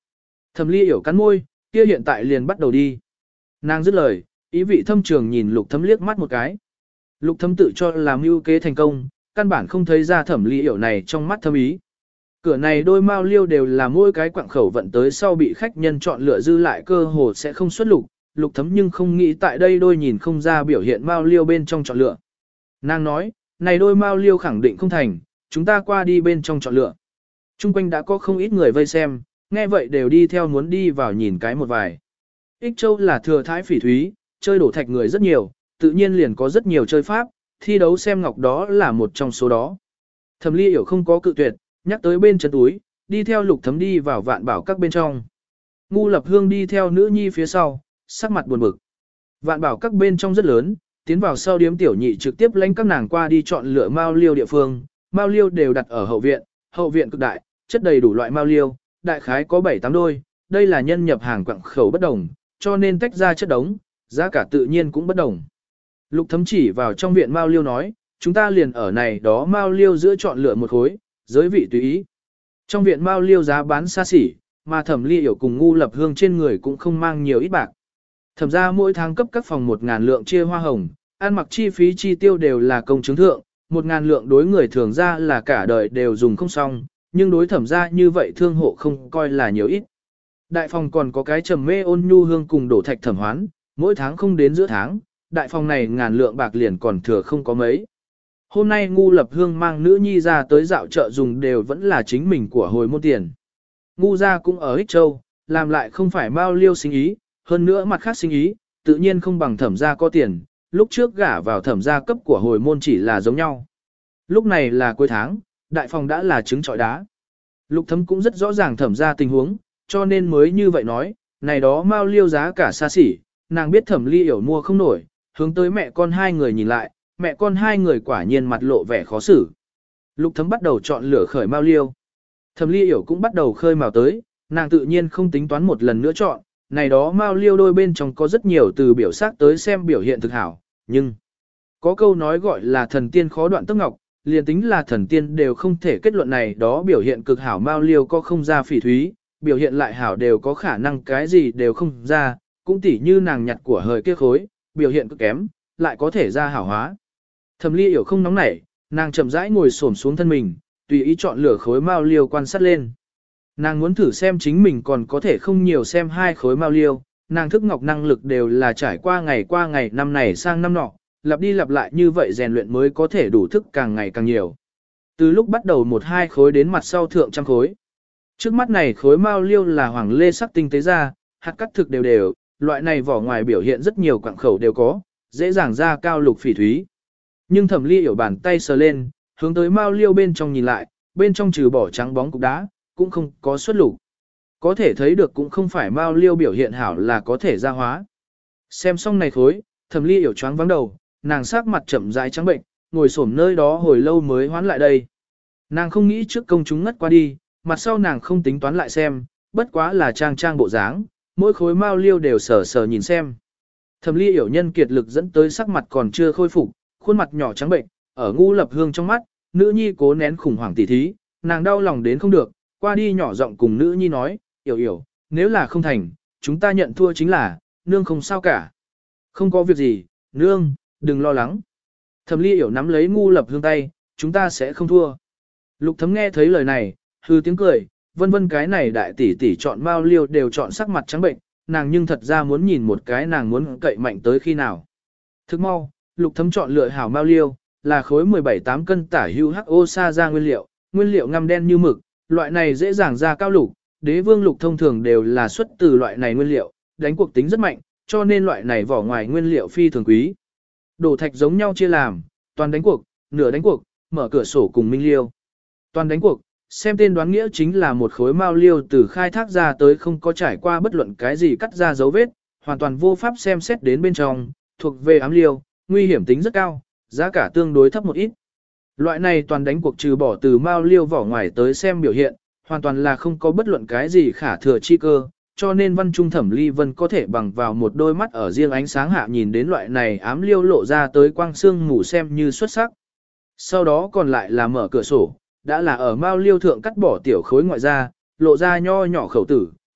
Thẩm Ly Yểu cắn môi, kia hiện tại liền bắt đầu đi. Nàng dứt lời, ý vị thâm trường nhìn Lục Thấm liếc mắt một cái. Lục Thấm tự cho là mưu kế thành công, căn bản không thấy ra Thẩm Ly Yểu này trong mắt thâm ý. Cửa này đôi mao liêu đều là mỗi cái quặng khẩu vận tới sau bị khách nhân chọn lựa dư lại cơ hồ sẽ không xuất lục, Lục Thấm nhưng không nghĩ tại đây đôi nhìn không ra biểu hiện mao liêu bên trong chọn lựa. Nàng nói, này đôi mao liêu khẳng định không thành, chúng ta qua đi bên trong chọn lựa. Trung quanh đã có không ít người vây xem, nghe vậy đều đi theo muốn đi vào nhìn cái một vài. Ích Châu là thừa thái phỉ thúy, chơi đổ thạch người rất nhiều, tự nhiên liền có rất nhiều chơi pháp, thi đấu xem ngọc đó là một trong số đó. Thẩm Ly Yểu không có cự tuyệt, nhắc tới bên chân túi, đi theo Lục Thấm đi vào vạn bảo các bên trong. Ngu Lập Hương đi theo nữ nhi phía sau, sắc mặt buồn bực. Vạn bảo các bên trong rất lớn, tiến vào sau điếm tiểu nhị trực tiếp lãnh các nàng qua đi chọn lựa mao liêu địa phương, mao liêu đều đặt ở hậu viện, hậu viện cực đại, chất đầy đủ loại mao liêu, đại khái có bảy tám đôi, đây là nhân nhập hàng quặng khẩu bất đồng, cho nên tách ra chất đống, giá cả tự nhiên cũng bất đồng. Lục Thấm chỉ vào trong viện mao liêu nói, chúng ta liền ở này đó mao liêu giữa chọn lựa một khối, giới vị tùy ý. Trong viện mao liêu giá bán xa xỉ, mà Thẩm Ly Yểu cùng Ngu Lập Hương trên người cũng không mang nhiều ít bạc. Thẩm ra mỗi tháng cấp các phòng một ngàn lượng chia hoa hồng, ăn mặc chi phí chi tiêu đều là công chứng thượng, một ngàn lượng đối người thường ra là cả đời đều dùng không xong, nhưng đối Thẩm ra như vậy thương hộ không coi là nhiều ít. Đại phòng còn có cái trầm mê ôn nhu hương cùng đổ thạch thẩm hoán, mỗi tháng không đến giữa tháng, đại phòng này ngàn lượng bạc liền còn thừa không có mấy. Hôm nay Ngu Lập Hương mang nữ nhi ra tới dạo chợ dùng đều vẫn là chính mình của hồi môn tiền. Ngu gia cũng ở Ích Châu, làm lại không phải mao liêu sinh ý, hơn nữa mặt khác sinh ý, tự nhiên không bằng Thẩm gia có tiền, lúc trước gả vào Thẩm gia cấp của hồi môn chỉ là giống nhau. Lúc này là cuối tháng, đại phòng đã là trứng trọi đá. Lục Thấm cũng rất rõ ràng Thẩm gia tình huống, cho nên mới như vậy nói, này đó mao liêu giá cả xa xỉ, nàng biết Thẩm Ly Yểu mua không nổi, hướng tới mẹ con hai người nhìn lại, mẹ con hai người quả nhiên mặt lộ vẻ khó xử. Lục Thấm bắt đầu chọn lửa khởi mao liêu. Thẩm Ly Yểu cũng bắt đầu khơi mào tới, nàng tự nhiên không tính toán một lần nữa chọn, này đó mao liêu đôi bên trong có rất nhiều từ biểu sắc tới xem biểu hiện thực hảo, nhưng có câu nói gọi là thần tiên khó đoạn tức ngọc, liền tính là thần tiên đều không thể kết luận này đó biểu hiện cực hảo mao liêu có không ra phỉ thúy, biểu hiện lại hảo đều có khả năng cái gì đều không ra, cũng tỉ như nàng nhặt của hời kia khối, biểu hiện cực kém, lại có thể ra hảo hóa. Thẩm Ly Yểu không nóng nảy, nàng chậm rãi ngồi xổm xuống thân mình, tùy ý chọn lửa khối mao liêu quan sát lên. Nàng muốn thử xem chính mình còn có thể không nhiều xem hai khối mao liêu, nàng thức ngọc năng lực đều là trải qua ngày qua ngày năm này sang năm nọ, lặp đi lặp lại như vậy rèn luyện mới có thể đủ thức càng ngày càng nhiều. Từ lúc bắt đầu một hai khối đến mặt sau thượng trăm khối. Trước mắt này khối mao liêu là hoàng lê sắc tinh tế ra, hạt cắt thực đều đều, loại này vỏ ngoài biểu hiện rất nhiều quặng khẩu đều có, dễ dàng ra cao lục phỉ thúy. Nhưng Thẩm Ly Yểu bàn tay sờ lên, hướng tới mao liêu bên trong nhìn lại, bên trong trừ bỏ trắng bóng cục đá, cũng không có xuất lục. Có thể thấy được cũng không phải mao liêu biểu hiện hảo là có thể ra hóa. Xem xong này khối, Thẩm Ly Yểu choáng vắng đầu, nàng sắc mặt chậm rãi trắng bệnh, ngồi xổm nơi đó hồi lâu mới hoán lại đây. Nàng không nghĩ trước công chúng ngất qua đi, mặt sau nàng không tính toán lại xem, bất quá là trang trang bộ dáng, mỗi khối mao liêu đều sờ sờ nhìn xem. Thẩm Ly Yểu nhân kiệt lực dẫn tới sắc mặt còn chưa khôi phục, khuôn mặt nhỏ trắng bệnh, ở Ngu Lập Hương trong mắt, nữ nhi cố nén khủng hoảng tỉ thí, nàng đau lòng đến không được, qua đi nhỏ giọng cùng nữ nhi nói, Yểu Yểu, nếu là không thành, chúng ta nhận thua chính là, nương không sao cả. Không có việc gì, nương, đừng lo lắng. Thẩm Ly Yểu nắm lấy Ngu Lập Hương tay, chúng ta sẽ không thua. Lục Thấm nghe thấy lời này, hư tiếng cười, vân vân cái này đại tỷ tỷ chọn mao liêu đều chọn sắc mặt trắng bệnh, nàng nhưng thật ra muốn nhìn một cái nàng muốn cậy mạnh tới khi nào. Thức mau, Lục Thấm chọn lựa hảo mao liêu, là khối mười bảy tám cân tả hưu hắc ô sa ra nguyên liệu, nguyên liệu ngăm đen như mực, loại này dễ dàng ra cao lục, đế vương lục thông thường đều là xuất từ loại này nguyên liệu, đánh cuộc tính rất mạnh, cho nên loại này vỏ ngoài nguyên liệu phi thường quý. Đổ thạch giống nhau chia làm, toàn đánh cuộc, nửa đánh cuộc, mở cửa sổ cùng minh liêu. Toàn đánh cuộc, xem tên đoán nghĩa chính là một khối mao liêu từ khai thác ra tới không có trải qua bất luận cái gì cắt ra dấu vết, hoàn toàn vô pháp xem xét đến bên trong, thuộc về ám liêu, nguy hiểm tính rất cao, giá cả tương đối thấp một ít. Loại này toàn đánh cuộc trừ bỏ từ mao liêu vỏ ngoài tới xem biểu hiện, hoàn toàn là không có bất luận cái gì khả thừa chi cơ, cho nên văn trung Thẩm Ly Vân có thể bằng vào một đôi mắt ở riêng ánh sáng hạ nhìn đến loại này ám liêu lộ ra tới quang xương mù xem như xuất sắc. Sau đó còn lại là mở cửa sổ, đã là ở mao liêu thượng cắt bỏ tiểu khối ngoại ra, lộ ra nho nhỏ khẩu tử,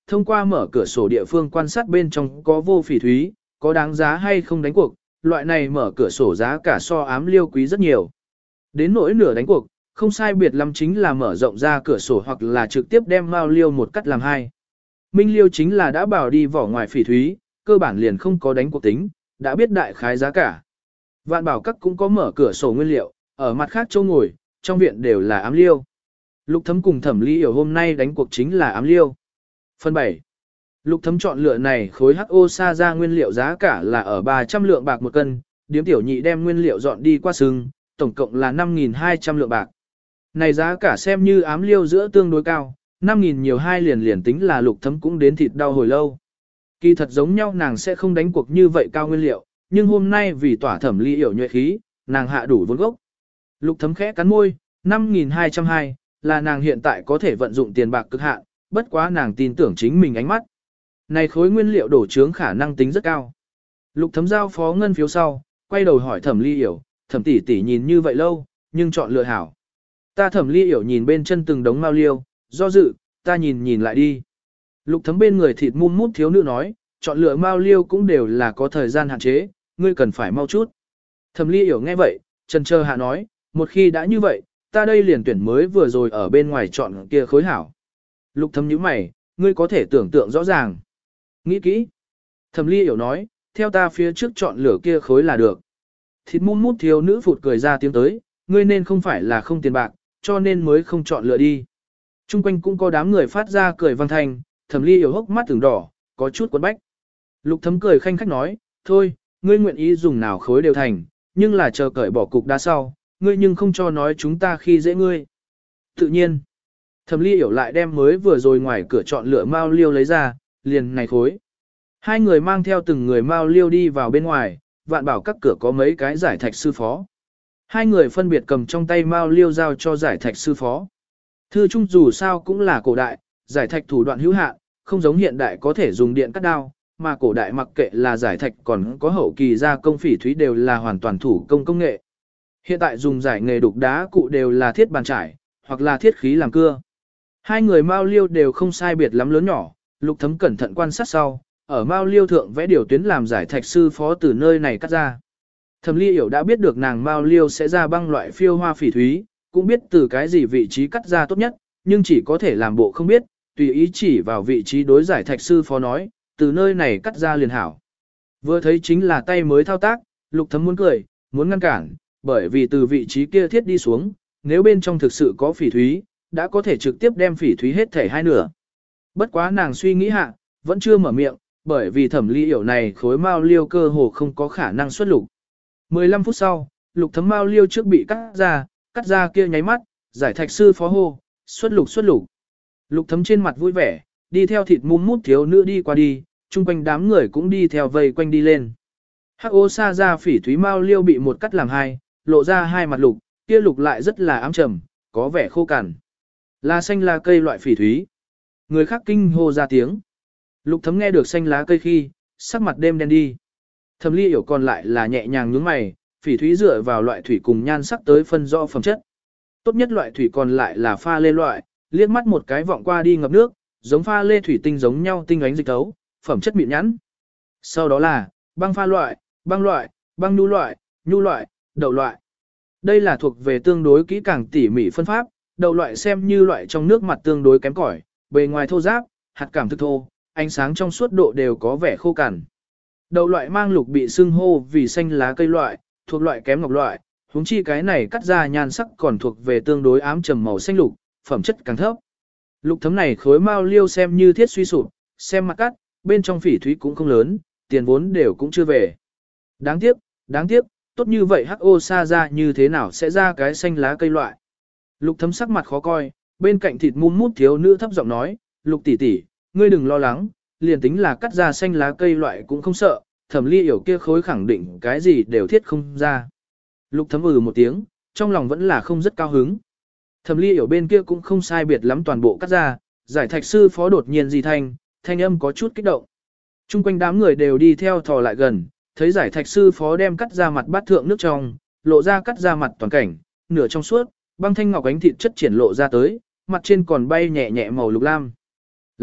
thông qua mở cửa sổ địa phương quan sát bên trong có vô phỉ thúy, có đáng giá hay không đánh cuộc, loại này mở cửa sổ giá cả so ám liêu quý rất nhiều. Đến nỗi nửa đánh cuộc, không sai biệt lắm chính là mở rộng ra cửa sổ hoặc là trực tiếp đem mao liêu một cắt làm hai. Minh liêu chính là đã bảo đi vỏ ngoài phỉ thúy, cơ bản liền không có đánh cuộc tính, đã biết đại khái giá cả. Vạn bảo các cũng có mở cửa sổ nguyên liệu, ở mặt khác châu ngồi, trong viện đều là ám liêu. Lục Thấm cùng Thẩm Ly Yểu hôm nay đánh cuộc chính là ám liêu. Phần bảy. Lục Thấm chọn lựa này khối hát ô sa ra nguyên liệu giá cả là ở ba trăm lượng bạc một cân, điếm tiểu nhị đem nguyên liệu dọn đi qua sừng, tổng cộng là năm nghìn hai trăm lượng bạc. Này giá cả xem như ám liêu giữa tương đối cao, năm nghìn nhiều hai liền liền tính là Lục Thấm cũng đến thịt đau hồi lâu. Kỳ thật giống nhau nàng sẽ không đánh cuộc như vậy cao nguyên liệu, nhưng hôm nay vì tỏa Thẩm Ly Yểu nhuệ khí, nàng hạ đủ vốn gốc. Lục Thấm khẽ cắn môi, năm nghìn hai trăm hai là nàng hiện tại có thể vận dụng tiền bạc cực hạn, bất quá nàng tin tưởng chính mình ánh mắt. Này khối nguyên liệu đổ trướng khả năng tính rất cao. Lục Thấm giao phó ngân phiếu sau, quay đầu hỏi Thẩm Ly Yểu, Thẩm tỷ tỷ nhìn như vậy lâu, nhưng chọn lựa hảo. Ta Thẩm Ly Yểu nhìn bên chân từng đống mao liêu, do dự, ta nhìn nhìn lại đi. Lục Thấm bên người thịt mum mút thiếu nữ nói, chọn lựa mao liêu cũng đều là có thời gian hạn chế, ngươi cần phải mau chút. Thẩm Ly Yểu nghe vậy, chần chờ hạ nói, một khi đã như vậy, ta đây liền tuyển mới vừa rồi ở bên ngoài chọn kia khối hảo. Lục Thấm nhíu mày, ngươi có thể tưởng tượng rõ ràng. Nghĩ kỹ. Thẩm Ly Yểu nói, theo ta phía trước chọn lửa kia khối là được. Thịt mum mút thiếu nữ phụt cười ra tiếng tới, ngươi nên không phải là không tiền bạc, cho nên mới không chọn lựa đi. Trung quanh cũng có đám người phát ra cười vang thanh, Thẩm Ly Yểu hốc mắt từng đỏ, có chút quấn bách. Lục Thấm cười khanh khách nói, thôi, ngươi nguyện ý dùng nào khối đều thành, nhưng là chờ cởi bỏ cục đá sau, ngươi nhưng không cho nói chúng ta khi dễ ngươi. Tự nhiên, Thẩm Ly Yểu lại đem mới vừa rồi ngoài cửa chọn lựa mao liêu lấy ra, liền này khối. Hai người mang theo từng người mao liêu đi vào bên ngoài, vạn bảo các cửa có mấy cái giải thạch sư phó. Hai người phân biệt cầm trong tay mao liêu giao cho giải thạch sư phó. Thư trung dù sao cũng là cổ đại, giải thạch thủ đoạn hữu hạn, không giống hiện đại có thể dùng điện cắt đao, mà cổ đại mặc kệ là giải thạch còn có hậu kỳ gia công phỉ thúy đều là hoàn toàn thủ công công nghệ. Hiện tại dùng giải nghề đục đá cụ đều là thiết bàn trải, hoặc là thiết khí làm cưa. Hai người mao liêu đều không sai biệt lắm lớn nhỏ, Lục Thấm cẩn thận quan sát sau, ở mao liêu thượng vẽ điều tuyến làm giải thạch sư phó từ nơi này cắt ra. Thẩm Ly Yểu đã biết được nàng mao liêu sẽ ra băng loại phiêu hoa phỉ thúy, cũng biết từ cái gì vị trí cắt ra tốt nhất, nhưng chỉ có thể làm bộ không biết, tùy ý chỉ vào vị trí đối giải thạch sư phó nói, từ nơi này cắt ra liền hảo. Vừa thấy chính là tay mới thao tác, Lục Thấm muốn cười, muốn ngăn cản, bởi vì từ vị trí kia thiết đi xuống, nếu bên trong thực sự có phỉ thúy, đã có thể trực tiếp đem phỉ thúy hết thể hai nửa. Bất quá nàng suy nghĩ hạ, vẫn chưa mở miệng, bởi vì Thẩm Ly Yểu này khối mao liêu cơ hồ không có khả năng xuất lục. mười lăm phút sau, Lục Thấm mao liêu trước bị cắt ra, cắt ra kia nháy mắt, giải thạch sư phó hô, xuất lục xuất lục. Lục Thấm trên mặt vui vẻ, đi theo thịt mum mút thiếu nữ đi qua đi, chung quanh đám người cũng đi theo vây quanh đi lên. Hắc ô sa ra phỉ thúy mao liêu bị một cắt làm hai, lộ ra hai mặt lục, kia lục lại rất là ám trầm, có vẻ khô cằn. Lá xanh là cây loại phỉ thúy. Người khác kinh hô ra tiếng. Lục Thấm nghe được xanh lá cây khi, sắc mặt đêm đen đi. Thẩm Ly Yểu còn lại là nhẹ nhàng nhướng mày, phỉ thúy dựa vào loại thủy cùng nhan sắc tới phân rõ phẩm chất. Tốt nhất loại thủy còn lại là pha lê loại, liếc mắt một cái vọng qua đi ngập nước, giống pha lê thủy tinh giống nhau tinh ánh dịch tấu, phẩm chất mịn nhẵn. Sau đó là băng pha loại, băng loại, băng nhu loại, nhu loại, đậu loại. Đây là thuộc về tương đối kỹ càng tỉ mỉ phân pháp, đậu loại xem như loại trong nước mặt tương đối kém cỏi, bề ngoài thô ráp, hạt cảm thực thô, ánh sáng trong suốt độ đều có vẻ khô cằn. Đậu loại mang lục bị xưng hô vì xanh lá cây loại, thuộc loại kém ngọc loại, huống chi cái này cắt ra nhan sắc còn thuộc về tương đối ám trầm màu xanh lục, phẩm chất càng thấp. Lục Thấm này khối mao liêu xem như thiết suy sụp, xem mặt cắt, bên trong phỉ thúy cũng không lớn, tiền vốn đều cũng chưa về. Đáng tiếc, đáng tiếc, tốt như vậy hắc ô sa ra như thế nào sẽ ra cái xanh lá cây loại. Lục Thấm sắc mặt khó coi, bên cạnh thịt mum mút thiếu nữ thấp giọng nói, Lục tỷ tỷ, ngươi đừng lo lắng, liền tính là cắt ra xanh lá cây loại cũng không sợ, Thẩm Ly Yểu kia khối khẳng định cái gì đều thiết không ra. Lục Thấm ừ một tiếng, trong lòng vẫn là không rất cao hứng. Thẩm Ly Yểu bên kia cũng không sai biệt lắm toàn bộ cắt ra, giải thạch sư phó đột nhiên di thanh, thanh âm có chút kích động. Trung quanh đám người đều đi theo thò lại gần, thấy giải thạch sư phó đem cắt ra mặt bát thượng nước trong, lộ ra cắt ra mặt toàn cảnh, nửa trong suốt, băng thanh ngọc ánh thịt chất triển lộ ra tới, mặt trên còn bay nhẹ nhẹ màu lục lam. Là,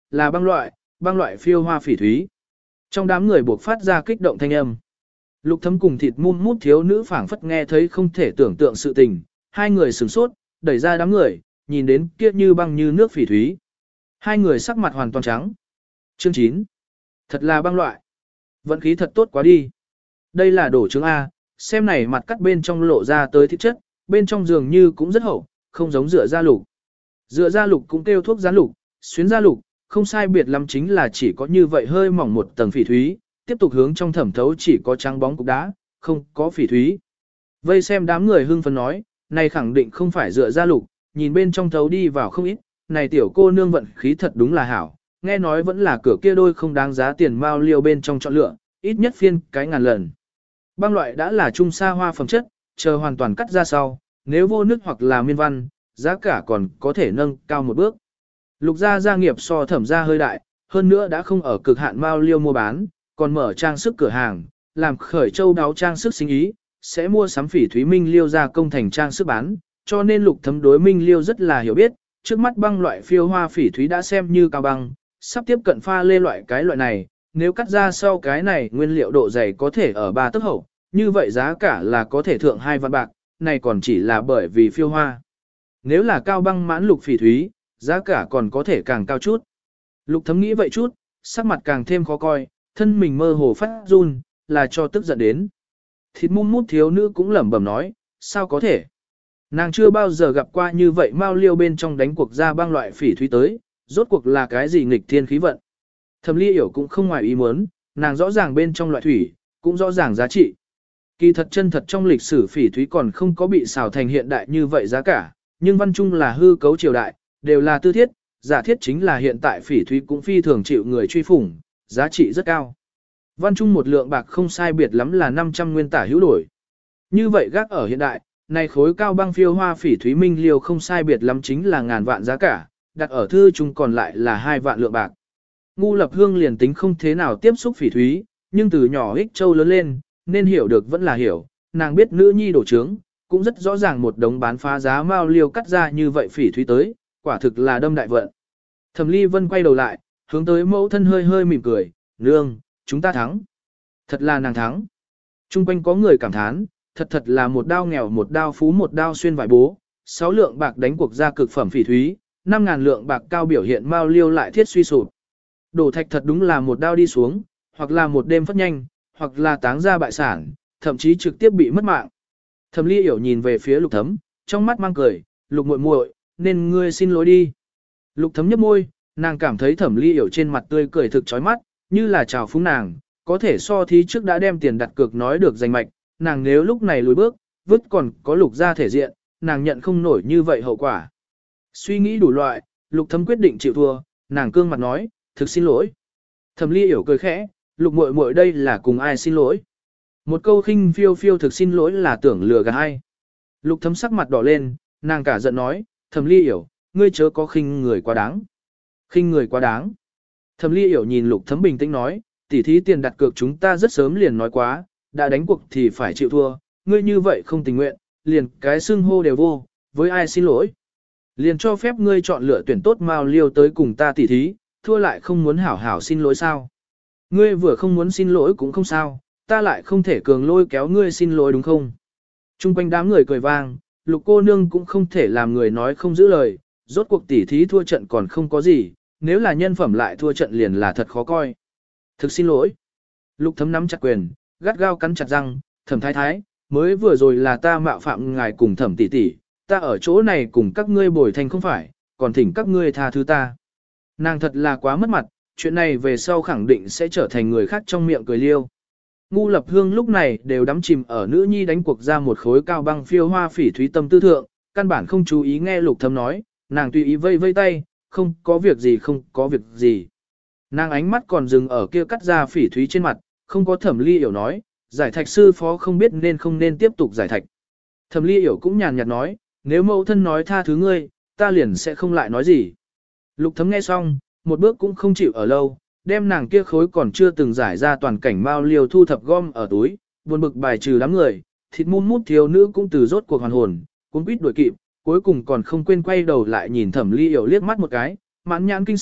là băng loại, băng loại phiêu hoa phỉ thúy. Trong đám người buộc phát ra kích động thanh âm. Lục Thấm cùng thịt mum mút thiếu nữ phảng phất nghe thấy không thể tưởng tượng sự tình, hai người sửng sốt, đẩy ra đám người, nhìn đến kia như băng như nước phỉ thúy. Hai người sắc mặt hoàn toàn trắng. Chương chín. Thật là băng loại. Vận khí thật tốt quá đi. Đây là đổ trứng A, xem này mặt cắt bên trong lộ ra tới thịt chất, bên trong dường như cũng rất hậu, không giống dựa da lục. Dựa da lục cũng kêu thuốc rán lục, xuyến da lục, không sai biệt lắm chính là chỉ có như vậy hơi mỏng một tầng phỉ thúy, tiếp tục hướng trong thẩm thấu chỉ có trắng bóng cục đá, không có phỉ thúy. Vây xem đám người hưng phấn nói, này khẳng định không phải dựa da lục, nhìn bên trong thấu đi vào không ít, này tiểu cô nương vận khí thật đúng là hảo, nghe nói vẫn là cửa kia đôi không đáng giá tiền mao liêu bên trong chọn lựa, ít nhất phiên cái ngàn lần. Băng loại đã là trung sa hoa phẩm chất, chờ hoàn toàn cắt ra sau, nếu vô nước hoặc là miên văn, giá cả còn có thể nâng cao một bước. Lục gia gia nghiệp so thẩm gia hơi đại, hơn nữa đã không ở cực hạn mao liêu mua bán, còn mở trang sức cửa hàng, làm khởi châu đáo trang sức sinh ý, sẽ mua sắm phỉ thúy minh liêu ra công thành trang sức bán, cho nên Lục Thấm đối minh liêu rất là hiểu biết, trước mắt băng loại phiêu hoa phỉ thúy đã xem như cao băng, sắp tiếp cận pha lê loại cái loại này, nếu cắt ra sau cái này nguyên liệu độ dày có thể ở ba tấc hậu, như vậy giá cả là có thể thượng hai vạn bạc, này còn chỉ là bởi vì phiêu hoa. Nếu là cao băng mãn lục phỉ thúy, giá cả còn có thể càng cao chút. Lục Thấm nghĩ vậy chút, sắc mặt càng thêm khó coi, thân mình mơ hồ phát run, là cho tức giận đến. Thịt mum mút thiếu nữ cũng lẩm bẩm nói, sao có thể? Nàng chưa bao giờ gặp qua như vậy mao liêu bên trong đánh cuộc ra băng loại phỉ thúy tới, rốt cuộc là cái gì nghịch thiên khí vận. Thẩm Ly hiểu cũng không ngoài ý muốn, nàng rõ ràng bên trong loại thủy, cũng rõ ràng giá trị. Kỳ thật chân thật trong lịch sử phỉ thúy còn không có bị xào thành hiện đại như vậy giá cả, nhưng văn trung là hư cấu triều đại, đều là tư thiết, giả thiết chính là hiện tại phỉ thúy cũng phi thường chịu người truy phủng, giá trị rất cao. Văn trung một lượng bạc không sai biệt lắm là năm trăm nguyên tả hữu đổi. Như vậy gác ở hiện đại, này khối cao băng phiêu hoa phỉ thúy minh liêu không sai biệt lắm chính là ngàn vạn giá cả, đặt ở thư trung còn lại là hai vạn lượng bạc. Ngu Lập Hương liền tính không thế nào tiếp xúc phỉ thúy, nhưng từ nhỏ ích châu lớn lên, nên hiểu được vẫn là hiểu, nàng biết nữ nhi đổ trướng, cũng rất rõ ràng một đống bán phá giá mao liêu cắt ra như vậy phỉ thúy tới, quả thực là đâm đại vận. Thẩm Ly Vân quay đầu lại, hướng tới mẫu thân hơi hơi mỉm cười, nương, chúng ta thắng. Thật là nàng thắng. Trung quanh có người cảm thán, thật thật là một đao nghèo một đao phú một đao xuyên vải bố, sáu lượng bạc đánh cuộc ra cực phẩm phỉ thúy, năm ngàn lượng bạc cao biểu hiện mao liêu lại thiết suy sụp. Đổ thạch thật đúng là một đao đi xuống, hoặc là một đêm phất nhanh, hoặc là táng ra bại sản, thậm chí trực tiếp bị mất mạng. Thẩm Ly hiểu nhìn về phía Lục Thấm, trong mắt mang cười, Lục muội muội, nên ngươi xin lỗi đi. Lục Thấm nhếch môi, nàng cảm thấy Thẩm Ly hiểu trên mặt tươi cười thực chói mắt, như là chào phúng nàng, có thể so thí trước đã đem tiền đặt cược nói được danh mạch, nàng nếu lúc này lùi bước, vứt còn có Lục gia thể diện, nàng nhận không nổi như vậy hậu quả. Suy nghĩ đủ loại, Lục Thấm quyết định chịu thua, nàng cương mặt nói, thực xin lỗi. Thẩm Ly hiểu cười khẽ, Lục muội muội đây là cùng ai xin lỗi? Một câu khinh phiêu phiêu thực xin lỗi là tưởng lừa gạt ai? Lục Thấm sắc mặt đỏ lên, nàng cả giận nói, Thẩm Ly hiểu, ngươi chớ có khinh người quá đáng. Khinh người quá đáng. Thẩm Ly hiểu nhìn Lục Thấm bình tĩnh nói, tỉ thí tiền đặt cược chúng ta rất sớm liền nói quá, đã đánh cuộc thì phải chịu thua, ngươi như vậy không tình nguyện, liền cái xưng hô đều vô, với ai xin lỗi? Liền cho phép ngươi chọn lựa tuyển tốt mao liêu tới cùng ta tỉ thí, thua lại không muốn hảo hảo xin lỗi sao? Ngươi vừa không muốn xin lỗi cũng không sao, ta lại không thể cường lôi kéo ngươi xin lỗi đúng không? Trung quanh đám người cười vang, Lục cô nương cũng không thể làm người nói không giữ lời, rốt cuộc tỉ thí thua trận còn không có gì, nếu là nhân phẩm lại thua trận liền là thật khó coi. Thực xin lỗi. Lục Thấm nắm chặt quyền, gắt gao cắn chặt răng, Thẩm thái thái, mới vừa rồi là ta mạo phạm ngài cùng Thẩm tỷ tỷ, ta ở chỗ này cùng các ngươi bồi thành không phải, còn thỉnh các ngươi tha thứ ta. Nàng thật là quá mất mặt, chuyện này về sau khẳng định sẽ trở thành người khác trong miệng cười liêu. Ngu Lập Hương lúc này đều đắm chìm ở nữ nhi đánh cuộc ra một khối cao băng phiêu hoa phỉ thúy tâm tư thượng, căn bản không chú ý nghe Lục Thấm nói, nàng tùy ý vây vây tay, không có việc gì không có việc gì. Nàng ánh mắt còn dừng ở kia cắt ra phỉ thúy trên mặt, không có Thẩm Ly hiểu nói, giải thạch sư phó không biết nên không nên tiếp tục giải thạch. Thẩm Ly hiểu cũng nhàn nhạt nói, nếu mẫu thân nói tha thứ ngươi, ta liền sẽ không lại nói gì. Lục Thấm nghe xong, một bước cũng không chịu ở lâu, đem nàng kia khối còn chưa từng giải ra toàn cảnh mao liêu thu thập gom ở túi, buồn bực bài trừ đám người, thịt mum mút thiếu nữ cũng từ rốt cuộc hoàn hồn, cuốn quýt đuổi kịp, cuối cùng còn không quên quay đầu lại nhìn Thẩm Ly hiểu liếc mắt một cái, mãn nhãn kinh sợ,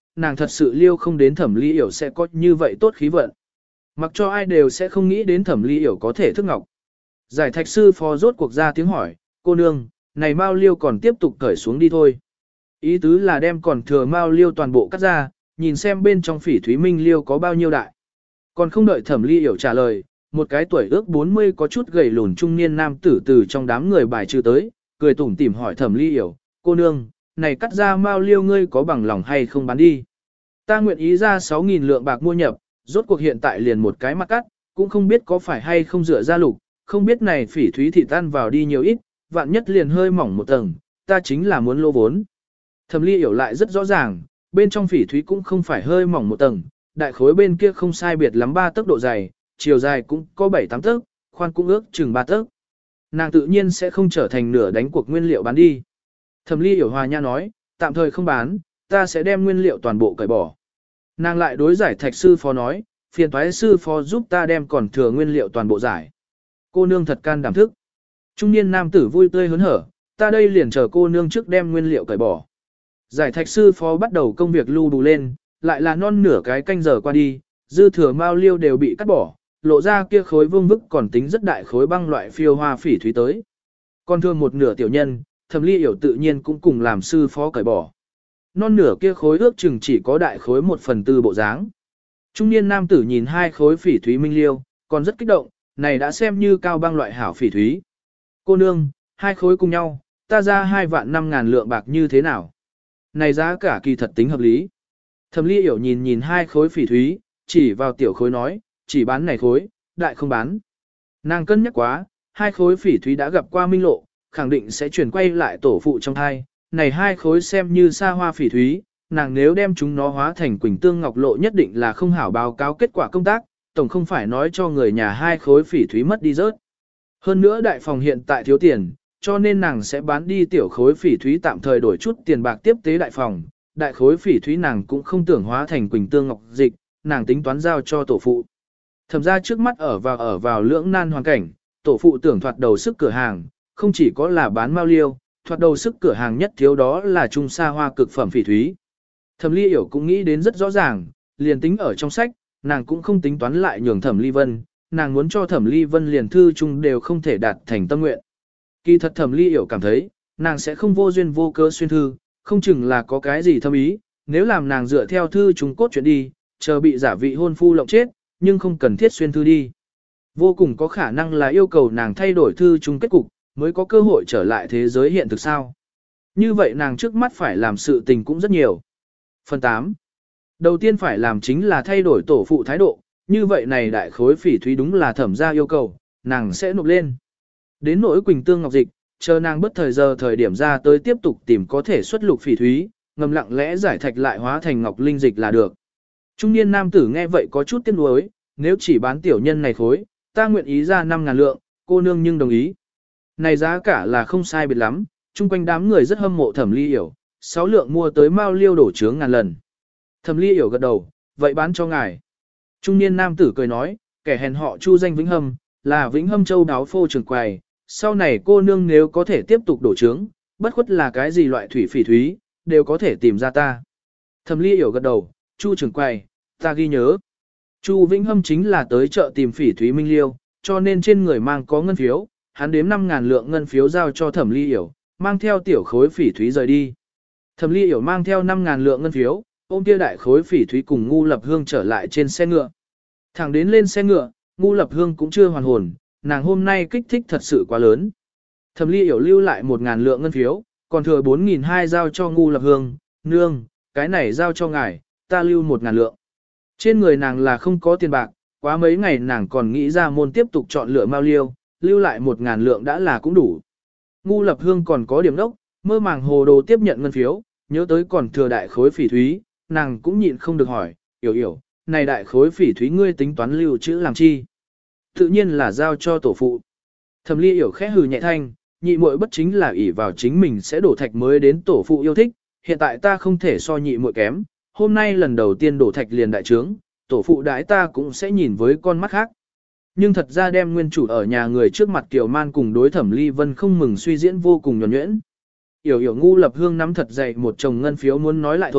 nàng thật sự liêu không đến Thẩm Ly Yểu sẽ có như vậy tốt khí vận. Mặc cho ai đều sẽ không nghĩ đến Thẩm Ly Yểu có thể thức ngọc. Giải thạch sư phó rốt cuộc ra tiếng hỏi, cô nương, này mao liêu còn tiếp tục cởi xuống đi thôi. Ý tứ là đem còn thừa mao liêu toàn bộ cắt ra, nhìn xem bên trong phỉ thúy minh liêu có bao nhiêu đại. Còn không đợi Thẩm Ly Yểu trả lời, một cái tuổi ước bốn mươi có chút gầy lùn trung niên nam tử từ trong đám người bài trừ tới, cười tủm tỉm hỏi Thẩm Ly Yểu, cô nương, này cắt ra mao liêu ngươi có bằng lòng hay không bán đi. Ta nguyện ý ra sáu nghìn lượng bạc mua nhập, rốt cuộc hiện tại liền một cái mặt cắt, cũng không biết có phải hay không dựa ra lục, không biết này phỉ thúy thị tan vào đi nhiều ít, vạn nhất liền hơi mỏng một tầng, ta chính là muốn lô vốn. Thẩm Ly Yểu lại rất rõ ràng, bên trong phỉ thúy cũng không phải hơi mỏng một tầng, đại khối bên kia không sai biệt lắm ba tấc độ dày, chiều dài cũng có bảy tám tấc, khoan cũng ước chừng ba tấc. Nàng tự nhiên sẽ không trở thành nửa đánh cuộc nguyên liệu bán đi. Thẩm Ly Yểu hòa nha nói, tạm thời không bán, ta sẽ đem nguyên liệu toàn bộ cởi bỏ. Nàng lại đối giải thạch sư phó nói, phiền toái sư phó giúp ta đem còn thừa nguyên liệu toàn bộ giải. Cô nương thật can đảm thức. Trung niên nam tử vui tươi hớn hở, ta đây liền chờ cô nương trước đem nguyên liệu cởi bỏ. Giải thạch sư phó bắt đầu công việc lưu đủ lên, lại là non nửa cái canh giờ qua đi, dư thừa mao liêu đều bị cắt bỏ, lộ ra kia khối vương vức còn tính rất đại khối băng loại phiêu hoa phỉ thúy tới. Còn thương một nửa tiểu nhân, Thẩm Ly Yểu tự nhiên cũng cùng làm sư phó cởi bỏ. Non nửa kia khối ước chừng chỉ có đại khối một phần tư bộ dáng. Trung niên nam tử nhìn hai khối phỉ thúy minh liêu, còn rất kích động, này đã xem như cao băng loại hảo phỉ thúy. Cô nương, hai khối cùng nhau, ta ra hai vạn năm ngàn lượng bạc như thế nào? Này giá cả kỳ thật tính hợp lý. Thẩm Ly Yểu nhìn nhìn hai khối phỉ thúy, chỉ vào tiểu khối nói, chỉ bán này khối, đại không bán. Nàng cân nhắc quá, hai khối phỉ thúy đã gặp qua minh lộ, khẳng định sẽ chuyển quay lại tổ phụ trong thai. Này hai khối xem như xa hoa phỉ thúy, nàng nếu đem chúng nó hóa thành quỳnh tương ngọc lộ nhất định là không hảo báo cáo kết quả công tác, tổng không phải nói cho người nhà hai khối phỉ thúy mất đi rớt. Hơn nữa đại phòng hiện tại thiếu tiền, cho nên nàng sẽ bán đi tiểu khối phỉ thúy tạm thời đổi chút tiền bạc tiếp tế đại phòng. Đại khối phỉ thúy nàng cũng không tưởng hóa thành quỳnh tương ngọc dịch, nàng tính toán giao cho tổ phụ. Thẩm ra trước mắt ở vào ở vào lưỡng nan hoàn cảnh, tổ phụ tưởng thoạt đầu sức cửa hàng, không chỉ có là bán mao liêu, thoạt đầu sức cửa hàng nhất thiếu đó là trung sa hoa cực phẩm phỉ thúy. Thẩm Ly Yểu cũng nghĩ đến rất rõ ràng, liền tính ở trong sách, nàng cũng không tính toán lại nhường Thẩm Ly Vân, nàng muốn cho Thẩm Ly Vân liền thư chung đều không thể đạt thành tâm nguyện. Kỳ thật Thẩm Ly Yểu cảm thấy, nàng sẽ không vô duyên vô cớ xuyên thư, không chừng là có cái gì thâm ý, nếu làm nàng dựa theo thư chung cốt chuyện đi, chờ bị giả vị hôn phu lộng chết, nhưng không cần thiết xuyên thư đi. Vô cùng có khả năng là yêu cầu nàng thay đổi thư chung kết cục, mới có cơ hội trở lại thế giới hiện thực sao. Như vậy nàng trước mắt phải làm sự tình cũng rất nhiều. Phần tám. Đầu tiên phải làm chính là thay đổi tổ phụ thái độ, như vậy này đại khối phỉ thúy đúng là Thẩm ra yêu cầu, nàng sẽ nộp lên. Đến nỗi quỳnh tương ngọc dịch, chờ nàng bất thời giờ thời điểm ra tới tiếp tục tìm có thể xuất lục phỉ thúy, ngầm lặng lẽ giải thạch lại hóa thành ngọc linh dịch là được. Trung niên nam tử nghe vậy có chút tiếc nuối, nếu chỉ bán tiểu nhân này khối, ta nguyện ý ra năm ngàn lượng, cô nương nhưng đồng ý. Này giá cả là không sai biệt lắm, chung quanh đám người rất hâm mộ Thẩm Ly Yểu, sáu lượng mua tới mao liêu đổ chướng ngàn lần. Thẩm Ly Yểu gật đầu, vậy bán cho ngài. Trung niên nam tử cười nói, kẻ hèn họ Chu danh Vĩnh Hâm, là Vĩnh Hâm Châu đáo phô trường quầy, sau này cô nương nếu có thể tiếp tục đổ trướng, bất khuất là cái gì loại thủy phỉ thúy, đều có thể tìm ra ta. Thẩm Ly Yểu gật đầu, Chu trường quầy, ta ghi nhớ. Chu Vĩnh Hâm chính là tới chợ tìm phỉ thúy minh liêu, cho nên trên người mang có ngân phiếu, hắn đếm năm ngàn lượng ngân phiếu giao cho Thẩm Ly Yểu, mang theo tiểu khối phỉ thúy rời đi. Thẩm Ly Yểu mang theo năm ngàn lượng ngân phiếu, ôm kia đại khối phỉ thúy cùng Ngu Lập Hương trở lại trên xe ngựa. Thẳng đến lên xe ngựa, Ngu Lập Hương cũng chưa hoàn hồn, nàng hôm nay kích thích thật sự quá lớn. Thẩm Ly Yểu lưu lại một ngàn lượng ngân phiếu, còn thừa bốn nghìn hai giao cho Ngu Lập Hương, nương, cái này giao cho ngài, ta lưu một ngàn lượng. Trên người nàng là không có tiền bạc, quá mấy ngày nàng còn nghĩ ra môn tiếp tục chọn lựa mao liêu, lưu lại một ngàn lượng đã là cũng đủ. Ngu Lập Hương còn có điểm đốc, mơ màng hồ đồ tiếp nhận ngân phiếu, nhớ tới còn thừa đại khối phỉ thúy, nàng cũng nhịn không được hỏi, Yểu Yểu, này đại khối phỉ thúy ngươi tính toán lưu trữ làm chi? Tự nhiên là giao cho tổ phụ. Thẩm Ly Yểu khẽ hừ nhẹ thanh, nhị muội bất chính là ỷ vào chính mình sẽ đổ thạch mới đến tổ phụ yêu thích, hiện tại ta không thể so nhị muội kém, hôm nay lần đầu tiên đổ thạch liền đại trướng, tổ phụ đãi ta cũng sẽ nhìn với con mắt khác. Nhưng thật ra đem nguyên chủ ở nhà người trước mặt Kiều Man cùng đối Thẩm Ly Vân không mừng suy diễn vô cùng nhuần nhuyễn. Yểu Yểu Ngu Lập Hương nắm thật dày một chồng ngân phiếu muốn nói lại thôi,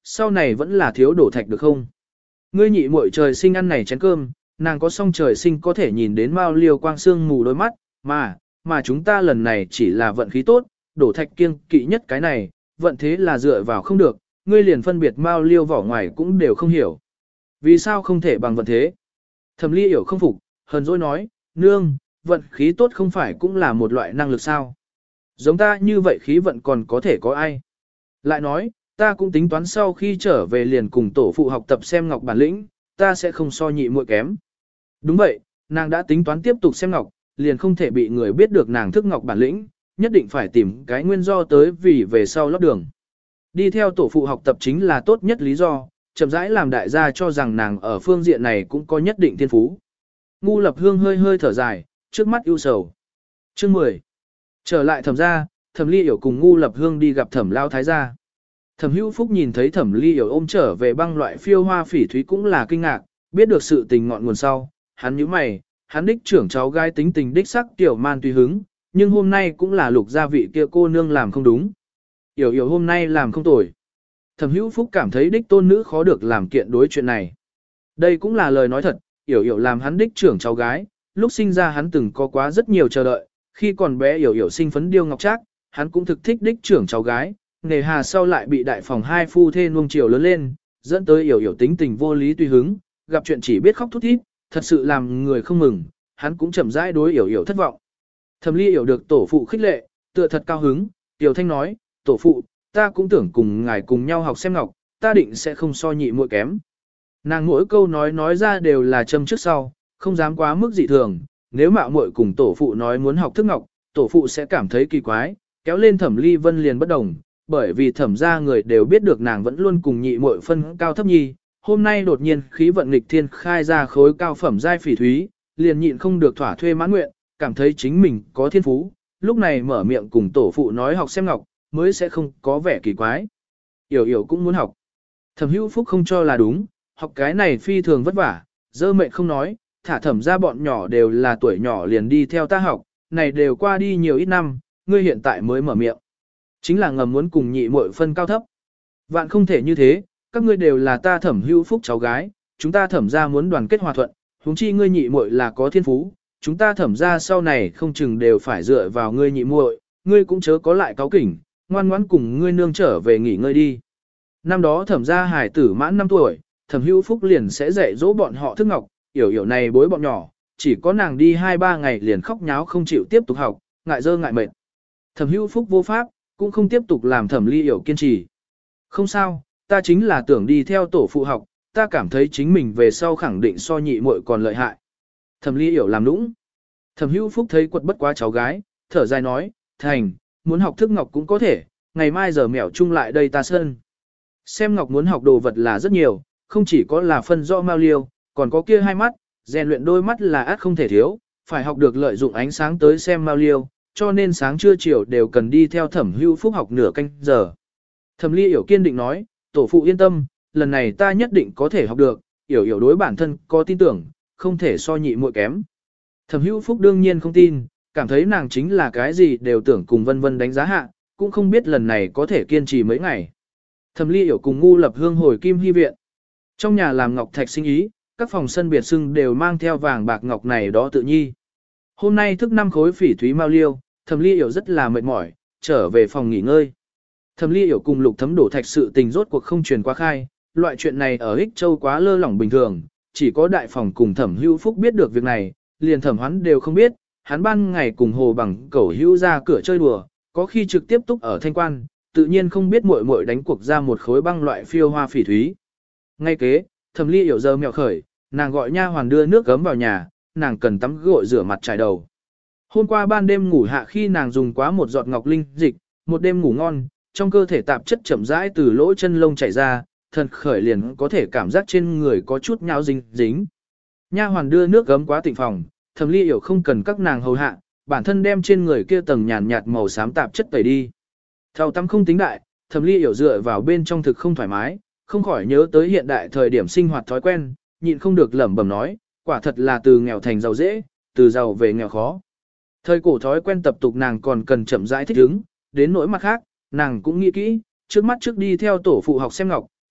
sau này vẫn là thiếu đổ thạch được không? Ngươi nhị muội trời sinh ăn này chén cơm, nàng có song trời sinh có thể nhìn đến mao liêu quang xương mù đôi mắt, mà, mà chúng ta lần này chỉ là vận khí tốt, đổ thạch kiêng kỵ nhất cái này, vận thế là dựa vào không được, ngươi liền phân biệt mao liêu vỏ ngoài cũng đều không hiểu. Vì sao không thể bằng vận thế? Thẩm Ly hiểu không phục, hờn dỗi nói, nương, vận khí tốt không phải cũng là một loại năng lực sao? Giống ta như vậy khí vận còn có thể có ai? Lại nói, ta cũng tính toán sau khi trở về liền cùng tổ phụ học tập xem ngọc bản lĩnh, ta sẽ không so nhị muội kém. Đúng vậy, nàng đã tính toán tiếp tục xem ngọc, liền không thể bị người biết được nàng thức ngọc bản lĩnh, nhất định phải tìm cái nguyên do tới vì về sau lót đường. Đi theo tổ phụ học tập chính là tốt nhất lý do, chậm rãi làm đại gia cho rằng nàng ở phương diện này cũng có nhất định thiên phú. Ngu Lập Hương hơi hơi thở dài, trước mắt ưu sầu. Chương mười. Trở lại Thẩm gia, Thẩm Ly Yểu cùng Ngu Lập Hương đi gặp Thẩm Lao Thái gia. Thẩm Hữu Phúc nhìn thấy Thẩm Ly Yểu ôm trở về băng loại phiêu hoa phỉ thúy cũng là kinh ngạc, biết được sự tình ngọn nguồn sau, hắn nhíu mày, hắn đích trưởng cháu gái tính tình đích sắc tiểu man tùy hứng, nhưng hôm nay cũng là lục gia vị kia cô nương làm không đúng. Yểu Yểu hôm nay làm không tồi. Thẩm Hữu Phúc cảm thấy đích tôn nữ khó được làm kiện đối chuyện này. Đây cũng là lời nói thật, Yểu Yểu làm hắn đích trưởng cháu gái, lúc sinh ra hắn từng có quá rất nhiều chờ đợi, khi còn bé Yểu Yểu sinh phấn điêu ngọc trác, hắn cũng thực thích đích trưởng cháu gái, nghề hà sau lại bị đại phòng hai phu thê nuông chiều lớn lên, dẫn tới Yểu Yểu tính tình vô lý tùy hứng, gặp chuyện chỉ biết khóc thút thít, thật sự làm người không mừng, hắn cũng chậm rãi đối Yểu Yểu thất vọng. Thẩm Ly Yểu được tổ phụ khích lệ, tựa thật cao hứng, Tiểu Thanh nói, tổ phụ, ta cũng tưởng cùng ngài cùng nhau học xem ngọc, ta định sẽ không so nhị muội kém. Nàng mỗi câu nói nói ra đều là châm trước sau, không dám quá mức dị thường, nếu mạo muội cùng tổ phụ nói muốn học thức ngọc, tổ phụ sẽ cảm thấy kỳ quái, kéo lên Thẩm Ly Vân liền bất đồng, bởi vì thẩm gia người đều biết được nàng vẫn luôn cùng nhị muội phân cao thấp nhi, hôm nay đột nhiên khí vận nghịch thiên khai ra khối cao phẩm giai phỉ thúy, liền nhịn không được thỏa thuê mãn nguyện, cảm thấy chính mình có thiên phú, lúc này mở miệng cùng tổ phụ nói học xem ngọc, mới sẽ không có vẻ kỳ quái. Yểu Yểu cũng muốn học. Thẩm Hữu Phúc không cho là đúng, học cái này phi thường vất vả, dơ mệnh không nói, thả thẩm ra bọn nhỏ đều là tuổi nhỏ liền đi theo ta học, này đều qua đi nhiều ít năm, ngươi hiện tại mới mở miệng. Chính là ngầm muốn cùng nhị muội phân cao thấp. Vạn không thể như thế, các ngươi đều là ta Thẩm Hữu Phúc cháu gái, chúng ta thẩm ra muốn đoàn kết hòa thuận, huống chi ngươi nhị muội là có thiên phú, chúng ta thẩm ra sau này không chừng đều phải dựa vào ngươi nhị muội, ngươi cũng chớ có lại cáu kỉnh, ngoan ngoãn cùng ngươi nương trở về nghỉ ngơi đi. Năm đó thẩm gia hải tử mãn năm tuổi, Thẩm Hữu Phúc liền sẽ dạy dỗ bọn họ thức ngọc, Yểu Yểu này bối bọn nhỏ, chỉ có nàng đi hai ba ngày liền khóc nháo không chịu tiếp tục học, ngại dơ ngại mệt. Thẩm Hữu Phúc vô pháp, cũng không tiếp tục làm Thẩm Ly Yểu kiên trì. Không sao, ta chính là tưởng đi theo tổ phụ học, ta cảm thấy chính mình về sau khẳng định so nhị muội còn lợi hại. Thẩm Ly Yểu làm nũng. Thẩm Hữu Phúc thấy quật bất quá cháu gái, thở dài nói, thành, muốn học thức ngọc cũng có thể, ngày mai giờ mèo chung lại đây ta sân. Xem ngọc muốn học đồ vật là rất nhiều, không chỉ có là phân rõ mao liêu, còn có kia hai mắt, rèn luyện đôi mắt là át không thể thiếu, phải học được lợi dụng ánh sáng tới xem mao liêu, cho nên sáng trưa chiều đều cần đi theo Thẩm Hữu Phúc học nửa canh giờ. Thẩm Ly Yểu kiên định nói, tổ phụ yên tâm, lần này ta nhất định có thể học được, Yểu Yểu đối bản thân có tin tưởng, không thể so nhị muội kém. Thẩm Hữu Phúc đương nhiên không tin, cảm thấy nàng chính là cái gì đều tưởng cùng Vân Vân đánh giá hạ, cũng không biết lần này có thể kiên trì mấy ngày. Thẩm Ly Yểu cùng Ngu Lập Hương hồi Kim Hy viện. Trong nhà làm ngọc thạch sinh ý, các phòng sân biệt sưng đều mang theo vàng bạc ngọc này đó tự nhi. Hôm nay thức năm khối phỉ thúy mao liêu, Thẩm Ly Yểu rất là mệt mỏi, trở về phòng nghỉ ngơi. Thẩm Ly Yểu cùng Lục Thấm đổ thạch sự tình rốt cuộc không truyền qua khai, loại chuyện này ở Ích Châu quá lơ lỏng bình thường, chỉ có đại phòng cùng Thẩm Hữu Phúc biết được việc này, liền Thẩm Hoán đều không biết, hắn ban ngày cùng Hồ Bằng Cẩu Hữu ra cửa chơi đùa, có khi trực tiếp túc ở thanh quan, tự nhiên không biết muội muội đánh cuộc ra một khối băng loại phiêu hoa phỉ thúy. Ngay kế, Thẩm Ly Yểu giờ mèo khởi, nàng gọi nha hoàn đưa nước gấm vào nhà, nàng cần tắm gội rửa mặt trải đầu. Hôm qua ban đêm ngủ hạ khi nàng dùng quá một giọt ngọc linh dịch, một đêm ngủ ngon, trong cơ thể tạp chất chậm rãi từ lỗ chân lông chảy ra, thần khởi liền có thể cảm giác trên người có chút nhão dính dính. Nha hoàn đưa nước gấm quá tịnh phòng, Thẩm Ly Yểu không cần các nàng hầu hạ, bản thân đem trên người kia tầng nhàn nhạt màu xám tạp chất tẩy đi. Thao tắm không tính đại, Thẩm Ly Yểu dựa vào bên trong thực không thoải mái, không khỏi nhớ tới hiện đại thời điểm sinh hoạt thói quen, nhịn không được lẩm bẩm nói, quả thật là từ nghèo thành giàu dễ, từ giàu về nghèo khó. Thời cổ thói quen tập tục nàng còn cần chậm rãi thích ứng, đến nỗi mặt khác, nàng cũng nghĩ kỹ, trước mắt trước đi theo tổ phụ học xem ngọc,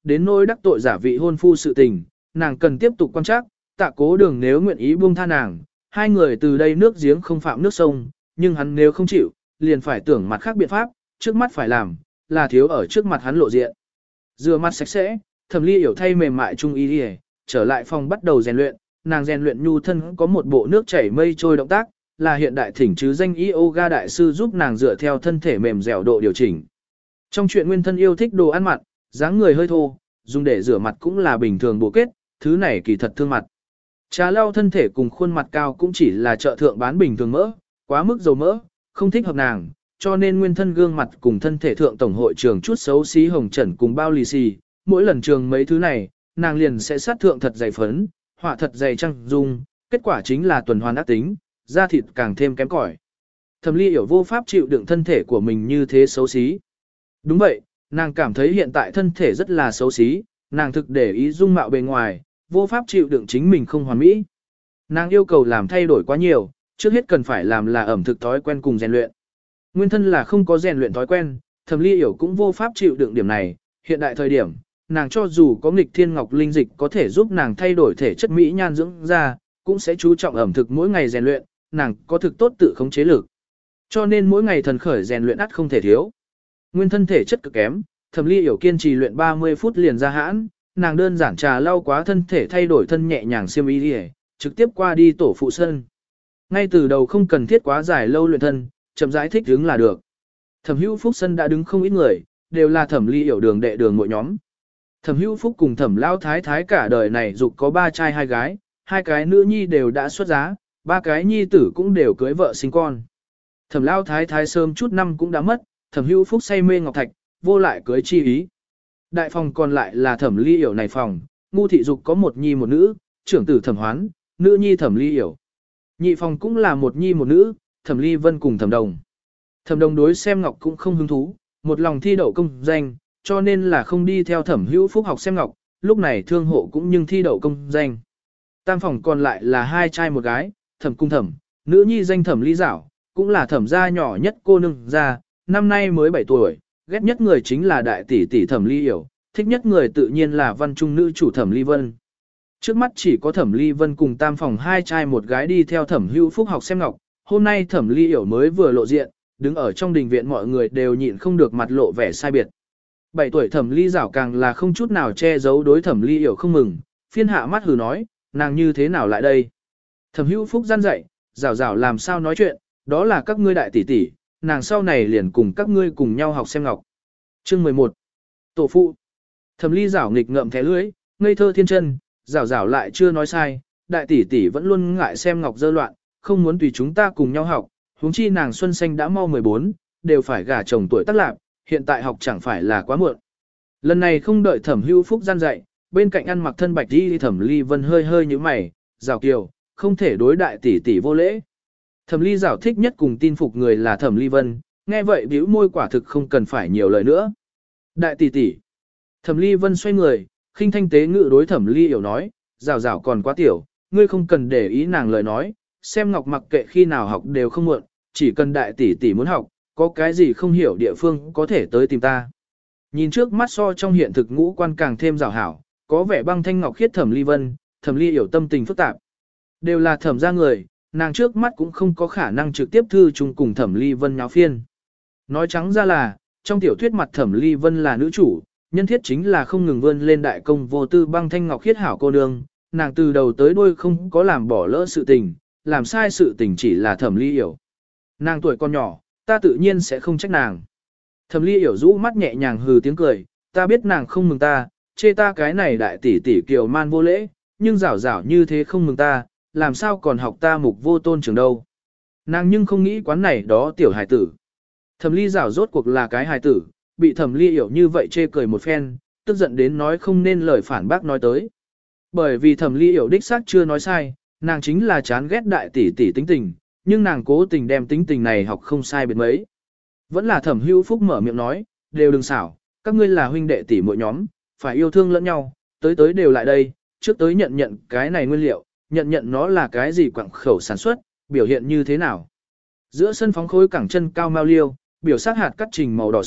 đến nỗi đắc tội giả vị hôn phu sự tình, nàng cần tiếp tục quan trắc, tạ cố đường nếu nguyện ý buông tha nàng, hai người từ đây nước giếng không phạm nước sông, nhưng hắn nếu không chịu, liền phải tưởng mặt khác biện pháp, trước mắt phải làm, là thiếu ở trước mặt hắn lộ diện. Rửa mặt sạch sẽ, Thẩm Ly Yểu thay mềm mại trung y đi, trở lại phòng bắt đầu rèn luyện, nàng rèn luyện nhu thân có một bộ nước chảy mây trôi động tác, là hiện đại thỉnh chứ danh yoga đại sư giúp nàng dựa theo thân thể mềm dẻo độ điều chỉnh. Trong chuyện nguyên thân yêu thích đồ ăn mặn, dáng người hơi thô, dùng để rửa mặt cũng là bình thường bộ kết, thứ này kỳ thật thương mặt. Trà lau thân thể cùng khuôn mặt cao cũng chỉ là chợ thượng bán bình thường mỡ, quá mức dầu mỡ, không thích hợp nàng, cho nên nguyên thân gương mặt cùng thân thể thượng tổng hội trường chút xấu xí hồng trần cùng bao lì xì, mỗi lần trường mấy thứ này, nàng liền sẽ sát thượng thật dày phấn, họa thật dày trăng dung, kết quả chính là tuần hoàn ác tính, da thịt càng thêm kém cỏi. Thẩm Ly Yểu vô pháp chịu đựng thân thể của mình như thế xấu xí. Đúng vậy, nàng cảm thấy hiện tại thân thể rất là xấu xí, nàng thực để ý dung mạo bề ngoài, vô pháp chịu đựng chính mình không hoàn mỹ. Nàng yêu cầu làm thay đổi quá nhiều, trước hết cần phải làm là ẩm thực thói quen cùng rèn luyện. Nguyên thân là không có rèn luyện thói quen, Thẩm Ly Yểu cũng vô pháp chịu đựng điểm này, hiện đại thời điểm, nàng cho dù có nghịch thiên ngọc linh dịch có thể giúp nàng thay đổi thể chất mỹ nhan dưỡng da, cũng sẽ chú trọng ẩm thực mỗi ngày rèn luyện, nàng có thực tốt tự khống chế lực. Cho nên mỗi ngày thần khởi rèn luyện ắt không thể thiếu. Nguyên thân thể chất cực kém, Thẩm Ly Yểu kiên trì luyện ba mươi phút liền ra hãn, nàng đơn giản trà lau quá thân thể thay đổi thân nhẹ nhàng xiêm y đi, trực tiếp qua đi tổ phụ sân. Ngay từ đầu không cần thiết quá dài lâu luyện thân, chậm rãi thích đứng là được. Thẩm Hữu Phúc sân đã đứng không ít người, đều là Thẩm Ly Yểu đường đệ đường mỗi nhóm. Thẩm Hữu Phúc cùng Thẩm Lão Thái Thái cả đời này dục có ba trai hai gái, hai cái nữ nhi đều đã xuất giá, ba cái nhi tử cũng đều cưới vợ sinh con. Thẩm Lão Thái Thái sớm chút năm cũng đã mất, Thẩm Hữu Phúc say mê ngọc thạch, vô lại cưới chi ý. Đại phòng còn lại là Thẩm Ly Yểu này phòng, ngu thị dục có một nhi một nữ, trưởng tử Thẩm Hoán, nữ nhi Thẩm Ly Yểu. Nhị phòng cũng là một nhi một nữ, Thẩm Ly Vân cùng Thẩm Đồng. Thẩm Đồng đối xem ngọc cũng không hứng thú, một lòng thi đậu công danh, cho nên là không đi theo Thẩm Hữu Phúc học xem ngọc, lúc này thương hộ cũng nhưng thi đậu công danh. Tam phòng còn lại là hai trai một gái, Thẩm Cung Thẩm, nữ nhi danh Thẩm Ly Giảo, cũng là thẩm gia nhỏ nhất cô nương gia, năm nay mới bảy tuổi, ghét nhất người chính là đại tỷ tỷ Thẩm Ly Yểu, thích nhất người tự nhiên là văn trung nữ chủ Thẩm Ly Vân. Trước mắt chỉ có Thẩm Ly Vân cùng tam phòng hai trai một gái đi theo Thẩm Hữu Phúc học xem ngọc, hôm nay Thẩm Ly Yểu mới vừa lộ diện, đứng ở trong đình viện mọi người đều nhịn không được mặt lộ vẻ sai biệt. Bảy tuổi Thẩm Ly Giảo càng là không chút nào che giấu đối Thẩm Ly Yểu không mừng, phiên hạ mắt hừ nói, nàng như thế nào lại đây? Thẩm Hữu Phúc gian dậy, Giảo Giảo làm sao nói chuyện, đó là các ngươi đại tỷ tỷ, nàng sau này liền cùng các ngươi cùng nhau học xem ngọc. Chương mười một. Tổ phụ. Thẩm Ly Giảo nghịch ngợm thé lưỡi, ngây thơ thiên chân, Giảo Giảo lại chưa nói sai, đại tỷ tỷ vẫn luôn ngại xem ngọc dơ loạn, không muốn tùy chúng ta cùng nhau học, huống chi nàng Xuân Xanh đã mau mười bốn, đều phải gả chồng tuổi tác lạc, hiện tại học chẳng phải là quá muộn. Lần này không đợi Thẩm Hữu Phúc gian dạy, bên cạnh ăn mặc thân bạch đi Thẩm Ly Vân hơi hơi như mày, Giảo Kiều, không thể đối đại tỷ tỷ vô lễ. Thẩm Ly Giảo thích nhất cùng tin phục người là Thẩm Ly Vân, nghe vậy bĩu môi quả thực không cần phải nhiều lời nữa. Đại tỷ tỷ. Thẩm Ly Vân xoay người, khinh thanh tế ngự đối Thẩm Ly Yểu nói, Giảo Giảo còn quá tiểu, ngươi không cần để ý nàng lời nói, xem ngọc mặc kệ khi nào học đều không muộn, chỉ cần đại tỷ tỷ muốn học, có cái gì không hiểu địa phương có thể tới tìm ta. Nhìn trước mắt so trong hiện thực ngũ quan càng thêm rào hảo, có vẻ băng thanh ngọc khiết Thẩm Ly Vân, Thẩm Ly Yểu tâm tình phức tạp. Đều là thẩm gia người, nàng trước mắt cũng không có khả năng trực tiếp thư chung cùng Thẩm Ly Vân nháo phiên. Nói trắng ra là, trong tiểu thuyết mặt Thẩm Ly Vân là nữ chủ, nhân thiết chính là không ngừng vươn lên đại công vô tư băng thanh ngọc khiết hảo cô nương, nàng từ đầu tới đuôi không có làm bỏ lỡ sự tình, làm sai sự tình chỉ là Thẩm Ly Yểu. Nàng tuổi còn nhỏ, ta tự nhiên sẽ không trách nàng. Thẩm Ly Yểu rũ mắt nhẹ nhàng hừ tiếng cười, ta biết nàng không mừng ta, chê ta cái này đại tỷ tỷ kiều man vô lễ, nhưng rảo rảo như thế không mừng ta, làm sao còn học ta mục vô tôn trường đâu. Nàng nhưng không nghĩ quán này đó tiểu hài tử. Thẩm Ly rảo rốt cuộc là cái hài tử, bị Thẩm Ly Yểu như vậy chê cười một phen, tức giận đến nói không nên lời phản bác nói tới. Bởi vì Thẩm Ly Yểu đích xác chưa nói sai, nàng chính là chán ghét đại tỷ tỷ tính tình, nhưng nàng cố tình đem tính tình này học không sai biệt mấy. Vẫn là Thẩm Hữu Phúc mở miệng nói, đều đừng xảo, các ngươi là huynh đệ tỷ muội nhóm, phải yêu thương lẫn nhau, tới tới đều lại đây, trước tới nhận nhận cái này nguyên liệu, nhận nhận nó là cái gì quảng khẩu sản xuất, biểu hiện như thế nào. Giữa sân phóng khối cẳng chân cao mao liêu, biểu sắc hạt cắt trình màu đỏ sậm,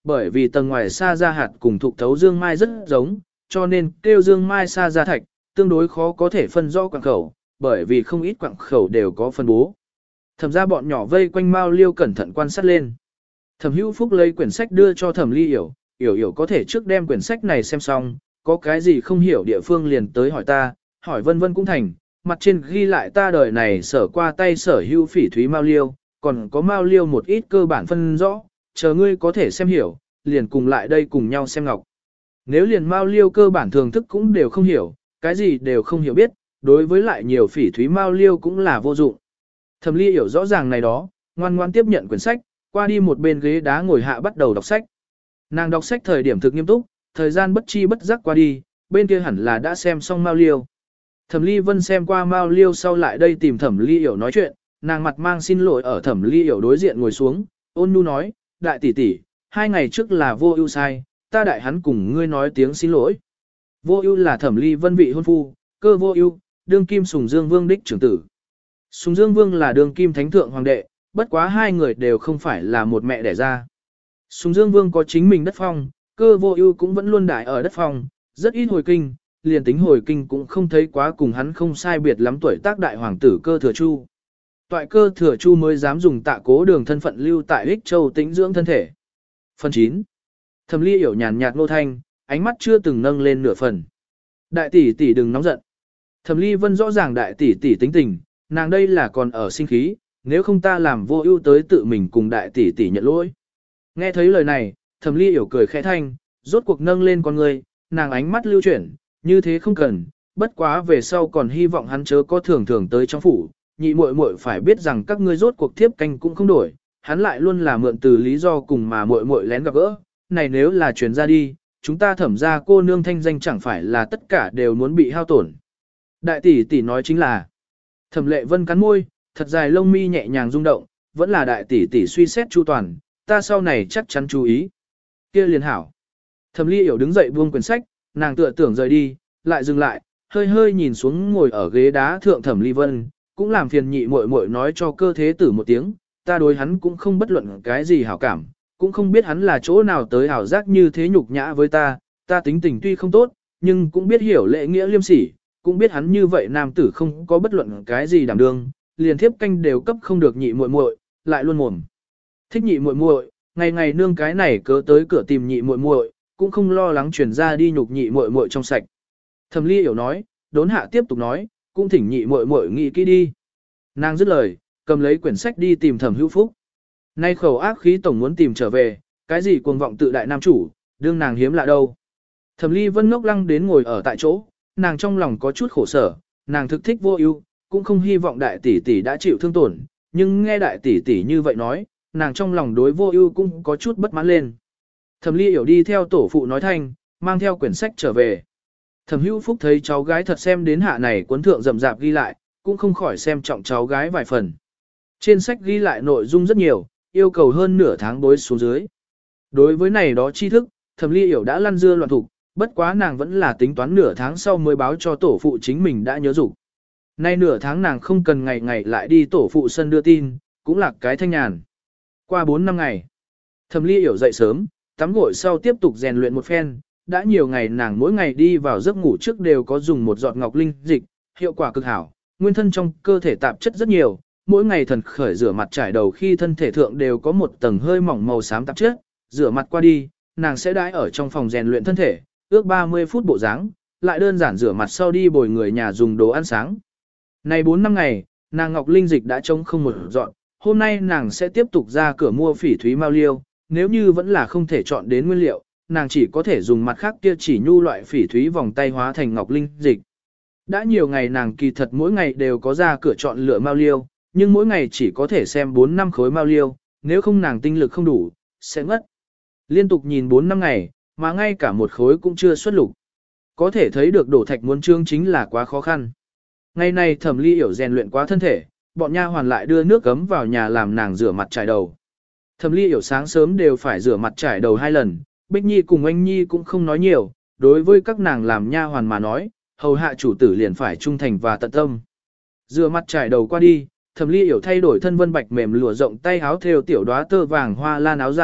bởi vì tầng ngoài sa ra hạt cùng thục thấu dương mai rất giống, cho nên kêu dương mai sa ra thạch, tương đối khó có thể phân rõ quặng khẩu, bởi vì không ít quặng khẩu đều có phân bố. Thẩm ra bọn nhỏ vây quanh Mao Liêu cẩn thận quan sát lên. Thẩm Hữu Phúc lấy quyển sách đưa cho Thẩm Ly Yểu, Yểu Yểu có thể trước đem quyển sách này xem xong, có cái gì không hiểu địa phương liền tới hỏi ta, hỏi vân vân cũng thành, mặt trên ghi lại ta đời này sở qua tay sở hữu phỉ thúy Mao Liêu, còn có Mao Liêu một ít cơ bản phân rõ, chờ ngươi có thể xem hiểu, liền cùng lại đây cùng nhau xem ngọc. Nếu liền Mao Liêu cơ bản thường thức cũng đều không hiểu, cái gì đều không hiểu biết, đối với lại nhiều phỉ thúy Mao Liêu cũng là vô dụng. Thẩm Ly hiểu rõ ràng này đó, ngoan ngoan tiếp nhận quyển sách, qua đi một bên ghế đá ngồi hạ bắt đầu đọc sách. Nàng đọc sách thời điểm thực nghiêm túc, thời gian bất chi bất giác qua đi, bên kia hẳn là đã xem xong Mao Liêu. Thẩm Ly Vân xem qua Mao Liêu sau lại đây tìm Thẩm Ly Hiểu nói chuyện, nàng mặt mang xin lỗi ở Thẩm Ly Hiểu đối diện ngồi xuống, ôn nhu nói, đại tỷ tỷ, hai ngày trước là vô ưu sai, ta đại hắn cùng ngươi nói tiếng xin lỗi. Vô ưu là Thẩm Ly Vân vị hôn phu, cơ vô ưu, đương kim Sùng Dương Vương đích trưởng tử. Sùng Dương Vương là đương kim thánh thượng hoàng đệ, bất quá hai người đều không phải là một mẹ đẻ ra. Sùng Dương Vương có chính mình đất phong, cơ vô ưu cũng vẫn luôn đại ở đất phong, rất ít hồi kinh, liền tính hồi kinh cũng không thấy quá cùng hắn không sai biệt lắm tuổi tác đại hoàng tử cơ thừa chu. Toại cơ thừa chu mới dám dùng tạ cố đường thân phận lưu tại Ích Châu tĩnh dưỡng thân thể. Phần chín. Thẩm Ly hiểu nhàn nhạt nô thanh, ánh mắt chưa từng nâng lên nửa phần. Đại tỷ tỷ đừng nóng giận. Thẩm Ly Vân rõ ràng đại tỷ tỷ tính tình, nàng đây là còn ở sinh khí, nếu không ta làm vô ưu tới tự mình cùng đại tỷ tỷ nhận lỗi. Nghe thấy lời này, Thẩm Ly hiểu cười khẽ thanh, rốt cuộc nâng lên con người, nàng ánh mắt lưu chuyển, như thế không cần, bất quá về sau còn hy vọng hắn chớ có thường thường tới trong phủ, nhị muội muội phải biết rằng các ngươi rốt cuộc thiếp canh cũng không đổi, hắn lại luôn là mượn từ lý do cùng mà muội muội lén gặp gỡ, này nếu là truyền ra đi, chúng ta Thẩm ra cô nương thanh danh chẳng phải là tất cả đều muốn bị hao tổn. Đại tỷ tỷ nói chính là, Thẩm Lệ Vân cắn môi, thật dài lông mi nhẹ nhàng rung động, vẫn là đại tỷ tỷ suy xét chu toàn, ta sau này chắc chắn chú ý. Kia liền hảo. Thẩm Ly hiểu đứng dậy buông quyển sách, nàng tựa tưởng rời đi, lại dừng lại, hơi hơi nhìn xuống ngồi ở ghế đá thượng Thẩm Ly Vân, cũng làm phiền nhị muội muội nói cho cơ thế tử một tiếng, ta đối hắn cũng không bất luận cái gì hảo cảm, cũng không biết hắn là chỗ nào tới hảo giác như thế nhục nhã với ta, ta tính tình tuy không tốt, nhưng cũng biết hiểu lễ nghĩa liêm sỉ, cũng biết hắn như vậy nam tử không có bất luận cái gì đảm đương, liền thiếp canh đều cấp không được nhị muội muội, lại luôn mồm. Thích nhị muội muội, ngày ngày nương cái này cớ tới cửa tìm nhị muội muội, cũng không lo lắng truyền ra đi nhục nhị muội muội trong sạch. Thẩm Ly hiểu nói, đốn hạ tiếp tục nói, cũng thỉnh nhị muội muội nghĩ kỹ đi. Nàng dứt lời, cầm lấy quyển sách đi tìm Thẩm Hữu Phúc. Nay khẩu ác khí tổng muốn tìm trở về, cái gì cuồng vọng tự đại nam chủ, đương nàng hiếm lạ đâu. Thẩm Ly Vân ngốc lăng đến ngồi ở tại chỗ, nàng trong lòng có chút khổ sở, nàng thực thích vô ưu, cũng không hy vọng đại tỷ tỷ đã chịu thương tổn, nhưng nghe đại tỷ tỷ như vậy nói, nàng trong lòng đối vô ưu cũng có chút bất mãn lên. Thẩm Ly hiểu đi theo tổ phụ nói thanh, mang theo quyển sách trở về. Thẩm Hữu Phúc thấy cháu gái thật xem đến hạ này cuốn thượng rậm rạp ghi lại, cũng không khỏi xem trọng cháu gái vài phần. Trên sách ghi lại nội dung rất nhiều, yêu cầu hơn nửa tháng bối xuống dưới. Đối với này đó tri thức, Thẩm Ly hiểu đã lăn dưa loạn thục, bất quá nàng vẫn là tính toán nửa tháng sau mới báo cho tổ phụ chính mình đã nhớ dục. Nay nửa tháng nàng không cần ngày ngày lại đi tổ phụ sân đưa tin, cũng là cái thanh nhàn. Qua bốn năm ngày, Thẩm Ly hiểu dậy sớm, tắm gội sau tiếp tục rèn luyện một phen, đã nhiều ngày nàng mỗi ngày đi vào giấc ngủ trước đều có dùng một giọt ngọc linh dịch, hiệu quả cực hảo, nguyên thân trong cơ thể tạp chất rất nhiều, mỗi ngày thần khởi rửa mặt trải đầu khi thân thể thượng đều có một tầng hơi mỏng màu xám tạp chất, rửa mặt qua đi, nàng sẽ đãi ở trong phòng rèn luyện thân thể, ước ba mươi phút bộ dáng, lại đơn giản rửa mặt sau đi bồi người nhà dùng đồ ăn sáng. Này bốn năm ngày, nàng ngọc linh dịch đã trống không một dọn, hôm nay nàng sẽ tiếp tục ra cửa mua phỉ thúy mao liêu, nếu như vẫn là không thể chọn đến nguyên liệu, nàng chỉ có thể dùng mặt khác kia chỉ nhu loại phỉ thúy vòng tay hóa thành ngọc linh dịch. Đã nhiều ngày nàng kỳ thật mỗi ngày đều có ra cửa chọn lựa mao liêu, nhưng mỗi ngày chỉ có thể xem bốn năm khối mao liêu, nếu không nàng tinh lực không đủ, sẽ ngất. Liên tục nhìn bốn năm ngày, mà ngay cả một khối cũng chưa xuất lục. Có thể thấy được đổ thạch muốn trương chính là quá khó khăn. Ngày nay Thẩm Ly hiểu rèn luyện quá thân thể, bọn nha hoàn lại đưa nước gấm vào nhà làm nàng rửa mặt trải đầu. Thẩm Ly hiểu sáng sớm đều phải rửa mặt trải đầu hai lần, Bích Nhi cùng Anh Nhi cũng không nói nhiều, đối với các nàng làm nha hoàn mà nói, hầu hạ chủ tử liền phải trung thành và tận tâm. Rửa mặt trải đầu qua đi, Thẩm Ly hiểu thay đổi thân vân bạch mềm lụa rộng tay áo thêu tiểu đóa tơ vàng hoa lan áo dài,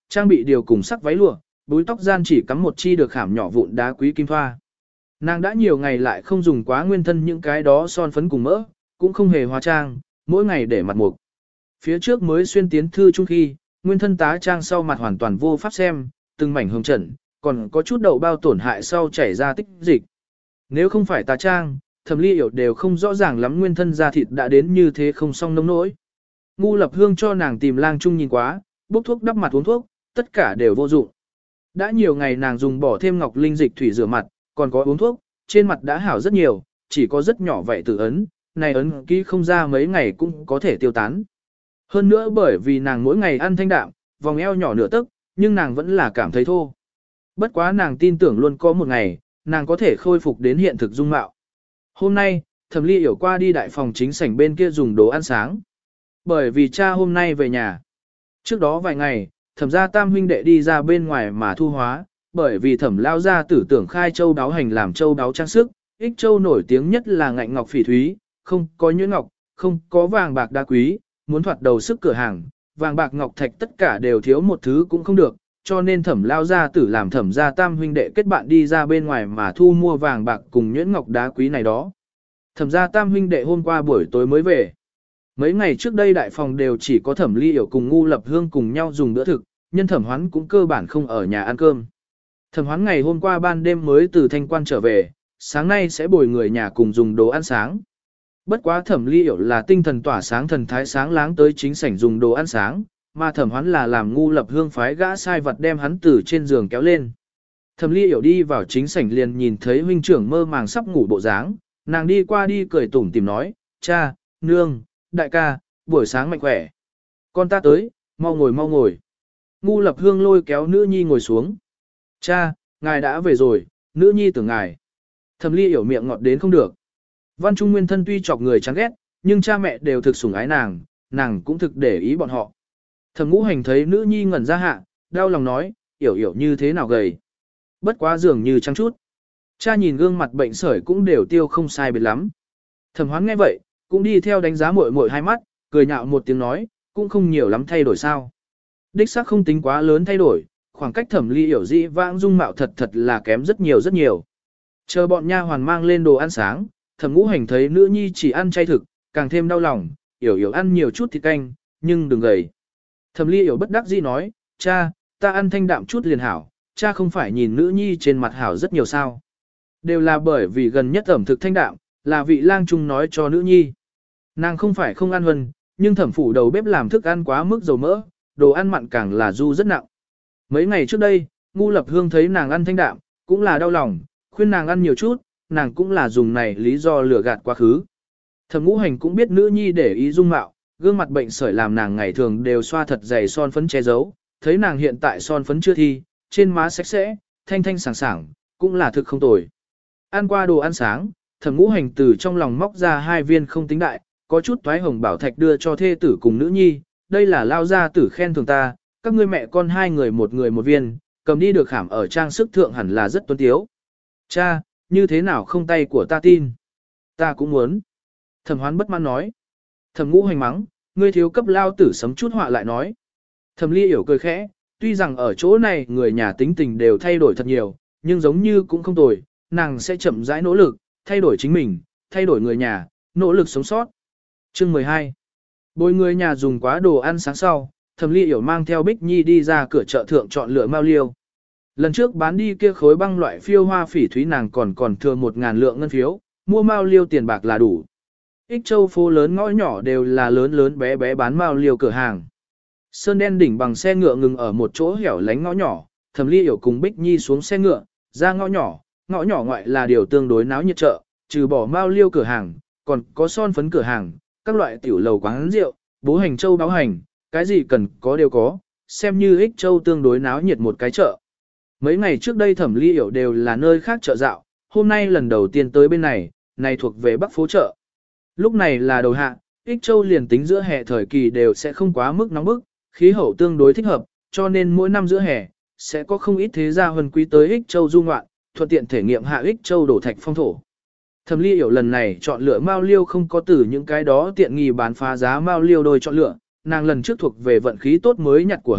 trang bị điều cùng sắc váy lụa, búi tóc gian chỉ cắm một chi được khảm nhỏ vụn đá quý kim thoa. Nàng đã nhiều ngày lại không dùng quá nguyên thân những cái đó son phấn cùng mỡ, cũng không hề hóa trang, mỗi ngày để mặt mục. Phía trước mới xuyên tiến thư trung khi, nguyên thân tá trang sau mặt hoàn toàn vô pháp xem, từng mảnh hồng trần, còn có chút đậu bao tổn hại sau chảy ra tích dịch. Nếu không phải tá trang, Thẩm Ly Yểu đều không rõ ràng lắm nguyên thân da thịt đã đến như thế không xong nông nỗi. Ngu Lập Hương cho nàng tìm lang trung nhìn quá, bốc thuốc đắp mặt uống thuốc, tất cả đều vô dụng. Đã nhiều ngày nàng dùng bỏ thêm ngọc linh dịch thủy rửa mặt, còn có uống thuốc, trên mặt đã hảo rất nhiều, chỉ có rất nhỏ vậy tử ấn, này ấn ký không ra mấy ngày cũng có thể tiêu tán. Hơn nữa bởi vì nàng mỗi ngày ăn thanh đạm, vòng eo nhỏ nửa tấc, nhưng nàng vẫn là cảm thấy thô. Bất quá nàng tin tưởng luôn có một ngày, nàng có thể khôi phục đến hiện thực dung mạo. Hôm nay, Thẩm Ly Yểu qua đi đại phòng chính sảnh bên kia dùng đồ ăn sáng. Bởi vì cha hôm nay về nhà. Trước đó vài ngày, Thẩm gia tam huynh đệ đi ra bên ngoài mà thu hóa, bởi vì Thẩm lao gia tử tưởng khai châu đáo hành làm châu đáo trang sức, ích châu nổi tiếng nhất là ngạnh ngọc phỉ thúy, không có nhuyễn ngọc, không có vàng bạc đá quý, muốn thoạt đầu sức cửa hàng, vàng bạc ngọc thạch tất cả đều thiếu một thứ cũng không được, cho nên Thẩm lao gia tử làm Thẩm gia tam huynh đệ kết bạn đi ra bên ngoài mà thu mua vàng bạc cùng nhuyễn ngọc đá quý này đó. Thẩm gia tam huynh đệ hôm qua buổi tối mới về. Mấy ngày trước đây đại phòng đều chỉ có Thẩm Ly Yểu cùng Ngu Lập Hương cùng nhau dùng bữa thực, nhân Thẩm Hoán cũng cơ bản không ở nhà ăn cơm. Thẩm Hoán ngày hôm qua ban đêm mới từ Thanh Quan trở về, sáng nay sẽ bồi người nhà cùng dùng đồ ăn sáng. Bất quá Thẩm Ly Yểu là tinh thần tỏa sáng thần thái sáng láng tới chính sảnh dùng đồ ăn sáng, mà Thẩm Hoán là làm Ngu Lập Hương phái gã sai vật đem hắn từ trên giường kéo lên. Thẩm Ly Yểu đi vào chính sảnh liền nhìn thấy huynh trưởng mơ màng sắp ngủ bộ dáng, nàng đi qua đi cười tủm tỉm nói, cha, nương, đại ca, buổi sáng mạnh khỏe. Con ta tới, mau ngồi mau ngồi. Ngu Lập Hương lôi kéo nữ nhi ngồi xuống. Cha, ngài đã về rồi, nữ nhi tưởng ngài. Thẩm Ly Yểu miệng ngọt đến không được. Văn Trung Nguyên thân tuy chọc người chán ghét, nhưng cha mẹ đều thực sủng ái nàng, nàng cũng thực để ý bọn họ. Thẩm Ngũ Hành thấy nữ nhi ngẩn ra hạ, đau lòng nói, Yểu Yểu như thế nào gầy. Bất quá dường như trắng chút. Cha nhìn gương mặt bệnh sởi cũng đều tiêu không sai biệt lắm. Thẩm Hoán nghe vậy, cũng đi theo đánh giá muội muội hai mắt, cười nhạo một tiếng nói, cũng không nhiều lắm thay đổi sao. Đích xác không tính quá lớn thay đổi, khoảng cách Thẩm Ly Yểu dĩ vãng dung mạo thật thật là kém rất nhiều rất nhiều. Chờ bọn nha hoàn mang lên đồ ăn sáng, Thẩm Ngũ Hành thấy nữ nhi chỉ ăn chay thực, càng thêm đau lòng, Yểu Yểu ăn nhiều chút thịt canh, nhưng đừng gầy. Thẩm Ly Yểu bất đắc dĩ nói, cha, ta ăn thanh đạm chút liền hảo, cha không phải nhìn nữ nhi trên mặt hảo rất nhiều sao. Đều là bởi vì gần nhất ẩm thực thanh đạm, là vị lang trung nói cho nữ nhi. Nàng không phải không ăn vân, nhưng thẩm phủ đầu bếp làm thức ăn quá mức dầu mỡ, đồ ăn mặn càng là du rất nặng. Mấy ngày trước đây, Ngu Lập Hương thấy nàng ăn thanh đạm, cũng là đau lòng, khuyên nàng ăn nhiều chút, nàng cũng là dùng này lý do lừa gạt quá khứ. Thẩm Ngũ Hành cũng biết nữ nhi để ý dung mạo, gương mặt bệnh sởi làm nàng ngày thường đều xoa thật dày son phấn che giấu, thấy nàng hiện tại son phấn chưa thi, trên má sạch sẽ, thanh thanh sảng sảng, cũng là thực không tồi. Ăn qua đồ ăn sáng, Thẩm Ngũ Hành từ trong lòng móc ra hai viên không tính đại, có chút toái hồng bảo thạch đưa cho thê tử cùng nữ nhi, đây là lao gia tử khen thường ta, các ngươi mẹ con hai người một người một viên, cầm đi được khảm ở trang sức thượng hẳn là rất tuấn tiếu. Cha, như thế nào không tay của ta tin? Ta cũng muốn. Thẩm Hoán bất mãn nói. Thẩm Ngũ Hành mắng, ngươi thiếu cấp lao tử sấm chút họa lại nói. Thẩm Ly Yểu cười khẽ, tuy rằng ở chỗ này người nhà tính tình đều thay đổi thật nhiều, nhưng giống như cũng không tồi, nàng sẽ chậm rãi nỗ lực, thay đổi chính mình, thay đổi người nhà, nỗ lực sống sót. Chương mười hai. Bồi người nhà dùng quá đồ ăn sáng sau, Thẩm Ly Yểu mang theo Bích Nhi đi ra cửa chợ thượng chọn lựa mao liêu. Lần trước bán đi kia khối băng loại phiêu hoa phỉ thúy nàng còn còn thừa một ngàn lượng ngân phiếu, mua mao liêu tiền bạc là đủ. Ích Châu phố lớn ngõ nhỏ đều là lớn lớn bé bé bán mao liêu cửa hàng. Sơn đen đỉnh bằng xe ngựa ngừng ở một chỗ hẻo lánh ngõ nhỏ, Thẩm Ly Yểu cùng Bích Nhi xuống xe ngựa, ra ngõ nhỏ, ngõ nhỏ ngoại là điều tương đối náo nhiệt chợ, trừ bỏ mao liêu cửa hàng, còn có son phấn cửa hàng, các loại tiểu lầu quán rượu, bố hành châu báo hành, cái gì cần có đều có, xem như Ích Châu tương đối náo nhiệt một cái chợ. Mấy ngày trước đây Thẩm Ly Yểu đều là nơi khác chợ dạo, hôm nay lần đầu tiên tới bên này, này thuộc về Bắc phố chợ. Lúc này là đầu hạ, Ích Châu liền tính giữa hè thời kỳ đều sẽ không quá mức nóng bức, khí hậu tương đối thích hợp, cho nên mỗi năm giữa hè, sẽ có không ít thế gia huân quý tới Ích Châu du ngoạn, thuận tiện thể nghiệm hạ Ích Châu đổ thạch phong thổ. Thẩm Ly Yểu lần này chọn lựa mao liêu không có từ những cái đó tiện nghi bán phá giá mao liêu đôi chọn lựa, nàng lần trước thuộc về vận khí tốt mới nhặt của hời,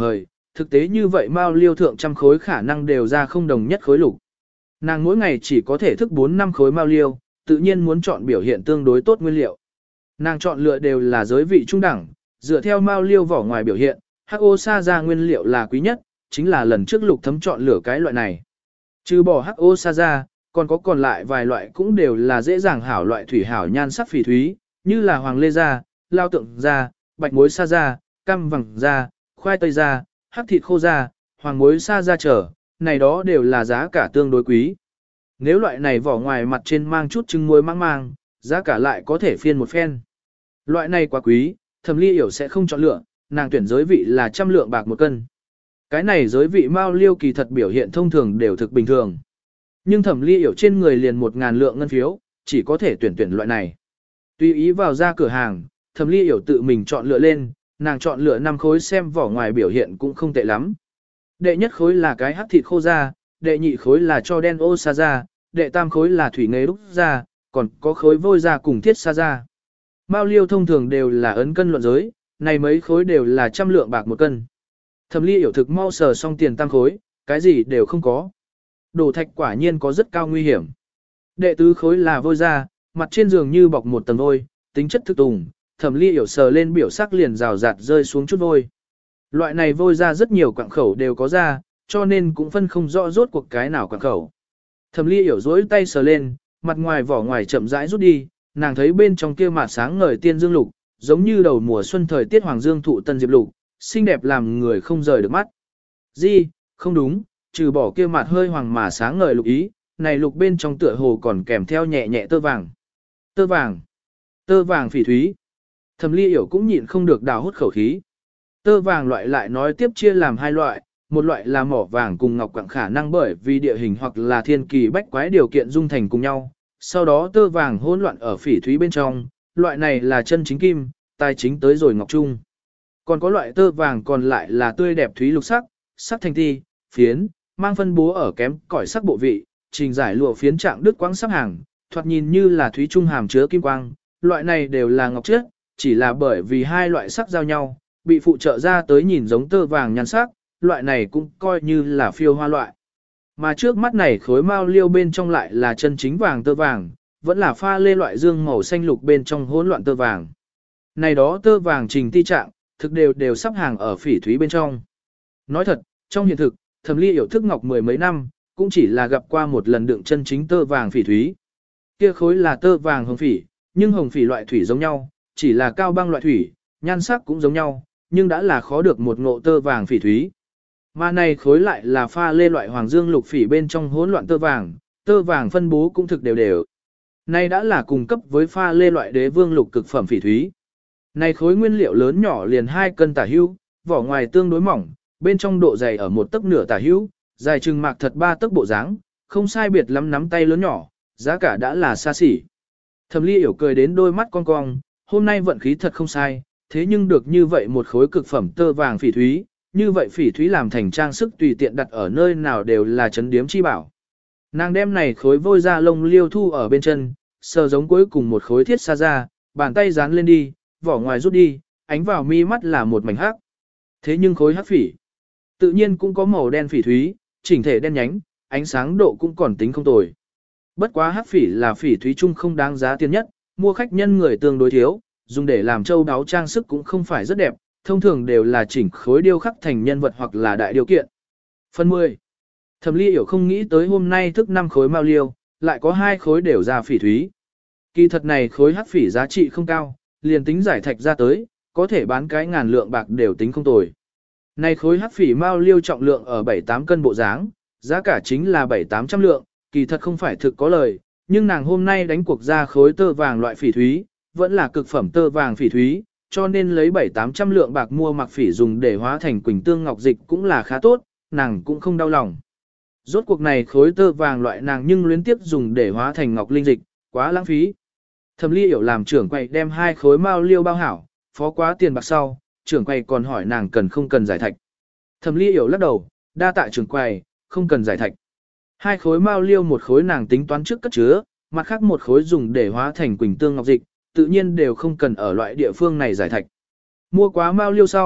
thực tế như vậy mao liêu thượng trăm khối khả năng đều ra không đồng nhất khối lục. Nàng mỗi ngày chỉ có thể thức bốn năm khối mao liêu, tự nhiên muốn chọn biểu hiện tương đối tốt nguyên liệu. Nàng chọn lựa đều là giới vị trung đẳng, dựa theo mao liêu vỏ ngoài biểu hiện, hắc ô sa ra nguyên liệu là quý nhất, chính là lần trước lục thấm chọn lựa cái loại này. Trừ bỏ hắc ô sa ra, còn có còn lại vài loại cũng đều là dễ dàng hảo loại thủy hảo nhan sắc phỉ thúy, như là hoàng lê da, lao tượng da, bạch muối sa da, cam vàng da, khoai tây da, hắc thịt khô da, hoàng muối sa da trở, này đó đều là giá cả tương đối quý. Nếu loại này vỏ ngoài mặt trên mang chút trứng muối mang mang, giá cả lại có thể phiên một phen. Loại này quá quý, Thẩm Ly Yểu sẽ không chọn lựa, nàng tuyển giới vị là trăm lượng bạc một cân. Cái này giới vị mao liêu kỳ thật biểu hiện thông thường đều thực bình thường. Nhưng Thẩm Ly Yểu trên người liền một ngàn lượng ngân phiếu, chỉ có thể tuyển tuyển loại này. Tùy ý vào ra cửa hàng, Thẩm Ly Yểu tự mình chọn lựa lên, nàng chọn lựa năm khối xem vỏ ngoài biểu hiện cũng không tệ lắm. Đệ nhất khối là cái hắc thịt khô da, đệ nhị khối là cho đen ô sa da, đệ tam khối là thủy nghế đúc da, còn có khối vôi da cùng thiết sa da. Mao liêu thông thường đều là ấn cân luận giới, này mấy khối đều là trăm lượng bạc một cân. Thẩm Ly Yểu thực mau sờ xong tiền tam khối, cái gì đều không có. Đổ thạch quả nhiên có rất cao nguy hiểm. Đệ tứ khối là vôi da, mặt trên giường như bọc một tầng vôi, tính chất thực tùng, Thẩm Ly Yểu sờ lên biểu sắc liền rào rạt rơi xuống chút vôi. Loại này vôi da rất nhiều quặng khẩu đều có ra, cho nên cũng phân không rõ rốt cuộc cái nào quặng khẩu. Thẩm Ly Yểu dối tay sờ lên, mặt ngoài vỏ ngoài chậm rãi rút đi, nàng thấy bên trong kia mạt sáng ngời tiên dương lục, giống như đầu mùa xuân thời tiết hoàng dương thụ tân diệp lục, xinh đẹp làm người không rời được mắt. Di, không đúng, trừ bỏ kia mặt hơi hoàng mà sáng ngời lục ý, này lục bên trong tựa hồ còn kèm theo nhẹ nhẹ tơ vàng. Tơ vàng, tơ vàng phỉ thúy. Thẩm Ly Yểu cũng nhịn không được đào hút khẩu khí. Tơ vàng loại lại nói tiếp chia làm hai loại, một loại là mỏ vàng cùng ngọc quặng khả năng bởi vì địa hình hoặc là thiên kỳ bách quái điều kiện dung thành cùng nhau, sau đó tơ vàng hỗn loạn ở phỉ thúy bên trong, loại này là chân chính kim, tài chính tới rồi ngọc trung. Còn có loại tơ vàng còn lại là tươi đẹp thúy lục sắc, sắc thành ti, phiến, mang phân bố ở kém cỏi sắc bộ vị, trình giải lụa phiến trạng đứt quãng sắc hàng, thoạt nhìn như là thúy trung hàm chứa kim quang, loại này đều là ngọc chất, chỉ là bởi vì hai loại sắc giao nhau, bị phụ trợ ra tới nhìn giống tơ vàng nhan sắc, loại này cũng coi như là phiêu hoa loại. Mà trước mắt này khối mao liêu bên trong lại là chân chính vàng tơ vàng, vẫn là pha lê loại dương màu xanh lục bên trong hỗn loạn tơ vàng. Này đó tơ vàng trình ti trạng, thực đều đều sắp hàng ở phỉ thúy bên trong. Nói thật, trong hiện thực, Thẩm Ly Yểu thức ngọc mười mấy năm, cũng chỉ là gặp qua một lần đựng chân chính tơ vàng phỉ thúy. Kia khối là tơ vàng hồng phỉ, nhưng hồng phỉ loại thủy giống nhau, chỉ là cao băng loại thủy, nhan sắc cũng giống nhau, nhưng đã là khó được một ngộ tơ vàng phỉ thúy. Mà này khối lại là pha lê loại hoàng dương lục phỉ bên trong hỗn loạn tơ vàng, tơ vàng phân bố cũng thực đều đều. Này đã là cùng cấp với pha lê loại đế vương lục cực phẩm phỉ thúy. Này khối nguyên liệu lớn nhỏ liền hai cân tả hữu, vỏ ngoài tương đối mỏng, bên trong độ dày ở một tấc nửa tả hữu, dài chừng mạc thật ba tấc bộ dáng, không sai biệt lắm nắm tay lớn nhỏ, giá cả đã là xa xỉ. Thẩm Ly Yểu cười đến đôi mắt cong cong, hôm nay vận khí thật không sai, thế nhưng được như vậy một khối cực phẩm tơ vàng phỉ thúy, như vậy phỉ thúy làm thành trang sức tùy tiện đặt ở nơi nào đều là chấn điếm chi bảo. Nàng đem này khối vôi da lông liêu thu ở bên chân, sờ giống cuối cùng một khối thiết sa ra, bàn tay dán lên đi, vỏ ngoài rút đi, ánh vào mi mắt là một mảnh hắc. Thế nhưng khối hắc phỉ, tự nhiên cũng có màu đen phỉ thúy, chỉnh thể đen nhánh, ánh sáng độ cũng còn tính không tồi. Bất quá hắc phỉ là phỉ thúy chung không đáng giá tiền nhất, mua khách nhân người tương đối thiếu, dùng để làm châu đáo trang sức cũng không phải rất đẹp, thông thường đều là chỉnh khối điêu khắc thành nhân vật hoặc là đại điều kiện. Phần mười. Thẩm Ly Yểu không nghĩ tới hôm nay thức năm khối mao liêu, lại có hai khối đều ra phỉ thúy. Kỳ thật này khối hắc phỉ giá trị không cao, liền tính giải thạch ra tới, có thể bán cái ngàn lượng bạc đều tính không tồi. Này khối hắc phỉ mao liêu trọng lượng ở bảy tám cân bộ dáng, giá cả chính là bảy tám trăm lượng, kỳ thật không phải thực có lời, nhưng nàng hôm nay đánh cuộc ra khối tơ vàng loại phỉ thúy, vẫn là cực phẩm tơ vàng phỉ thúy, cho nên lấy bảy tám trăm lượng bạc mua mặc phỉ dùng để hóa thành quỳnh tương ngọc dịch cũng là khá tốt, nàng cũng không đau lòng. Rốt cuộc này khối tơ vàng loại nàng nhưng luyến tiếp dùng để hóa thành ngọc linh dịch, quá lãng phí. Thẩm Ly Yểu làm trưởng quầy đem hai khối mao liêu bao hảo, phó quá tiền bạc sau, trưởng quầy còn hỏi nàng cần không cần giải thạch. Thẩm Ly Yểu lắc đầu, đa tạ trưởng quầy, không cần giải thạch. Hai khối mao liêu một khối nàng tính toán trước cất chứa, mặt khác một khối dùng để hóa thành quỳnh tương ngọc dịch, tự nhiên đều không cần ở loại địa phương này giải thạch. Mua quá mao liêu sau,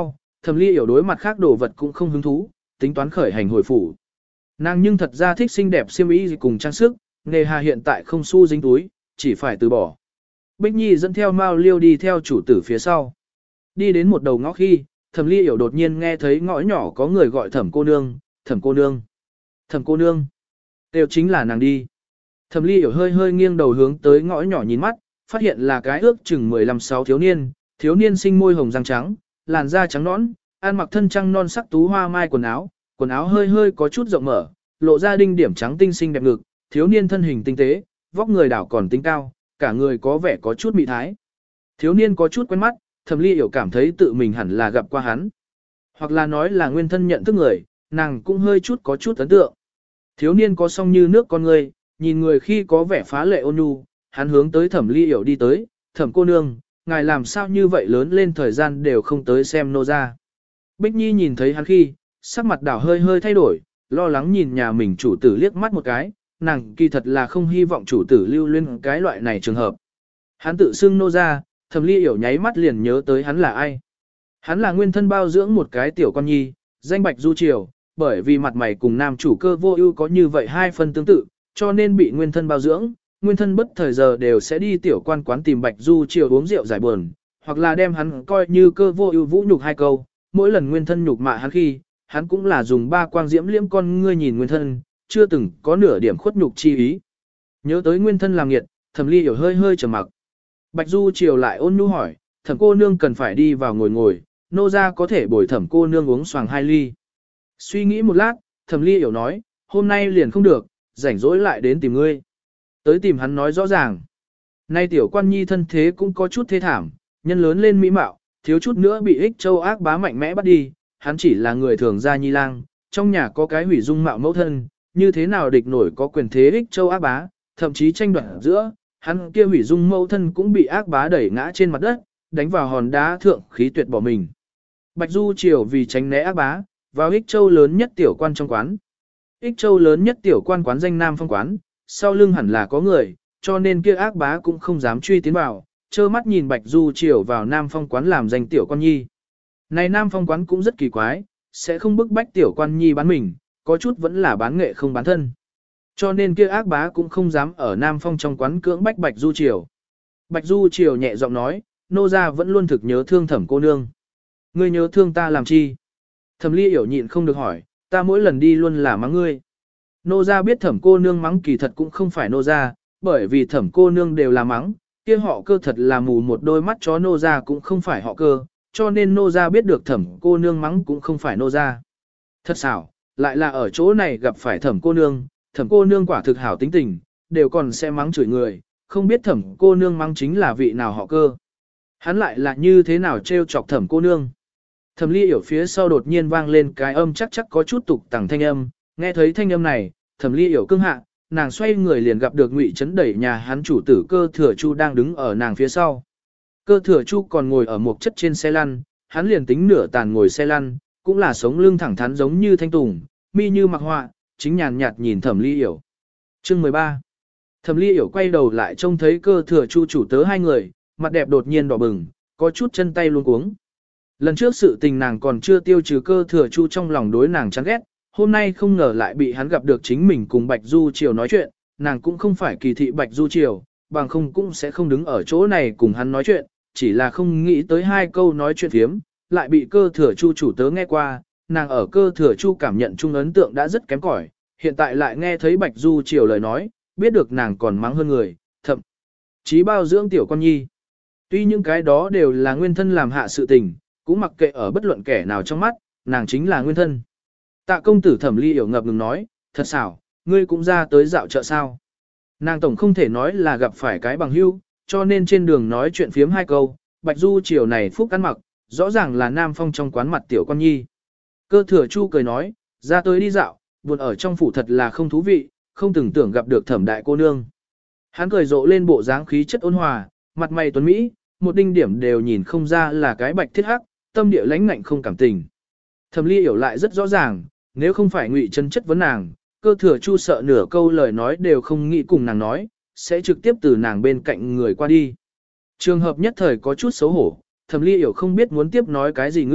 Thẩm Ly Yểu đối mặt khác đồ vật cũng không hứng thú, tính toán khởi hành hồi phủ. Nàng nhưng thật ra thích xinh đẹp xiêm y cùng trang sức, nghề hà hiện tại không xu dính túi, chỉ phải từ bỏ. Bích Nhi dẫn theo Mao Liêu đi theo chủ tử phía sau. Đi đến một đầu ngõ khi, Thẩm Ly Yểu đột nhiên nghe thấy ngõ nhỏ có người gọi Thẩm cô nương, Thẩm cô nương, Thẩm cô nương. Đều chính là nàng đi. Thẩm Ly Yểu hơi hơi nghiêng đầu hướng tới ngõ nhỏ nhìn mắt, phát hiện là cái ước chừng mười lăm sáu thiếu niên, thiếu niên sinh môi hồng răng trắng, làn da trắng nõn, ăn mặc thân trăng non sắc tú hoa mai quần áo, quần áo hơi hơi có chút rộng mở, lộ ra đinh điểm trắng tinh xinh đẹp ngực, thiếu niên thân hình tinh tế, vóc người đảo còn tinh cao, cả người có vẻ có chút mị thái. Thiếu niên có chút quen mắt, Thẩm Ly Yểu cảm thấy tự mình hẳn là gặp qua hắn. Hoặc là nói là nguyên thân nhận thức người, nàng cũng hơi chút có chút ấn tượng. Thiếu niên có song như nước con người, nhìn người khi có vẻ phá lệ ôn nhu, hắn hướng tới Thẩm Ly Yểu đi tới, Thẩm cô nương, ngài làm sao như vậy lớn lên thời gian đều không tới xem nô ra. Bích Nhi nhìn thấy hắn khi, sắc mặt đảo hơi hơi thay đổi, lo lắng nhìn nhà mình chủ tử liếc mắt một cái, nàng kỳ thật là không hy vọng chủ tử lưu luyến cái loại này trường hợp. Hắn tự xưng nô ra, Thẩm Ly Yểu nháy mắt liền nhớ tới hắn là ai. Hắn là nguyên thân bao dưỡng một cái tiểu con nhi, danh Bạch Du Triều, bởi vì mặt mày cùng nam chủ cơ vô ưu có như vậy hai phần tương tự, cho nên bị nguyên thân bao dưỡng, nguyên thân bất thời giờ đều sẽ đi tiểu quan quán tìm Bạch Du Triều uống rượu giải buồn, hoặc là đem hắn coi như cơ vô ưu vũ nhục hai câu, mỗi lần nguyên thân nhục mạ hắn khi, hắn cũng là dùng ba quang diễm liễm con ngươi nhìn nguyên thân, chưa từng có nửa điểm khuất nhục chi ý. Nhớ tới nguyên thân làm nghiệt, Thẩm Ly Yểu hơi hơi trầm mặc. Bạch Du Triều lại ôn nhu hỏi, Thẩm cô nương cần phải đi vào ngồi ngồi, nô gia có thể bồi Thẩm cô nương uống xoàng hai ly. Suy nghĩ một lát, Thẩm Ly Yểu nói, hôm nay liền không được, rảnh rỗi lại đến tìm ngươi. Tới tìm hắn nói rõ ràng. Nay tiểu quan nhi thân thế cũng có chút thê thảm, nhân lớn lên mỹ mạo, thiếu chút nữa bị ích châu ác bá mạnh mẽ bắt đi, hắn chỉ là người thường gia nhi lang, trong nhà có cái hủy dung mạo mẫu thân, như thế nào địch nổi có quyền thế ích châu ác bá, thậm chí tranh đoạt giữa, hắn kia hủy dung mẫu thân cũng bị ác bá đẩy ngã trên mặt đất, đánh vào hòn đá thượng khí tuyệt bỏ mình. Bạch Du Triều vì tránh né ác bá, vào ích châu lớn nhất tiểu quan trong quán. Ích châu lớn nhất tiểu quan quán danh Nam Phong quán, sau lưng hẳn là có người, cho nên kia ác bá cũng không dám truy tiến vào, trơ mắt nhìn Bạch Du Triều vào Nam Phong quán làm danh tiểu quan nhi. Này Nam Phong quán cũng rất kỳ quái, sẽ không bức bách tiểu quan nhi bán mình, có chút vẫn là bán nghệ không bán thân. Cho nên kia ác bá cũng không dám ở Nam Phong trong quán cưỡng bách Bạch Du Triều. Bạch Du Triều nhẹ giọng nói, nô gia vẫn luôn thực nhớ thương Thẩm cô nương. Ngươi nhớ thương ta làm chi? Thẩm Ly Yểu nhịn không được hỏi, ta mỗi lần đi luôn là mắng ngươi. Nô gia biết Thẩm cô nương mắng kỳ thật cũng không phải nô gia, bởi vì Thẩm cô nương đều là mắng, kia họ Cơ thật là mù một đôi mắt chó, nô gia cũng không phải họ Cơ, cho nên nô gia biết được Thẩm cô nương mắng cũng không phải nô gia. Thật xảo, lại là ở chỗ này gặp phải Thẩm cô nương, Thẩm cô nương quả thực hảo tính tình, đều còn sẽ mắng chửi người, không biết Thẩm cô nương mắng chính là vị nào họ Cơ. Hắn lại là như thế nào trêu chọc Thẩm cô nương. Thẩm Ly Yểu phía sau đột nhiên vang lên cái âm chắc chắc có chút tục tằng thanh âm, nghe thấy thanh âm này, Thẩm Ly Yểu cưng hạ, nàng xoay người liền gặp được Ngụy Trấn đẩy nhà hắn chủ tử Cơ Thừa Chu đang đứng ở nàng phía sau. Cơ Thừa Chu còn ngồi ở một chất trên xe lăn, hắn liền tính nửa tàn ngồi xe lăn, cũng là sống lưng thẳng thắn giống như thanh tùng, mi như mặc họa, chính nhàn nhạt nhìn Thẩm Ly Yểu. Chương mười ba. Thẩm Ly Yểu quay đầu lại trông thấy Cơ Thừa Chu chủ tớ hai người, mặt đẹp đột nhiên đỏ bừng, có chút chân tay luống cuống. Lần trước sự tình nàng còn chưa tiêu trừ Cơ Thừa Chu trong lòng đối nàng chán ghét, hôm nay không ngờ lại bị hắn gặp được chính mình cùng Bạch Du Triều nói chuyện, nàng cũng không phải kỳ thị Bạch Du Triều, bằng không cũng sẽ không đứng ở chỗ này cùng hắn nói chuyện, chỉ là không nghĩ tới hai câu nói chuyện phiếm, lại bị Cơ Thừa Chu chủ tớ nghe qua, nàng ở Cơ Thừa Chu cảm nhận chung ấn tượng đã rất kém cỏi, hiện tại lại nghe thấy Bạch Du Triều lời nói, biết được nàng còn mắng hơn người, thậm chí bao dưỡng tiểu con nhi. Tuy những cái đó đều là nguyên thân làm hạ sự tình, cũng mặc kệ ở bất luận kẻ nào trong mắt, nàng chính là nguyên thân. Tạ công tử Thẩm Ly Yểu ngập ngừng nói, thật xảo, ngươi cũng ra tới dạo chợ sao. Nàng tổng không thể nói là gặp phải cái bằng hữu, cho nên trên đường nói chuyện phiếm hai câu, Bạch Du Triều này phúc ăn mặc, rõ ràng là Nam Phong trong quán mặt tiểu con nhi. Cơ Thừa Chu cười nói, ra tới đi dạo, buồn ở trong phủ thật là không thú vị, không từng tưởng gặp được Thẩm đại cô nương. Hắn cười rộ lên bộ dáng khí chất ôn hòa, mặt mày tuấn mỹ, một đinh điểm đều nhìn không ra là cái bạch thiết hắc, tâm địa lãnh ngạnh không cảm tình. Thẩm Ly Yểu lại rất rõ ràng, nếu không phải Ngụy Trấn chất vấn nàng, Cơ Thừa Chu sợ nửa câu lời nói đều không nghĩ cùng nàng nói, sẽ trực tiếp từ nàng bên cạnh người qua đi. Trường hợp nhất thời có chút xấu hổ, Thẩm Ly Yểu không biết muốn tiếp nói cái gì ngữ,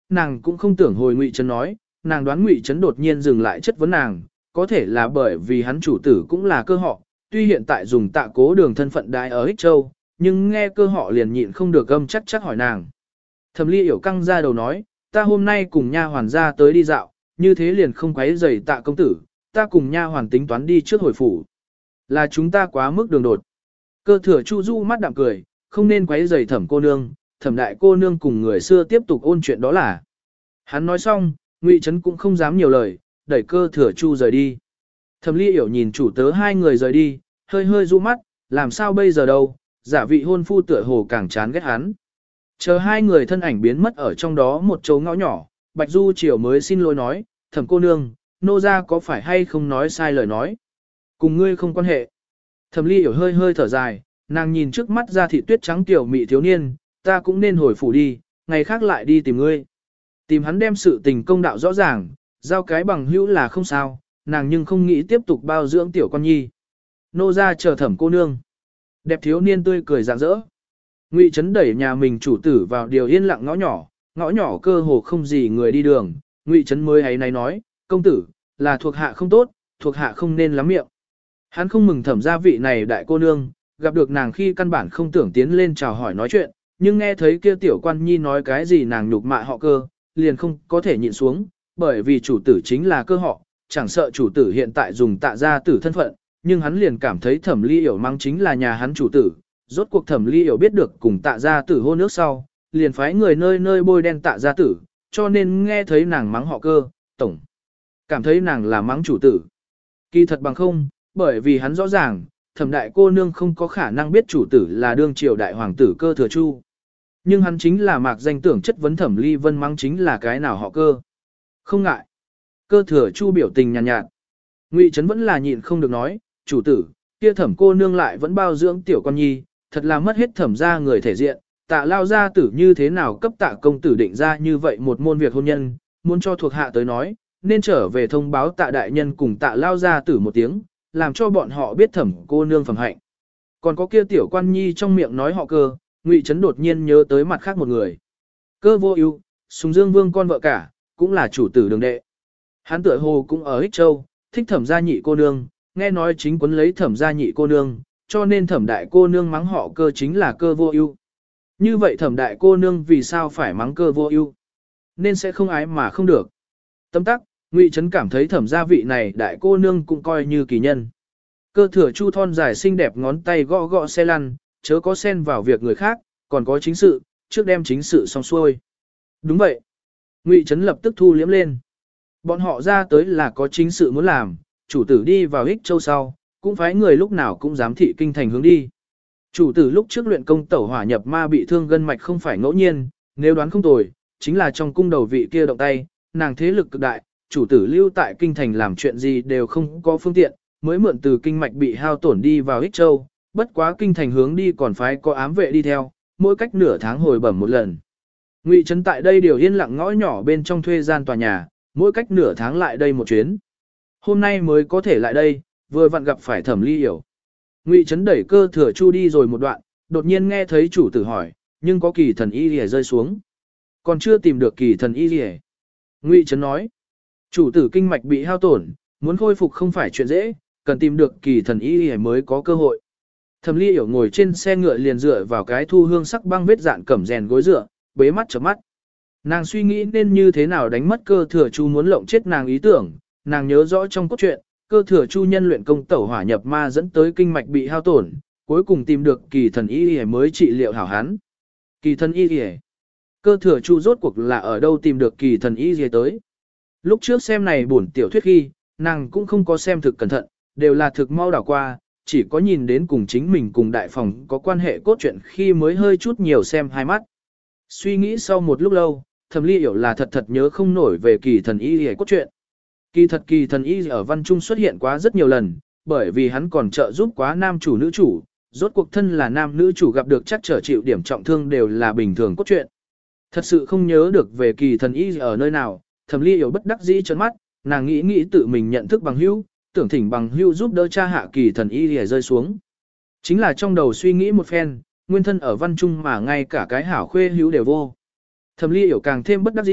nàng cũng không tưởng hồi Ngụy Trấn nói, nàng đoán Ngụy Trấn đột nhiên dừng lại chất vấn nàng, có thể là bởi vì hắn chủ tử cũng là cơ họ, tuy hiện tại dùng Tạ Cố Đường thân phận đại ở Ích Châu, nhưng nghe cơ họ liền nhịn không được gâm chắc chắc hỏi nàng. Thẩm Ly Yểu căng ra đầu nói, ta hôm nay cùng nha hoàn ra tới đi dạo, như thế liền không quấy rầy Tạ công tử, ta cùng nha hoàn tính toán đi trước hồi phủ. Là chúng ta quá mức đường đột. Cơ Thừa Chu du mắt đạm cười, không nên quấy rầy Thẩm cô nương, Thẩm đại cô nương cùng người xưa tiếp tục ôn chuyện đó là. Hắn nói xong, Ngụy Trấn cũng không dám nhiều lời, đẩy Cơ Thừa Chu rời đi. Thẩm Ly Yểu nhìn chủ tớ hai người rời đi, hơi hơi du mắt, làm sao bây giờ đâu, giả vị hôn phu tựa hồ càng chán ghét hắn. Chờ hai người thân ảnh biến mất ở trong đó một chỗ ngõ nhỏ, Bạch Du Triều mới xin lỗi nói, Thẩm cô nương, nô gia có phải hay không nói sai lời nói. Cùng ngươi không quan hệ. Thẩm Ly Yểu hơi hơi thở dài, nàng nhìn trước mắt ra thị tuyết trắng tiểu mị thiếu niên, ta cũng nên hồi phủ đi, ngày khác lại đi tìm ngươi. Tìm hắn đem sự tình công đạo rõ ràng, giao cái bằng hữu là không sao, nàng nhưng không nghĩ tiếp tục bao dưỡng tiểu con nhi. Nô gia chờ Thẩm cô nương. Đẹp thiếu niên tươi cười rạng rỡ. Ngụy Trấn đẩy nhà mình chủ tử vào điều yên lặng ngõ nhỏ, ngõ nhỏ cơ hồ không gì người đi đường, Ngụy Trấn mới ấy này nói, công tử, là thuộc hạ không tốt, thuộc hạ không nên lắm miệng. Hắn không mừng Thẩm gia vị này đại cô nương, gặp được nàng khi căn bản không tưởng tiến lên chào hỏi nói chuyện, nhưng nghe thấy kia tiểu quan nhi nói cái gì nàng nhục mạ họ Cơ, liền không có thể nhịn xuống, bởi vì chủ tử chính là Cơ họ, chẳng sợ chủ tử hiện tại dùng Tạ gia tử thân phận, nhưng hắn liền cảm thấy Thẩm Ly Yểu mang chính là nhà hắn chủ tử. Rốt cuộc Thẩm Ly Yểu biết được cùng Tạ gia tử hôn ước sau, liền phái người nơi nơi bôi đen Tạ gia tử, cho nên nghe thấy nàng mắng họ Cơ, tổng cảm thấy nàng là mắng chủ tử. Kỳ thật bằng không, bởi vì hắn rõ ràng, Thẩm đại cô nương không có khả năng biết chủ tử là đương triều đại hoàng tử Cơ Thừa Chu. Nhưng hắn chính là mạc danh tưởng chất vấn Thẩm Ly Vân mắng chính là cái nào họ Cơ. Không ngại. Cơ Thừa Chu biểu tình nhàn nhạt, nhạt. Ngụy Trấn vẫn là nhịn không được nói, chủ tử, kia Thẩm cô nương lại vẫn bao dưỡng tiểu con nhi, thật là mất hết Thẩm gia người thể diện, Tạ lao gia tử như thế nào cấp Tạ công tử định ra như vậy một môn việc hôn nhân, muốn cho thuộc hạ tới nói, nên trở về thông báo Tạ đại nhân cùng Tạ lao gia tử một tiếng, làm cho bọn họ biết Thẩm cô nương phẩm hạnh. Còn có kia tiểu quan nhi trong miệng nói họ Cơ, Ngụy Trấn đột nhiên nhớ tới mặt khác một người. Cơ Vô Ưu, Sùng Dương Vương con vợ cả, cũng là chủ tử đường đệ. Hắn tựa hồ cũng ở Ích Châu, thích Thẩm gia nhị cô nương, nghe nói chính quấn lấy Thẩm gia nhị cô nương, cho nên Thẩm đại cô nương mắng họ Cơ chính là Cơ Vô Ưu. Như vậy Thẩm đại cô nương vì sao phải mắng Cơ Vô Ưu? Nên sẽ không ái mà không được. Tâm tắc, Ngụy Trấn cảm thấy Thẩm gia vị này đại cô nương cũng coi như kỳ nhân. Cơ Thừa Chu thon dài xinh đẹp ngón tay gõ gõ xe lăn, chớ có xen vào việc người khác, còn có chính sự, trước đem chính sự xong xuôi. Đúng vậy. Ngụy Trấn lập tức thu liễm lên. Bọn họ ra tới là có chính sự muốn làm, chủ tử đi vào Ích Châu sau, cũng phái người lúc nào cũng dám thị kinh thành hướng đi. Chủ tử lúc trước luyện công tẩu hỏa nhập ma bị thương gân mạch không phải ngẫu nhiên, nếu đoán không tồi, chính là trong cung đầu vị kia động tay, nàng thế lực cực đại, chủ tử lưu tại kinh thành làm chuyện gì đều không có phương tiện, mới mượn từ kinh mạch bị hao tổn đi vào Ích Châu, bất quá kinh thành hướng đi còn phái có ám vệ đi theo, mỗi cách nửa tháng hồi bẩm một lần. Ngụy Trấn tại đây điều yên lặng ngõ nhỏ bên trong thuê gian tòa nhà, mỗi cách nửa tháng lại đây một chuyến. Hôm nay mới có thể lại đây, vừa vặn gặp phải Thẩm Ly Yểu. Ngụy Trấn đẩy Cơ Thừa Chu đi rồi một đoạn, đột nhiên nghe thấy chủ tử hỏi, nhưng có kỳ thần y lìa rơi xuống. Còn chưa tìm được kỳ thần y lìa. Ngụy Trấn nói, chủ tử kinh mạch bị hao tổn, muốn khôi phục không phải chuyện dễ, cần tìm được kỳ thần y lìa mới có cơ hội. Thẩm Ly Yểu ngồi trên xe ngựa liền dựa vào cái thu hương sắc băng vết dạn cẩm rèn gối dựa, bế mắt chớp mắt. Nàng suy nghĩ nên như thế nào đánh mất Cơ Thừa Chu muốn lộng chết nàng ý tưởng, nàng nhớ rõ trong cốt truyện, Cơ Thừa Chu nhân luyện công tẩu hỏa nhập ma dẫn tới kinh mạch bị hao tổn, cuối cùng tìm được kỳ thần y y mới trị liệu hảo hắn. Kỳ thần y y. Cơ Thừa Chu rốt cuộc là ở đâu tìm được kỳ thần y y tới? Lúc trước xem này buồn tiểu thuyết khi, nàng cũng không có xem thực cẩn thận, đều là thực mau đảo qua, chỉ có nhìn đến cùng chính mình cùng đại phòng có quan hệ cốt truyện khi mới hơi chút nhiều xem hai mắt. Suy nghĩ sau một lúc lâu, Thẩm Ly Yểu là thật thật nhớ không nổi về kỳ thần y y cốt truyện. Kỳ thật kỳ thần y ở văn trung xuất hiện quá rất nhiều lần, bởi vì hắn còn trợ giúp quá nam chủ nữ chủ, rốt cuộc thân là nam nữ chủ gặp được chắc trở chịu điểm trọng thương đều là bình thường cốt truyện. Thật sự không nhớ được về kỳ thần y ở nơi nào, Thẩm Ly Yểu bất đắc dĩ trợn mắt, nàng nghĩ nghĩ tự mình nhận thức bằng hữu, tưởng thỉnh bằng hữu giúp đỡ cha hạ kỳ thần y để rơi xuống. Chính là trong đầu suy nghĩ một phen, nguyên thân ở văn trung mà ngay cả cái hảo khuê hữu đều vô. Thẩm Ly Yểu càng thêm bất đắc dĩ,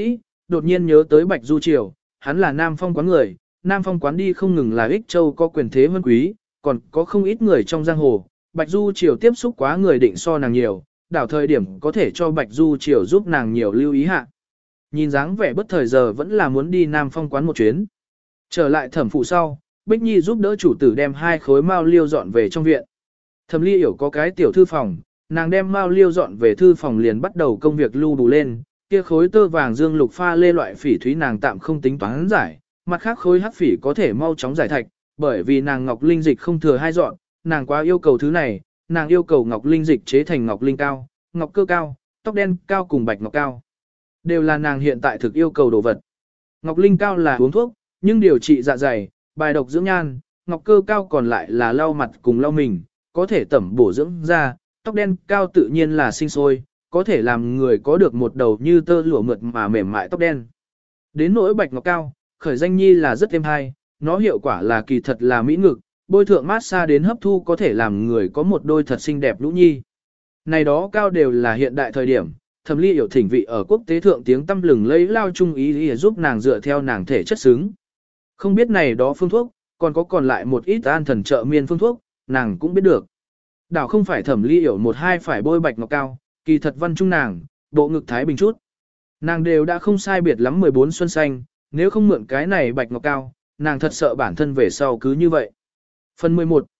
đột nhiên nhớ tới Bạch Du Triều, hắn là Nam Phong quán người, Nam Phong quán đi không ngừng là Ích Châu có quyền thế hơn quý, còn có không ít người trong giang hồ, Bạch Du Triều tiếp xúc quá người định so nàng nhiều, đảo thời điểm có thể cho Bạch Du Triều giúp nàng nhiều lưu ý hạ. Nhìn dáng vẻ bất thời giờ vẫn là muốn đi Nam Phong quán một chuyến. Trở lại thẩm phụ sau, Bích Nhi giúp đỡ chủ tử đem hai khối mao liêu dọn về trong viện. Thẩm Ly hiểu có cái tiểu thư phòng, nàng đem mao liêu dọn về thư phòng liền bắt đầu công việc lưu đủ lên, kia khối tơ vàng dương lục pha lê loại phỉ thúy nàng tạm không tính toán giải, mặt khác khối hắc phỉ có thể mau chóng giải thạch, bởi vì nàng ngọc linh dịch không thừa hai dọn, nàng quá yêu cầu thứ này, nàng yêu cầu ngọc linh dịch chế thành ngọc linh cao, ngọc cơ cao, tóc đen cao cùng bạch ngọc cao. Đều là nàng hiện tại thực yêu cầu đồ vật. Ngọc linh cao là uống thuốc, nhưng điều trị dạ dày, bài độc dưỡng nhan, ngọc cơ cao còn lại là lau mặt cùng lau mình, có thể tẩm bổ dưỡng da, tóc đen cao tự nhiên là sinh sôi, có thể làm người có được một đầu như tơ lụa mượt mà mềm mại tóc đen. Đến nỗi bạch ngọc cao, khởi danh nhi là rất êm hay, nó hiệu quả là kỳ thật là mỹ ngực, bôi thượng massage đến hấp thu có thể làm người có một đôi thật xinh đẹp lũ nhi. Này đó cao đều là hiện đại thời điểm, Thẩm Ly hiểu thỉnh vị ở quốc tế thượng tiếng tâm lừng lấy lao chung ý để giúp nàng dựa theo nàng thể chất xứng. Không biết này đó phương thuốc, còn có còn lại một ít an thần trợ miên phương thuốc, nàng cũng biết được. Đảo không phải Thẩm Ly hiểu một hai phải bôi bạch ngọc cao, kỳ thật văn trung nàng, bộ ngực thái bình chút. Nàng đều đã không sai biệt lắm mười bốn xuân xanh, nếu không mượn cái này bạch ngọc cao, nàng thật sợ bản thân về sau cứ như vậy. Phần mười một.